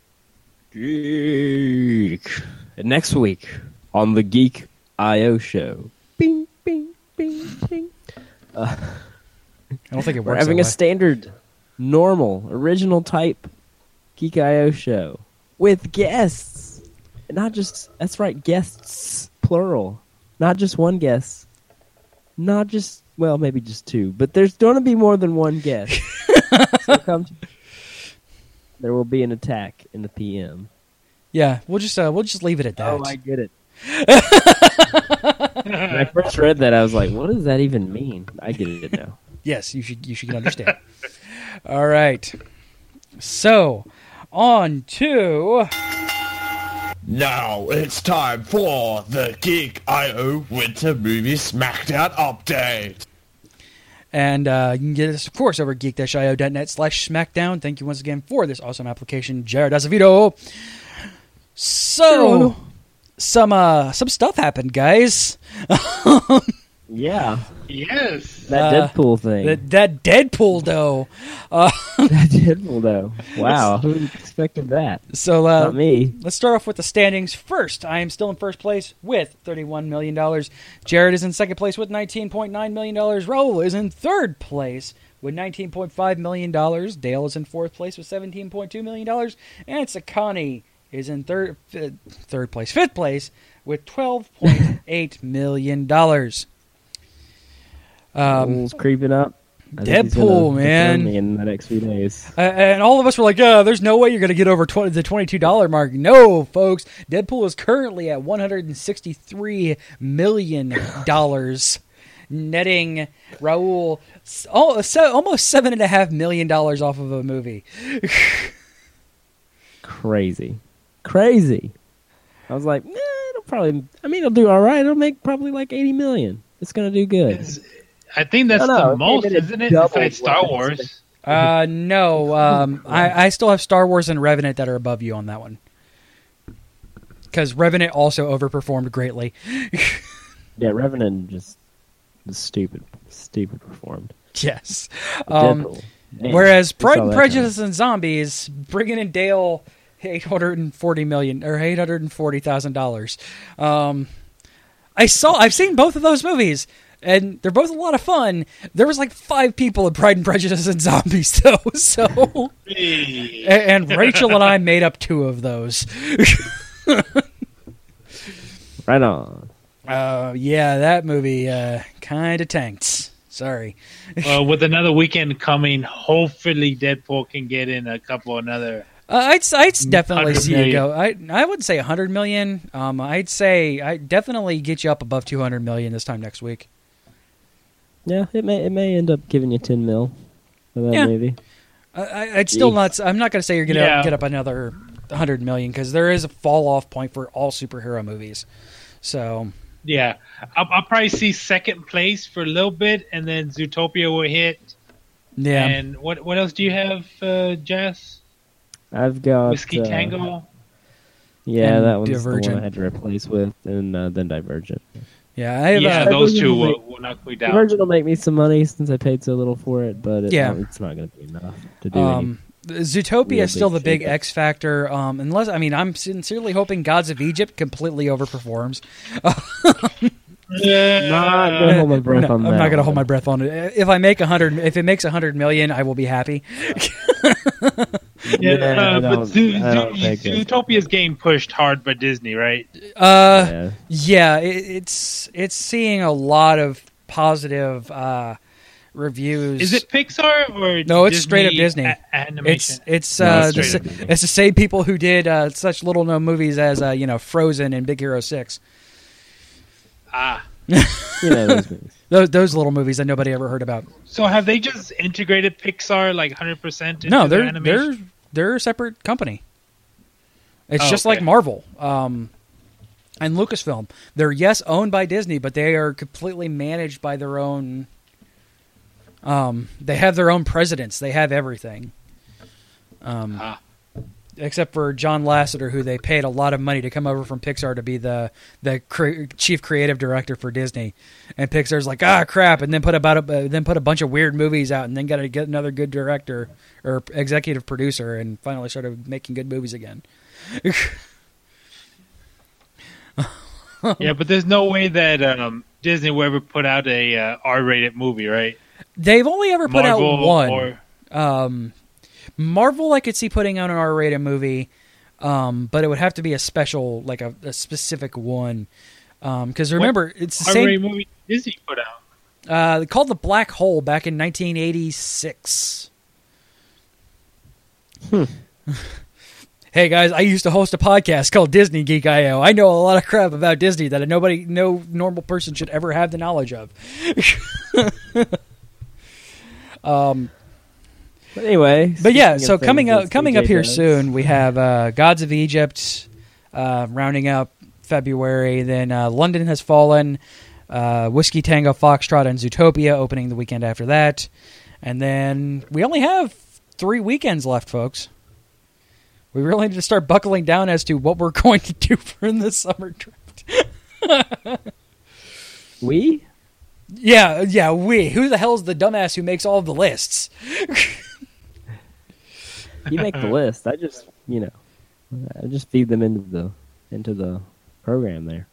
Speaker 6: Geek. And next week on the Geek I O show. Bing, bing, bing, bing. Uh,
Speaker 4: I don't think it
Speaker 6: we're
Speaker 4: works.
Speaker 6: having
Speaker 4: that
Speaker 6: a
Speaker 4: way.
Speaker 6: standard, normal, original type Geek I O show with guests. Not just, that's right, guests, plural. Not just one guest. Not just, well, maybe just two. But there's going to be more than one guest. So come to, there will be an attack in the P M.
Speaker 4: Yeah, we'll just uh, we'll just leave it at that.
Speaker 6: Oh, I get it. When I first read that, I was like, what does that even mean? I get it now.
Speaker 4: Yes, you should you should understand. All right. So, on to
Speaker 8: Now it's time for the Geek I O Winter Movie Smackdown Update.
Speaker 4: and uh, you can get us, of course, over at geek-io.net slash smackdown. Thank you once again for this awesome application, Jared Azevedo. So, some uh, some stuff happened, guys.
Speaker 6: Yeah,
Speaker 7: Yes.
Speaker 6: that
Speaker 4: Uh,
Speaker 6: Deadpool thing.
Speaker 4: That, that Deadpool, though. Uh,
Speaker 6: That Deadpool, though. Wow, who expected that?
Speaker 4: so, uh,
Speaker 6: Not me.
Speaker 4: let's start off with the standings first. I am still in first place with thirty-one million dollars. Jared is in second place with nineteen point nine million dollars. Raul is in third place with nineteen point five million dollars. Dale is in fourth place with seventeen point two million dollars. And Sakani is in third uh, third place, fifth place with twelve point eight million dollars. Um,
Speaker 6: Deadpool's creeping up. I think he's
Speaker 4: Deadpool,
Speaker 6: gonna
Speaker 4: man.
Speaker 6: dethrone me in the next few days.
Speaker 4: Uh, and all of us were like, "Yeah, there's no way you're going to get over twenty, the twenty-two dollars mark." No, folks. Deadpool is currently at one hundred sixty-three million dollars, netting Raul s- oh, so, almost seven point five million dollars off of a movie.
Speaker 6: Crazy. Crazy. I was like, nah, it'll probably, I mean, it'll do all right. It'll make probably like eighty million. It's going to do good.
Speaker 7: It's- I think that's
Speaker 6: No, no,
Speaker 7: the
Speaker 6: it
Speaker 7: most,
Speaker 6: made it
Speaker 7: isn't it?
Speaker 6: double
Speaker 7: Besides
Speaker 6: what
Speaker 7: Star
Speaker 6: I
Speaker 7: Wars.
Speaker 6: expected.
Speaker 4: Uh, no, um, I, I still have Star Wars and Revenant that are above you on that one. because Revenant also overperformed greatly.
Speaker 6: Yeah, Revenant just was stupid, stupid performed.
Speaker 4: Yes. Um,
Speaker 6: Deadpool. Man,
Speaker 4: whereas
Speaker 6: we
Speaker 4: Pride
Speaker 6: saw
Speaker 4: and
Speaker 6: that
Speaker 4: Prejudice and Zombies bringing in Dale eight hundred forty million or eight hundred forty thousand dollars. Um, I saw, I've seen both of those movies, and they're both a lot of fun. There was like five people in Pride and Prejudice and Zombies, though. So,
Speaker 7: Hey.
Speaker 4: and, and Rachel and I made up two of those.
Speaker 6: Right on.
Speaker 4: Uh, yeah, that movie uh, kind of tanked. Sorry.
Speaker 7: Well, with another weekend coming, hopefully Deadpool can get in a couple another.
Speaker 4: Uh, I'd I'd definitely
Speaker 7: one hundred
Speaker 4: see it
Speaker 7: million.
Speaker 4: go. I I wouldn't say a hundred million. Um, I'd say I definitely get you up above two hundred million this time next week.
Speaker 6: Yeah, it may it may end up giving you ten mil for that
Speaker 4: Yeah.
Speaker 6: movie.
Speaker 4: I, I- I'd still
Speaker 6: Jeez.
Speaker 4: not. I'm not going to say you're going to
Speaker 7: Yeah.
Speaker 4: get up another hundred million because there is a fall off point for all superhero movies. So
Speaker 7: Yeah, I'll, I'll probably see second place for a little bit, and then Zootopia will hit.
Speaker 4: yeah,
Speaker 7: And what what else do you have, uh, Jess?
Speaker 6: I've got
Speaker 7: Whiskey
Speaker 6: uh,
Speaker 7: Tango.
Speaker 6: Yeah,
Speaker 4: and
Speaker 6: that one's the
Speaker 4: Divergent.
Speaker 6: one I had to replace with, and uh, then Divergent.
Speaker 4: yeah. I have,
Speaker 7: Yeah,
Speaker 4: uh,
Speaker 7: those two
Speaker 6: Divergent
Speaker 7: will, will knock me down.
Speaker 6: Divergent will make me some money since I paid so little for it, but it,
Speaker 4: Yeah.
Speaker 6: it's not going to be enough to do
Speaker 4: um, Zootopia
Speaker 6: real
Speaker 4: is still
Speaker 6: big
Speaker 4: the big
Speaker 6: shakeup.
Speaker 4: X factor. Um, unless I mean, I'm sincerely hoping Gods of Egypt completely overperforms.
Speaker 6: any. Not going to hold my breath
Speaker 4: No,
Speaker 6: on
Speaker 4: I'm
Speaker 6: that.
Speaker 4: not going to
Speaker 6: one.
Speaker 4: hold my breath on it. If I make a hundred, if it makes a hundred million, I will be happy.
Speaker 7: Yeah,
Speaker 6: Yeah, I
Speaker 7: uh, but
Speaker 6: don't-
Speaker 7: Zoo,
Speaker 6: I don't
Speaker 7: Zoo,
Speaker 6: think it-
Speaker 7: Zootopia's getting pushed hard by Disney, right?
Speaker 4: Uh,
Speaker 6: Yeah.
Speaker 4: yeah, it, it's it's seeing a lot of positive uh, reviews.
Speaker 7: Is it Pixar or
Speaker 4: No, it's
Speaker 7: Disney
Speaker 4: straight up Disney.
Speaker 7: a- animation?
Speaker 4: It's it's
Speaker 6: No,
Speaker 4: uh,
Speaker 6: it's
Speaker 4: the,
Speaker 7: straight
Speaker 4: sa-
Speaker 7: up Disney.
Speaker 4: it's the same people who did uh, such little known movies as uh, you know Frozen and Big Hero Six.
Speaker 7: ah.
Speaker 6: You know those movies.
Speaker 4: Those those little movies that nobody ever heard about.
Speaker 7: So have they just integrated Pixar like one hundred percent into
Speaker 4: No,
Speaker 7: their
Speaker 4: they're
Speaker 7: animation?
Speaker 4: they're they're a separate company. It's
Speaker 7: Oh,
Speaker 4: just
Speaker 7: okay.
Speaker 4: like Marvel um, and Lucasfilm. They're yes owned by Disney, but they are completely managed by their own. Um, they have their own presidents. They have everything. Um,
Speaker 7: Ah.
Speaker 4: Except for John Lasseter, who they paid a lot of money to come over from Pixar to be the the cre- chief creative director for Disney, and Pixar's like, ah, crap, and then put about a, uh, then put a bunch of weird movies out, and then got to get another good director or executive producer, and finally started making good movies again.
Speaker 7: Yeah, but there's no way that um, Disney will ever put out a uh, R-rated movie, right?
Speaker 4: They've only ever put
Speaker 7: Marvel
Speaker 4: out one.
Speaker 7: or
Speaker 4: Um, Marvel, I could see putting out an R-rated movie, um, but it would have to be a special, like a, a specific one. Because remember, it's the
Speaker 7: R-rated
Speaker 4: same.
Speaker 7: movie Disney put out.
Speaker 4: Uh, they called The Black Hole back in nineteen eighty-six. Hey guys, I used to host a podcast called Disney Geek I O. I know a lot of crap about Disney that nobody, no normal person should ever have the knowledge of. um,
Speaker 6: But anyway.
Speaker 4: but yeah,
Speaker 6: speaking
Speaker 4: so
Speaker 6: of
Speaker 4: coming
Speaker 6: things
Speaker 4: up,
Speaker 6: that
Speaker 4: coming
Speaker 6: C J
Speaker 4: up here
Speaker 6: does,
Speaker 4: soon, we have uh, Gods of Egypt uh, rounding up February. Then uh, London Has Fallen, uh, Whiskey Tango Foxtrot, and Zootopia opening the weekend after that. And then we only have three weekends left, folks. We really need to start buckling down as to what we're going to do for the summer draft.
Speaker 6: We?
Speaker 4: Yeah, yeah, we. Who the hell's the dumbass who makes all of the lists?
Speaker 6: You make the list. I just, you know, I just feed them into the into the program there.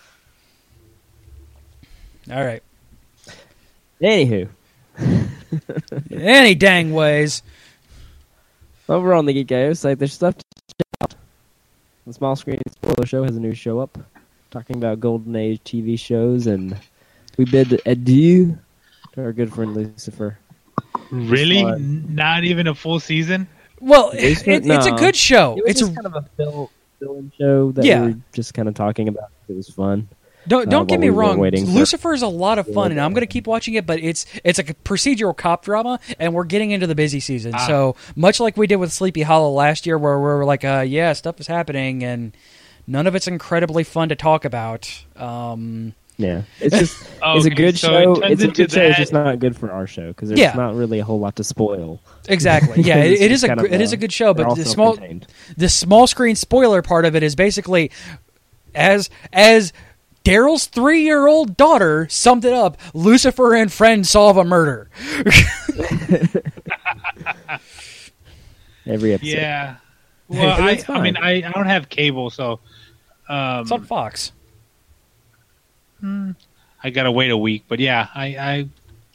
Speaker 4: All right.
Speaker 6: Anywho,
Speaker 4: Any dang ways.
Speaker 6: over on the Geek I O site, there's stuff to check out. The Small Screen Spoiler Show has a new show up, talking about Golden Age T V shows, and we bid adieu to our good friend Lucifer.
Speaker 7: Really?
Speaker 6: fun.
Speaker 7: N- Not even a full season?
Speaker 4: Well, it,
Speaker 6: Basement?
Speaker 4: it's a
Speaker 6: No.
Speaker 4: good show.
Speaker 6: It was
Speaker 4: It's
Speaker 6: just
Speaker 4: a,
Speaker 6: kind of a fill, fill-in show that
Speaker 4: Yeah.
Speaker 6: we were just kind of talking about. It was fun.
Speaker 4: don't
Speaker 6: uh,
Speaker 4: don't get
Speaker 6: while
Speaker 4: me
Speaker 6: we were
Speaker 4: wrong.
Speaker 6: waiting for-
Speaker 4: Lucifer is a lot of fun, and
Speaker 6: Yeah.
Speaker 4: I'm going to keep watching it. But it's it's like a procedural cop drama, and we're getting into the busy season.
Speaker 7: Ah.
Speaker 4: So much like we did with Sleepy Hollow last year, where we were like, uh, yeah, stuff is happening, and none of it's incredibly fun to talk about. Um,
Speaker 6: Yeah, it's just
Speaker 7: Oh,
Speaker 6: it's a
Speaker 7: okay,
Speaker 6: good
Speaker 7: so it
Speaker 6: show.
Speaker 7: turns
Speaker 6: It's a
Speaker 7: into
Speaker 6: good show. It's
Speaker 7: that-
Speaker 6: just not good for our show because there's
Speaker 4: Yeah.
Speaker 6: not really a whole lot to spoil.
Speaker 4: exactly. Yeah, it,
Speaker 6: It's
Speaker 4: it
Speaker 6: just
Speaker 4: is a
Speaker 6: kind
Speaker 4: gr-
Speaker 6: of,
Speaker 4: it is a
Speaker 6: uh,
Speaker 4: good show,
Speaker 6: they're
Speaker 4: but
Speaker 6: all
Speaker 4: the small
Speaker 6: self-contained.
Speaker 4: the small screen spoiler part of it is basically as as Daryl's three-year-old daughter summed it up, Lucifer and friends solve a murder.
Speaker 6: Every episode.
Speaker 7: Yeah. Well,
Speaker 6: Hey,
Speaker 7: I,
Speaker 6: that's
Speaker 7: I mean,
Speaker 6: fine.
Speaker 7: I, I don't have cable, so um,
Speaker 4: It's on Fox.
Speaker 7: I gotta wait a week. But yeah, I, I.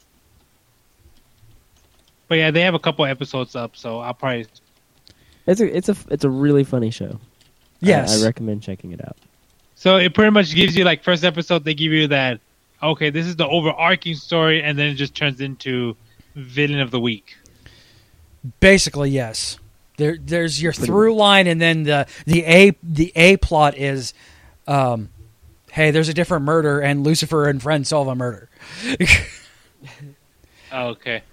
Speaker 7: But yeah, they have a couple episodes up, so I'll probably.
Speaker 6: It's a it's a it's a really funny show.
Speaker 4: Yes.
Speaker 6: I, I recommend checking it out.
Speaker 7: So it pretty much gives you like first episode they give you that okay, this is the overarching story, and then it just turns into villain of the week.
Speaker 4: Basically, yes. There, there's your through line, and then the the a the a plot is, um, hey, there's a different murder, and Lucifer and friends solve a murder.
Speaker 7: Oh, okay.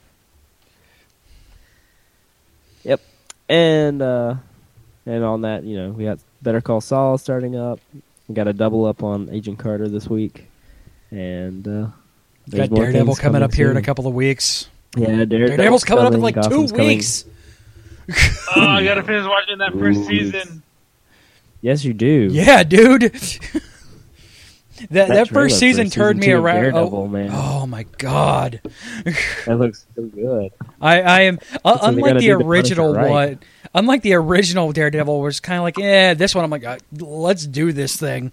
Speaker 6: Yep. And uh, and on that, you know, we got Better Call Saul starting up. We got a double up on Agent Carter this week, and uh, there's
Speaker 4: Got
Speaker 6: more
Speaker 4: Daredevil
Speaker 6: things
Speaker 4: coming up here in a
Speaker 6: soon.
Speaker 4: couple of weeks.
Speaker 6: Yeah, Daredevil's,
Speaker 4: Daredevil's coming up in like
Speaker 6: Gotham's
Speaker 4: two
Speaker 6: coming.
Speaker 4: weeks.
Speaker 7: Oh, I gotta finish watching that first season.
Speaker 6: Yes, you do.
Speaker 4: Yeah, dude. that that,
Speaker 6: trailer
Speaker 4: first
Speaker 6: for
Speaker 4: season
Speaker 6: season
Speaker 4: turned me
Speaker 6: two of
Speaker 4: around.
Speaker 6: Daredevil,
Speaker 4: oh,
Speaker 6: man.
Speaker 4: oh my god.
Speaker 6: That looks so good.
Speaker 4: I, I am uh,
Speaker 6: So they
Speaker 4: unlike
Speaker 6: gotta
Speaker 4: the
Speaker 6: do the
Speaker 4: original
Speaker 6: Punisher right.
Speaker 4: one. Unlike the original Daredevil, was kind of like, eh. This one, I'm like, uh, let's do this thing.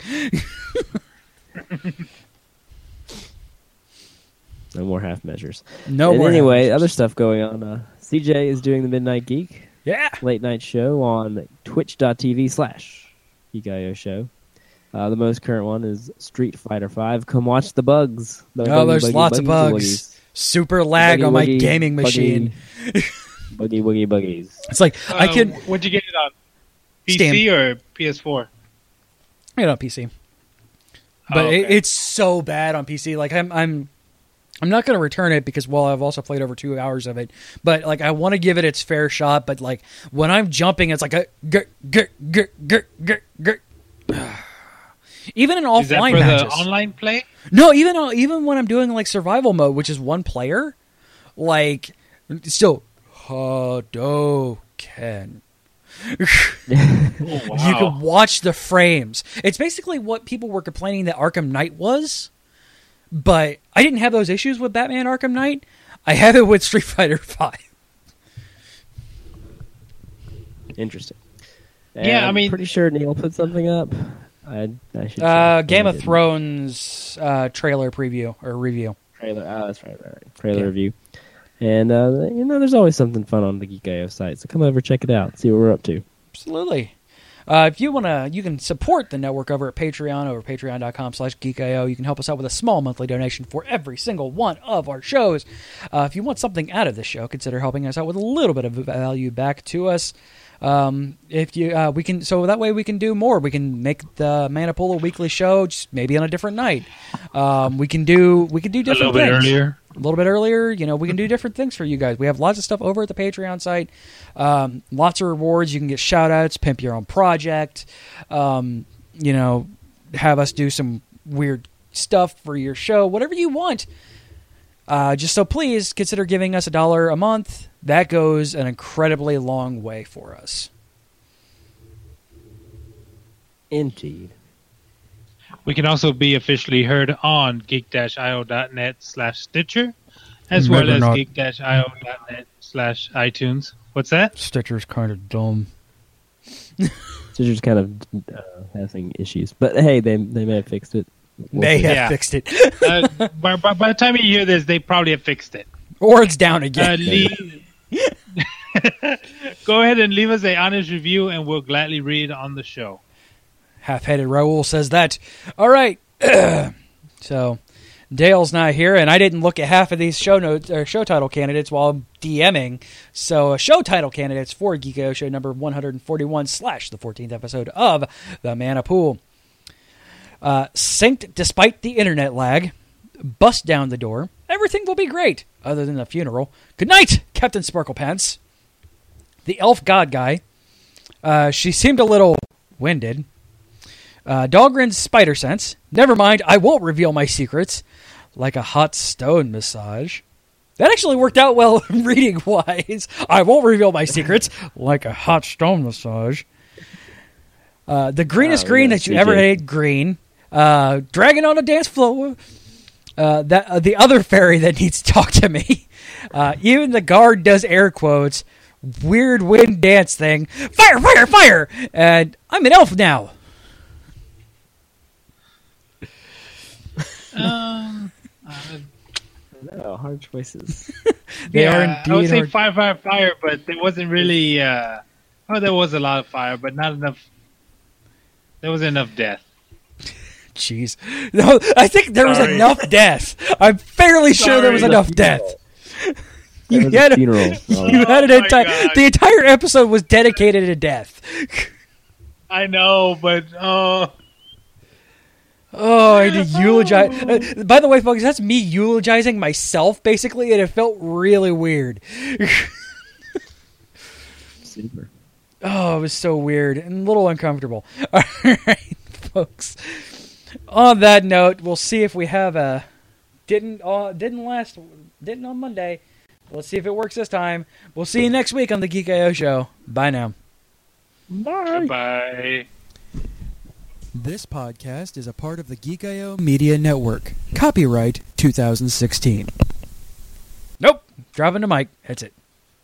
Speaker 6: No more half measures.
Speaker 4: No
Speaker 6: and
Speaker 4: more.
Speaker 6: anyway,
Speaker 4: half-measures.
Speaker 6: other stuff going on. Uh, C J is doing the Midnight Geek
Speaker 4: Yeah.
Speaker 6: late night show on twitch.tv slash Geek.io show. Uh, the most current one is Street Fighter five. Come watch the bugs. The
Speaker 4: Oh,
Speaker 6: buggy,
Speaker 4: there's
Speaker 6: buggy,
Speaker 4: lots of
Speaker 6: buggies,
Speaker 4: bugs.
Speaker 6: buggies.
Speaker 4: Super lag
Speaker 6: Buggy,
Speaker 4: on my
Speaker 6: wuggy,
Speaker 4: gaming
Speaker 6: buggy,
Speaker 4: machine.
Speaker 6: Buggy wuggy buggies.
Speaker 4: It's like I
Speaker 7: Uh,
Speaker 4: can
Speaker 7: What'd you get it on? P C
Speaker 4: Steam.
Speaker 7: or P S four?
Speaker 4: I get it on P C, but
Speaker 7: Oh,
Speaker 4: it,
Speaker 7: okay.
Speaker 4: it's so bad on P C. Like I'm, I'm, I'm not going to return it because well, I've also played over two hours of it. But like I want to give it its fair shot. But like when I'm jumping, it's like a gr- gr- gr- gr- gr- gr- even in
Speaker 7: Is that
Speaker 4: offline
Speaker 7: for
Speaker 4: matches.
Speaker 7: the online play?
Speaker 4: No, even even when I'm doing like survival mode, which is one player, like still Hadouken.
Speaker 7: Oh, wow.
Speaker 4: You can watch the frames. It's basically what people were complaining that Arkham Knight was, but I didn't have those issues with Batman Arkham Knight. I have it with Street Fighter Five.
Speaker 6: Interesting.
Speaker 7: Yeah,
Speaker 6: And
Speaker 7: I mean-
Speaker 6: I'm pretty sure Neil put something up. I, I should
Speaker 4: Uh,
Speaker 6: check.
Speaker 4: Game
Speaker 6: No, I
Speaker 4: of
Speaker 6: didn't.
Speaker 4: Thrones uh, trailer preview or review.
Speaker 6: Trailer. Oh, that's right, right, right. Trailer
Speaker 4: Yeah.
Speaker 6: review. And, uh, you know, there's always something fun on the Geek I O site, so come over, check it out, see what we're up to.
Speaker 4: Absolutely. Uh, if you want to, you can support the network over at Patreon, over patreon.com slash geekio. You can help us out with a small monthly donation for every single one of our shows. Uh, if you want something out of this show, consider helping us out with a little bit of value back to us. Um, if you, uh, we can, so that way we can do more. We can make the Manipool a weekly show, just maybe on a different night. Um, we can do, we can do
Speaker 7: A
Speaker 4: different
Speaker 7: little bit
Speaker 4: things.
Speaker 7: earlier.
Speaker 4: A little bit earlier, you know, we can do different things for you guys. We have lots of stuff over at the Patreon site. Um, lots of rewards. You can get shout outs, pimp your own project, um, you know, have us do some weird stuff for your show, whatever you want. Uh, just so please consider giving us a dollar a month. That goes an incredibly long way for us.
Speaker 6: Indeed.
Speaker 7: We can also be officially heard on geek-io.net slash Stitcher, as
Speaker 4: Maybe
Speaker 7: well as
Speaker 4: not.
Speaker 7: geek-io.net slash iTunes. What's that?
Speaker 4: Stitcher's kind of dumb.
Speaker 6: Stitcher's kind of uh, having issues, but hey, they they may have fixed it. We'll
Speaker 4: They
Speaker 6: see.
Speaker 4: have
Speaker 7: Yeah.
Speaker 4: fixed it.
Speaker 7: Uh, by, by, by the time you hear this, they probably have fixed it.
Speaker 4: Or it's down
Speaker 7: Uh,
Speaker 4: again.
Speaker 7: leave... Go ahead and leave us a honest review, and we'll gladly read it on the show.
Speaker 4: Half-headed Raoul says that. All right. So Dale's not here, and I didn't look at half of these show notes or show title candidates while I'm DMing. So uh, show title candidates for Geek O Show number one forty-one slash the fourteenth episode of The Mana Pool. Uh, synced despite the internet lag. Bust down the door. Everything will be great, other than the funeral. Good night, Captain Sparklepants. The elf god guy. Uh, she seemed a little winded. Uh, Dahlgren's spider sense. Never mind, I won't reveal my secrets. Like a hot stone massage. That actually worked out well reading wise. I won't reveal my secrets. Like a hot stone massage. Uh, the greenest
Speaker 6: Oh,
Speaker 4: green
Speaker 6: yeah,
Speaker 4: that you
Speaker 6: C J.
Speaker 4: ever hated green. Uh, dragon on a dance floor. Uh, that uh, the other fairy that needs to talk to me. Uh, even the guard does air quotes. Weird wind dance thing. Fire, fire, fire! And I'm an elf now.
Speaker 7: Um, uh,
Speaker 6: No, hard choices.
Speaker 4: They
Speaker 7: yeah,
Speaker 4: are
Speaker 7: I would
Speaker 4: indeed
Speaker 7: say
Speaker 4: hard-
Speaker 7: fire, fire, fire, but there wasn't really. Uh, oh, there was a lot of fire, but not enough. There was enough death.
Speaker 4: Jeez. No, I think there was
Speaker 7: Sorry.
Speaker 4: enough death. I'm fairly sure there was
Speaker 7: Sorry.
Speaker 4: enough death.
Speaker 6: There
Speaker 4: You
Speaker 6: was a
Speaker 4: had a,
Speaker 6: funeral.
Speaker 4: you had an
Speaker 7: Oh my
Speaker 4: entire.
Speaker 7: God.
Speaker 4: The entire episode was dedicated to death.
Speaker 7: I know, but oh,
Speaker 4: Oh, I had to eulogize. Uh, by the way, folks, that's me eulogizing myself, basically, and it felt really weird.
Speaker 6: Super.
Speaker 4: Oh, it was so weird and a little uncomfortable. All right, folks. On that note, we'll see if we have a didn't uh, didn't last didn't on Monday. Let's see if it works this time. We'll see you next week on the Geek I O Show. Bye now.
Speaker 7: goodbye.
Speaker 1: This podcast is a part of the Geek I O Media Network. Copyright twenty sixteen.
Speaker 4: Nope. Dropping the mic. That's it.